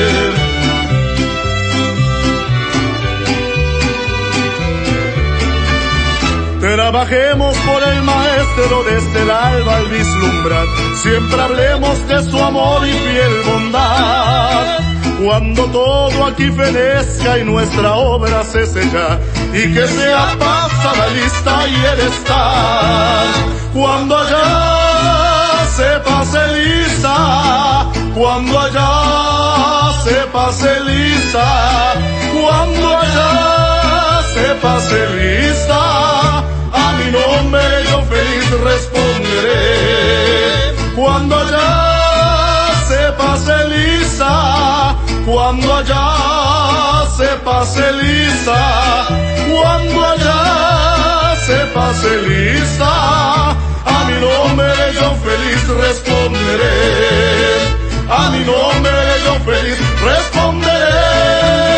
Trabajemos por el Maestro desde el alba al vislumbrar, siempre hablemos de su amor y fiel bondad. Cuando todo aquí fenezca y nuestra obra se sella y que sea pasada lista y el estar, cuando allá se pase lista, cuando allá se pase lista, cuando allá se pase lista, a mi nombre yo feliz responderé. Cuando allá se pase lista, cuando allá se pase lista, cuando allá se pase lista, a mi nombre yo feliz responderé. A mi nombre yo feliz responderé.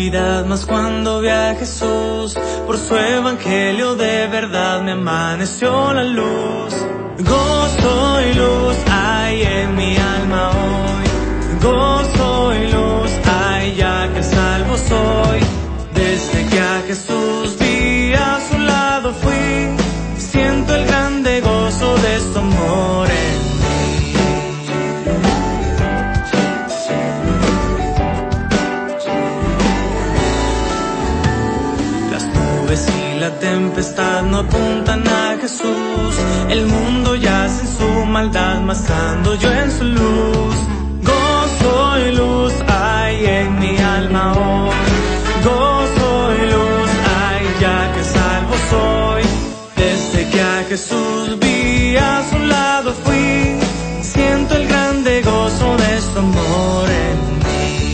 oscuridad, mas cuando vi a Jesús, por su evangelio de verdad me amaneció la luz. Gozo y luz hay en mi alma hoy, gozo y luz hay ya que salvo soy. Desde que a Jesús vi, a su lado fui, siento el grande gozo de su amor en mí. Las nubes y la tempestad no apuntan a Jesús, el mundo yace en su maldad, mas ando yo en su luz. Gozo y luz hay en mi alma hoy, gozo y luz hay ya que salvo soy. Desde que a Jesús vi, a su lado fui, siento el grande gozo de su amor en mí.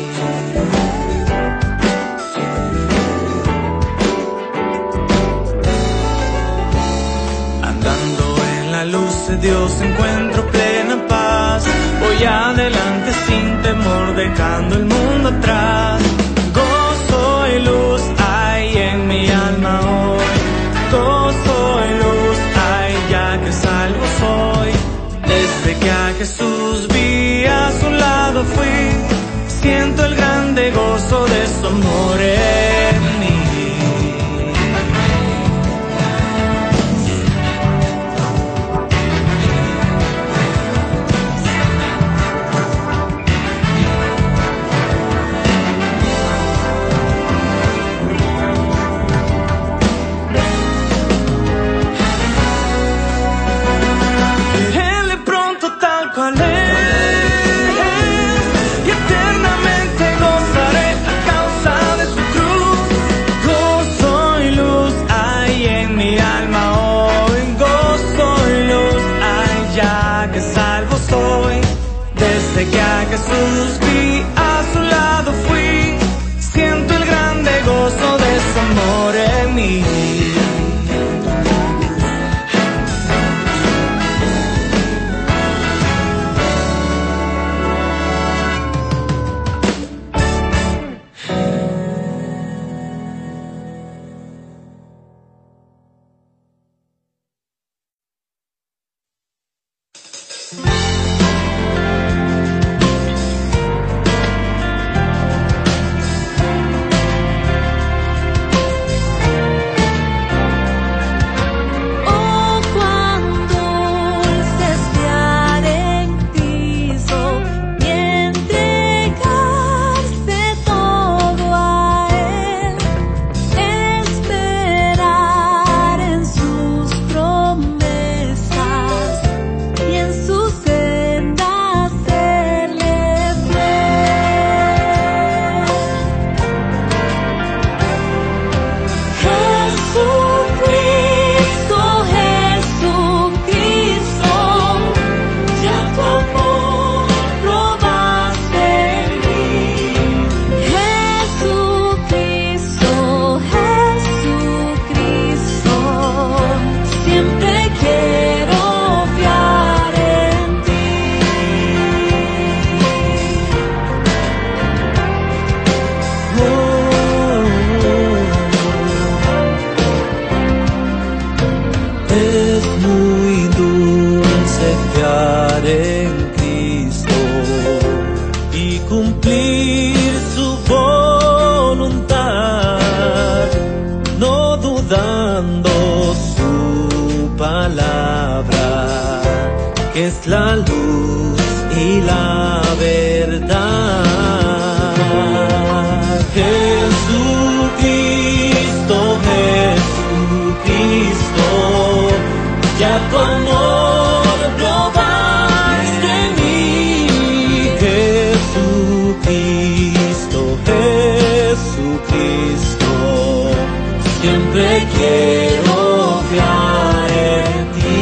Andando en la luz de Dios encuentro plena paz, voy adelante sin temor dejando el mundo atrás. Gozo y luz hay en mi alma hoy, gozo y luz hay ya que salvo soy. Desde que a Jesús vi, a su lado fui, siento el grande gozo de su amor en mí. Desde que a Jesús vi, a su lado fui, siento el grande gozo de su amor en mí. Es la luz y la verdad. Jesucristo, Jesucristo, ya tu amor probaste en mí. Jesucristo, Jesucristo, siempre quiero fiar en ti.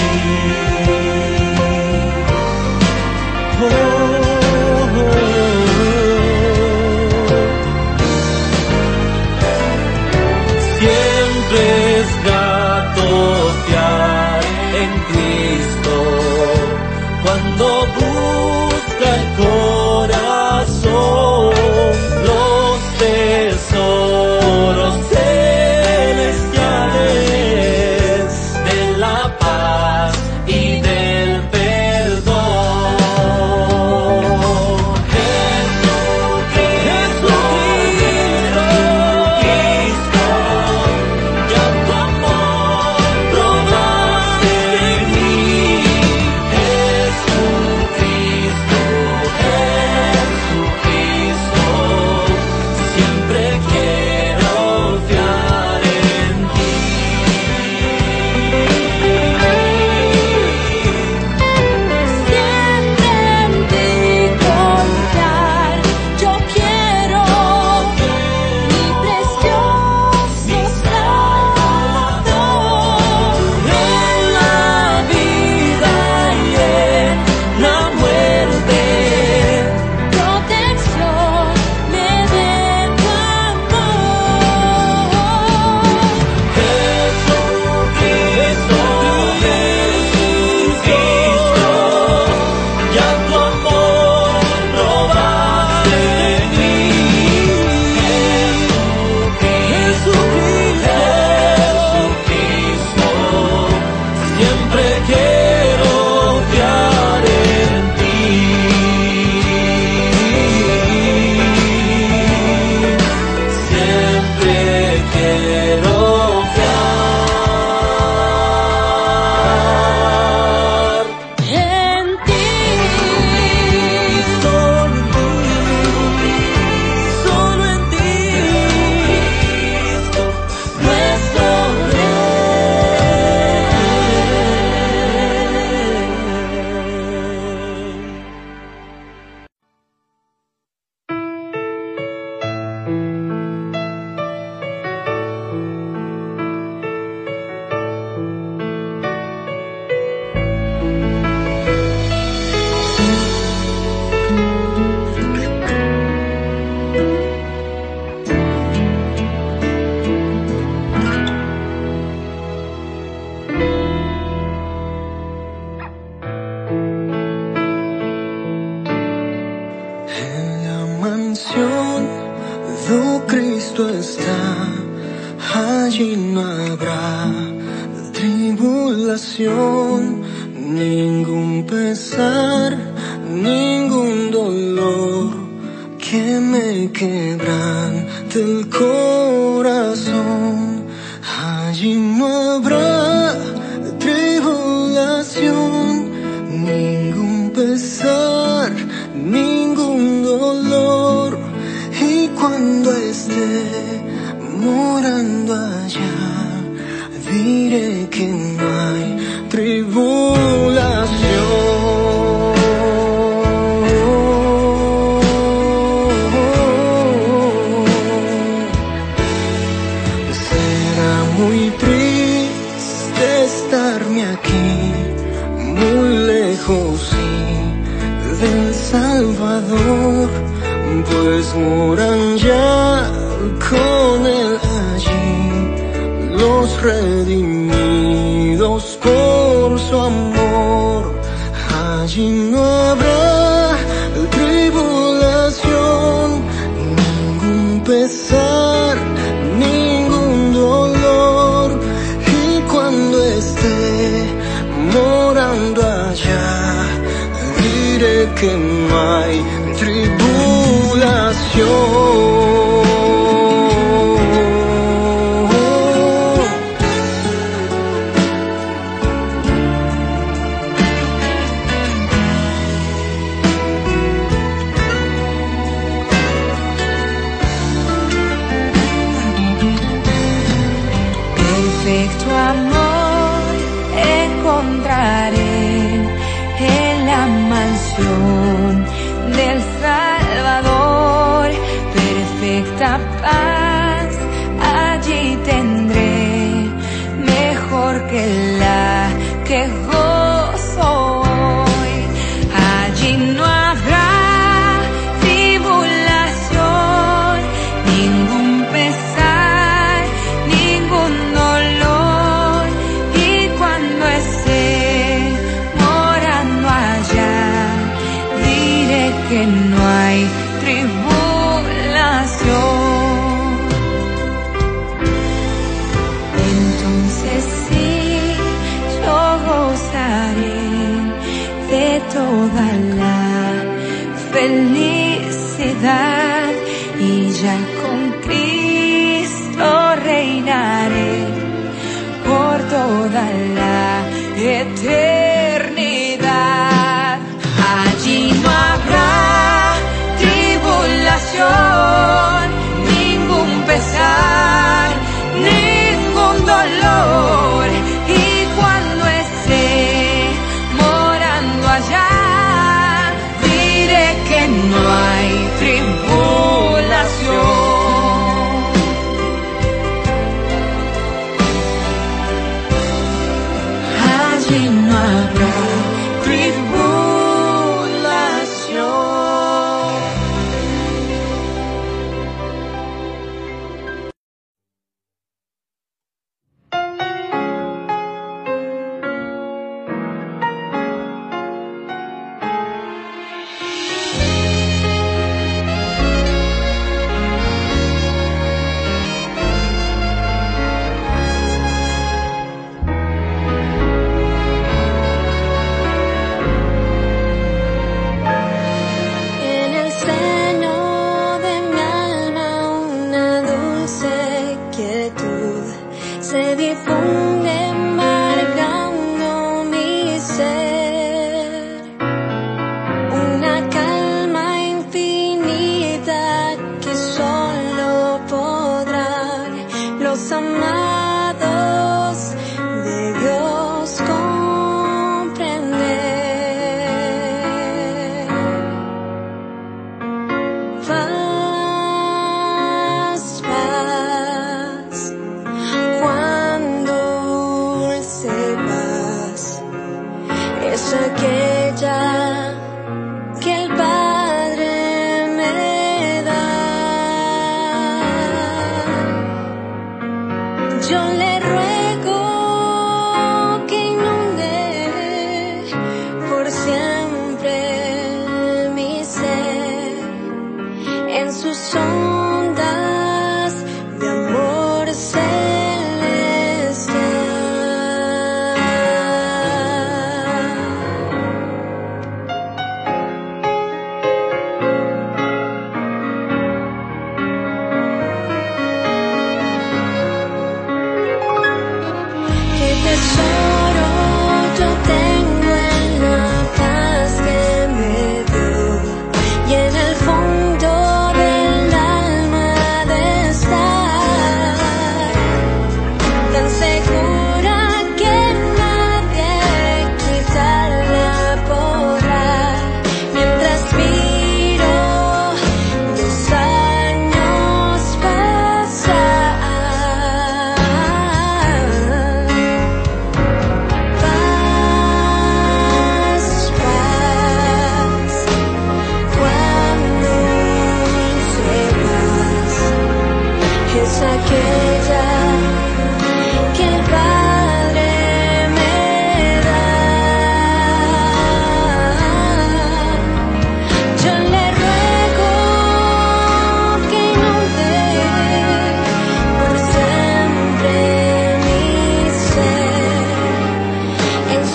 Cuando busca el corazón los Cristo está, allí no habrá tribulación, ningún pesar, ningún dolor que me quebrante el corazón. Allí no habrá tribulación, ningún pesar, ningún dolor. Y cuando esté morando allá, diré que no hay tribulación. Será muy triste estarme aquí, muy lejos sí, del Salvador, pues moran ya con él allí los redimidos por su amor. Allí no habrá tribulación, ningún pesar, ningún dolor. Y cuando esté morando allá, diré que no hay tribulación. Perfecto amor encontraré en la mansión del Salvador. Perfecta paz allí tendré, mejor que la que gozo hoy. Allí no habrá tribulación, ningún pesar, ningún dolor. Y cuando esté morando allá, diré que no hay tribulación. Entonces sí, yo gozaré de toda la felicidad, y ya con Cristo reinaré por toda la eternidad. Allí no habrá tribulación, ningún pesar, ningún dolor. Y cuando esté morando allá, diré que no hay tribulación. Allí no habrá tribulación.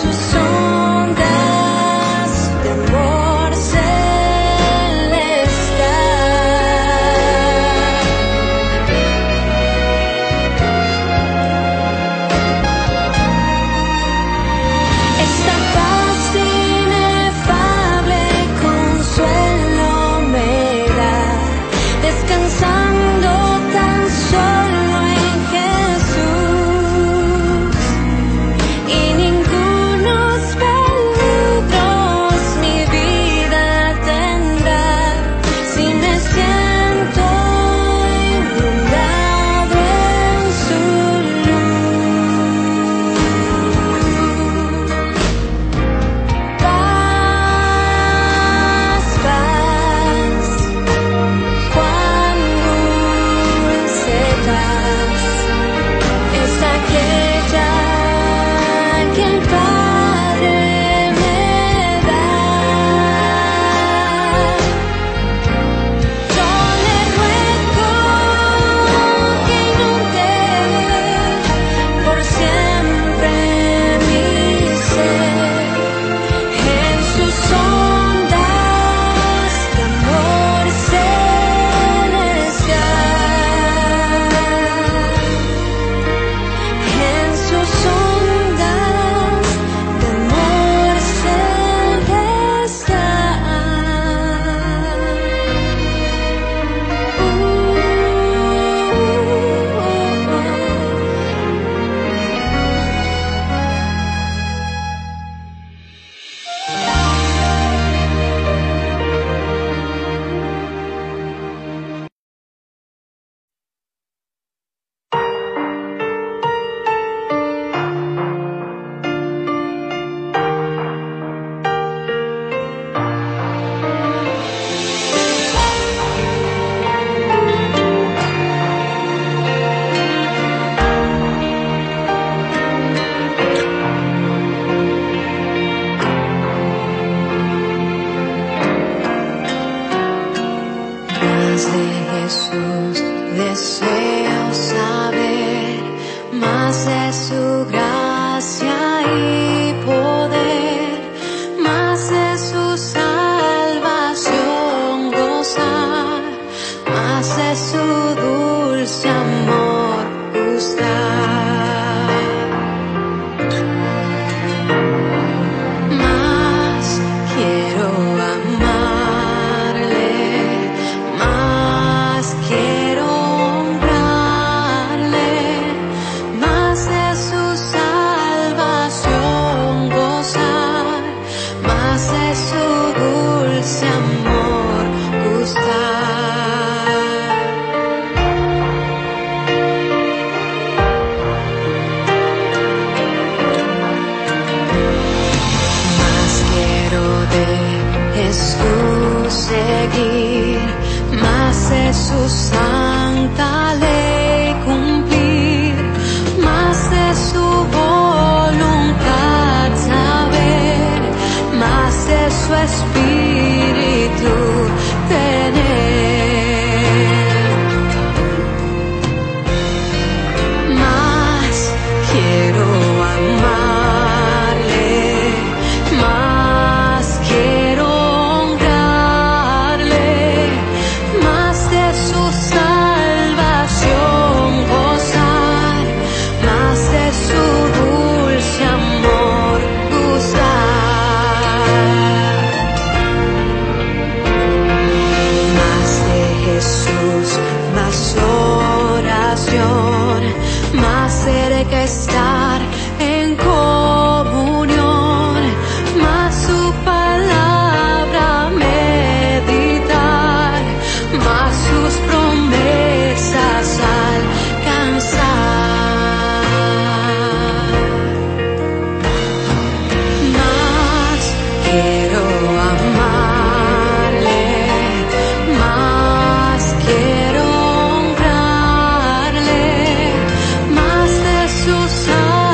Quiero honrarle más de su salvación.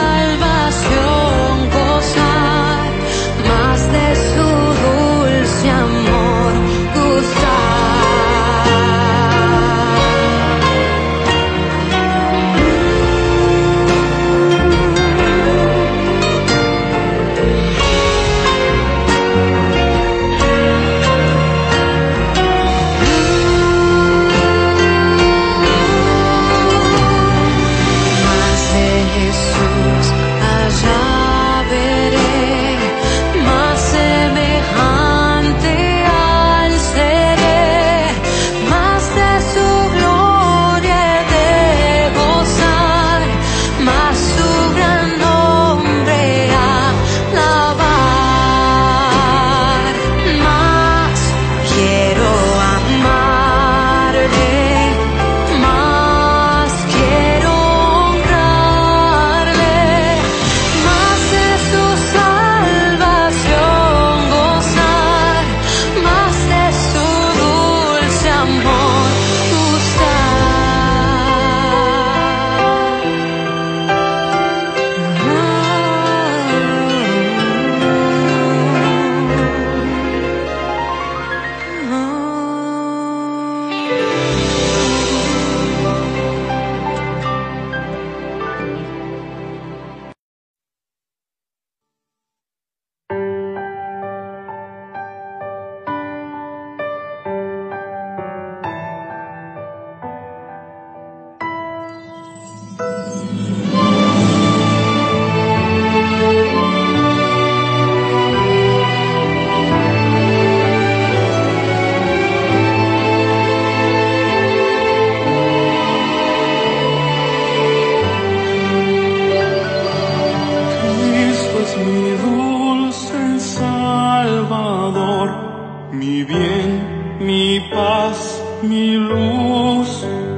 mi bien, mi paz, mi luz,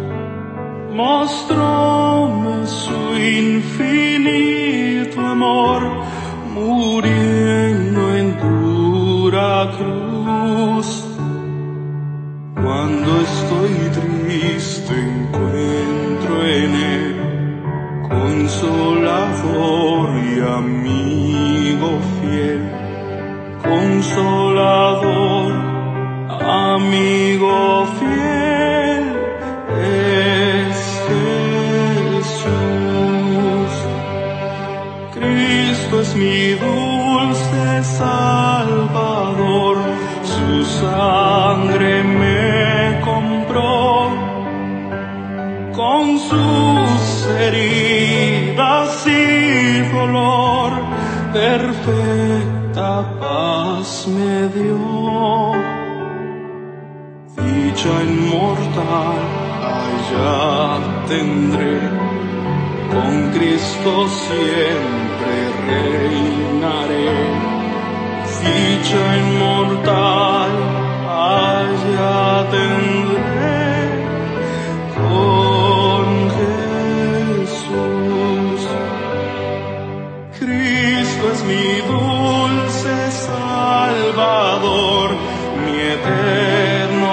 mostróme su infinito amor, muriendo en dura cruz. Cuando estoy triste encuentro en él consolador y amigo fiel, consolador, amigo fiel es Jesús. Cristo es mi dulce Salvador, su sangre me compró, con sus heridas y dolor perfecta paz me dio. Dicha inmortal allá tendré, con Cristo siempre reinaré. Dicha inmortal allá tendré con Jesús. Cristo es mi dulce Salvador, mi eterno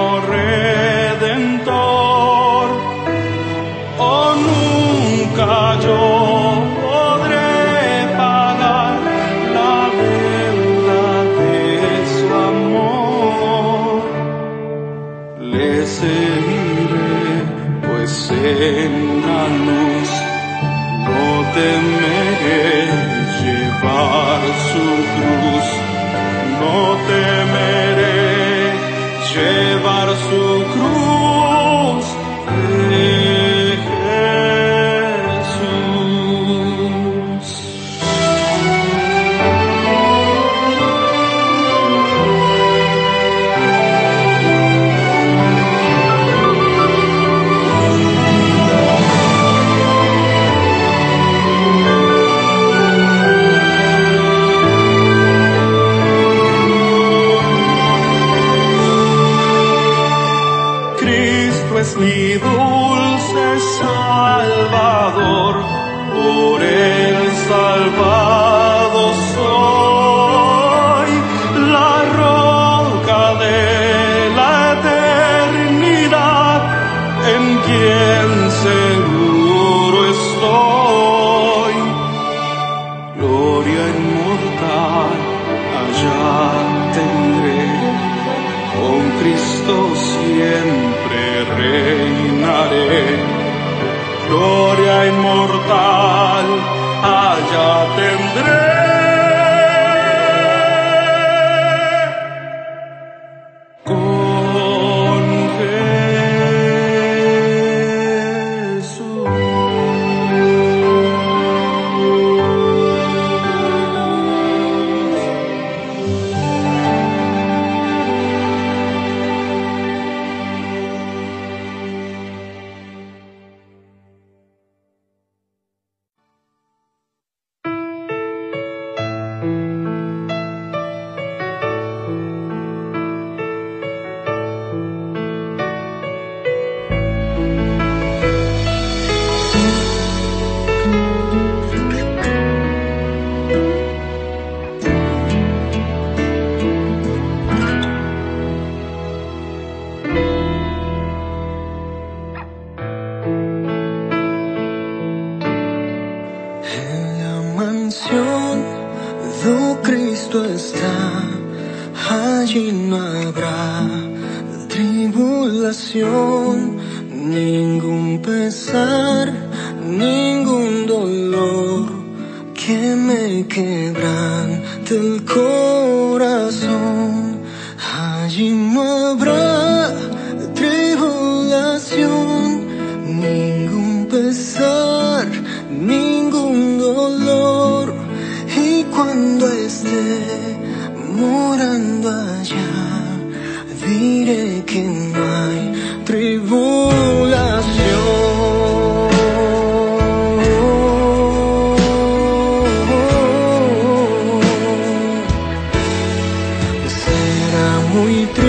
Redentor. Oh, nunca yo podré pagar la deuda de su amor. Le seguiré, pues en la luz no temeré llevar su cruz, no temeré llevar su cruz de Jesús. Mi dulce Salvador, por él salvado soy, la roca de la eternidad, en quien seguro estoy. Gloria inmortal allá tendré, con Cristo siempre reinaré. Gloria inmortal allá tendré. Con Jesús. Cristo está, allí no habrá tribulación, ningún pesar, ningún dolor que me quebrante el corazón. Allí no habrá tribulación, ningún pesar, ningún dolor. Y cuando esté morando allá, diré que no hay tribulación. Será muy triste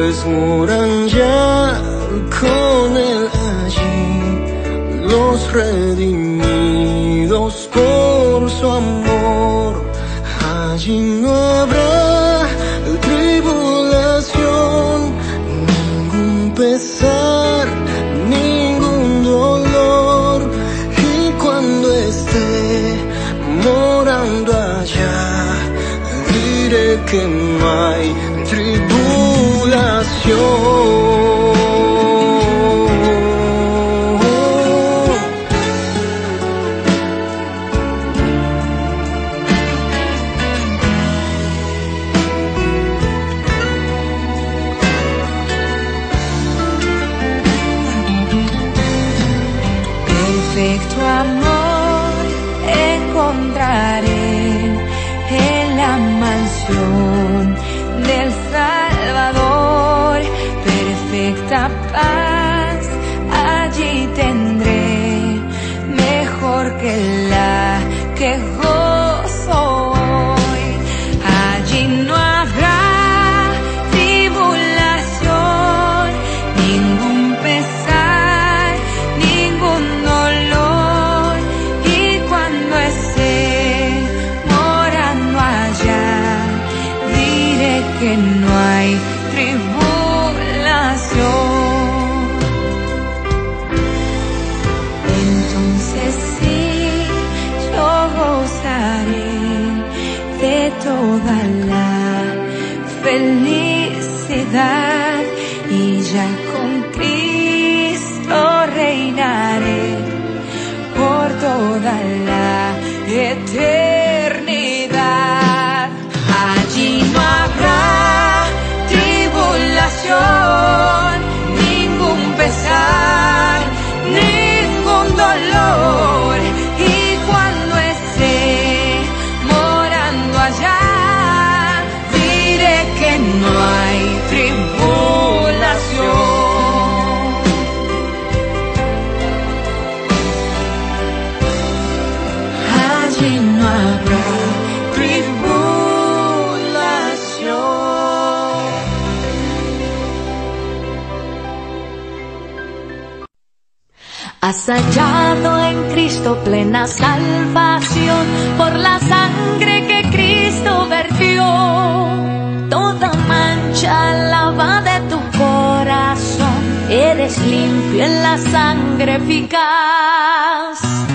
pues moran ya con él allí los redimidos por su amor. Allí no habrá tribulación, ningún pesar, ningún dolor. Y cuando esté morando allá, diré que no hay tribulación. Perfecto amor encontraré en la mansión del Salvador. Perfecta paz allí tendré, mejor que la que gozo hoy. Allí no habrá tribulación, ningún pesar, ningún dolor. Y cuando esté morando allá, diré que no hay tribulación. Entonces sí, yo gozaré de toda la felicidad y ya con Cristo reinaré por toda la eternidad. Allí no habrá tribulación, ningún pesar, ningún dolor. Y cuando esté morando allá, diré que no hay tribulación. Allí no habrá tribulación. Has hallado en Cristo plena salvación por la sangre que Cristo vertió. Toda mancha lava de tu corazón, eres limpio en la sangre eficaz.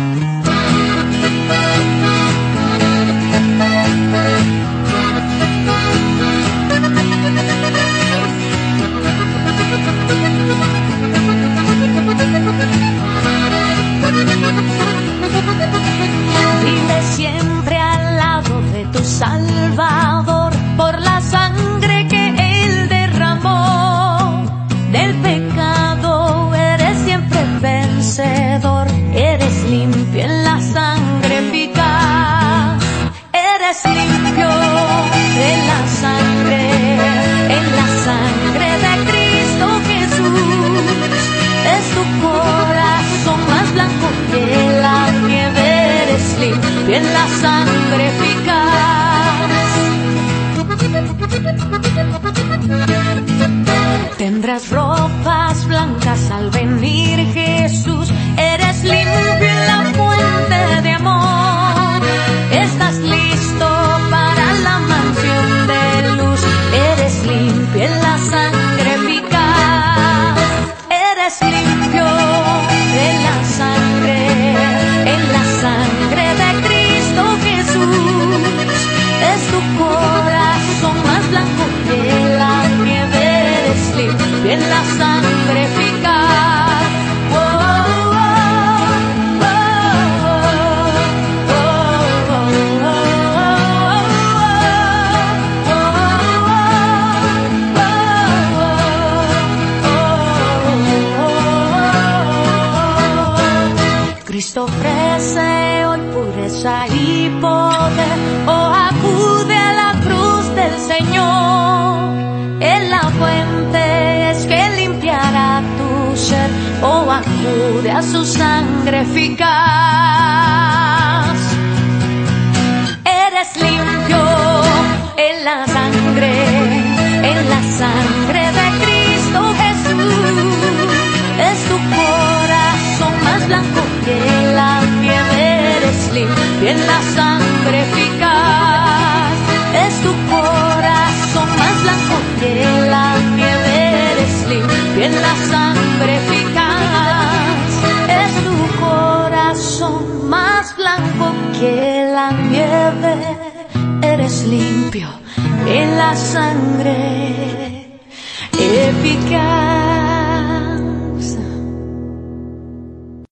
Vive siempre al lado de tu Salvador por la sangre que Él derramó. Del pecado eres siempre vencedor, eres limpio en la sangre eficaz. Eres limpio en la sangre, en la sangre de Cristo Jesús. Es tu corazón más blanco que la nieve, eres limpio en la sangre eficaz. Tendrás ropas blancas al venir Jesús, eres limpio en la fuente de amor. Estás listo para la mansión de luz, eres limpio en la sangre eficaz. Eres limpio en la sangre, en la sangre de Cristo Jesús. Es tu corazón más blanco que la nieve, eres limpio en la sangre eficaz. Oh, oh, oh, oh, oh, Cristo ofrece hoy pureza y poder, oh acude a la cruz del Señor. En la fuente es que limpiará tu ser, oh acude a su sangre eficaz. Eres limpio en la sangre, en la sangre de Cristo. en la sangre eficaz. Es tu corazón más blanco que la nieve, eres limpio en la sangre eficaz. Es tu corazón más blanco que la nieve, eres limpio en la sangre eficaz.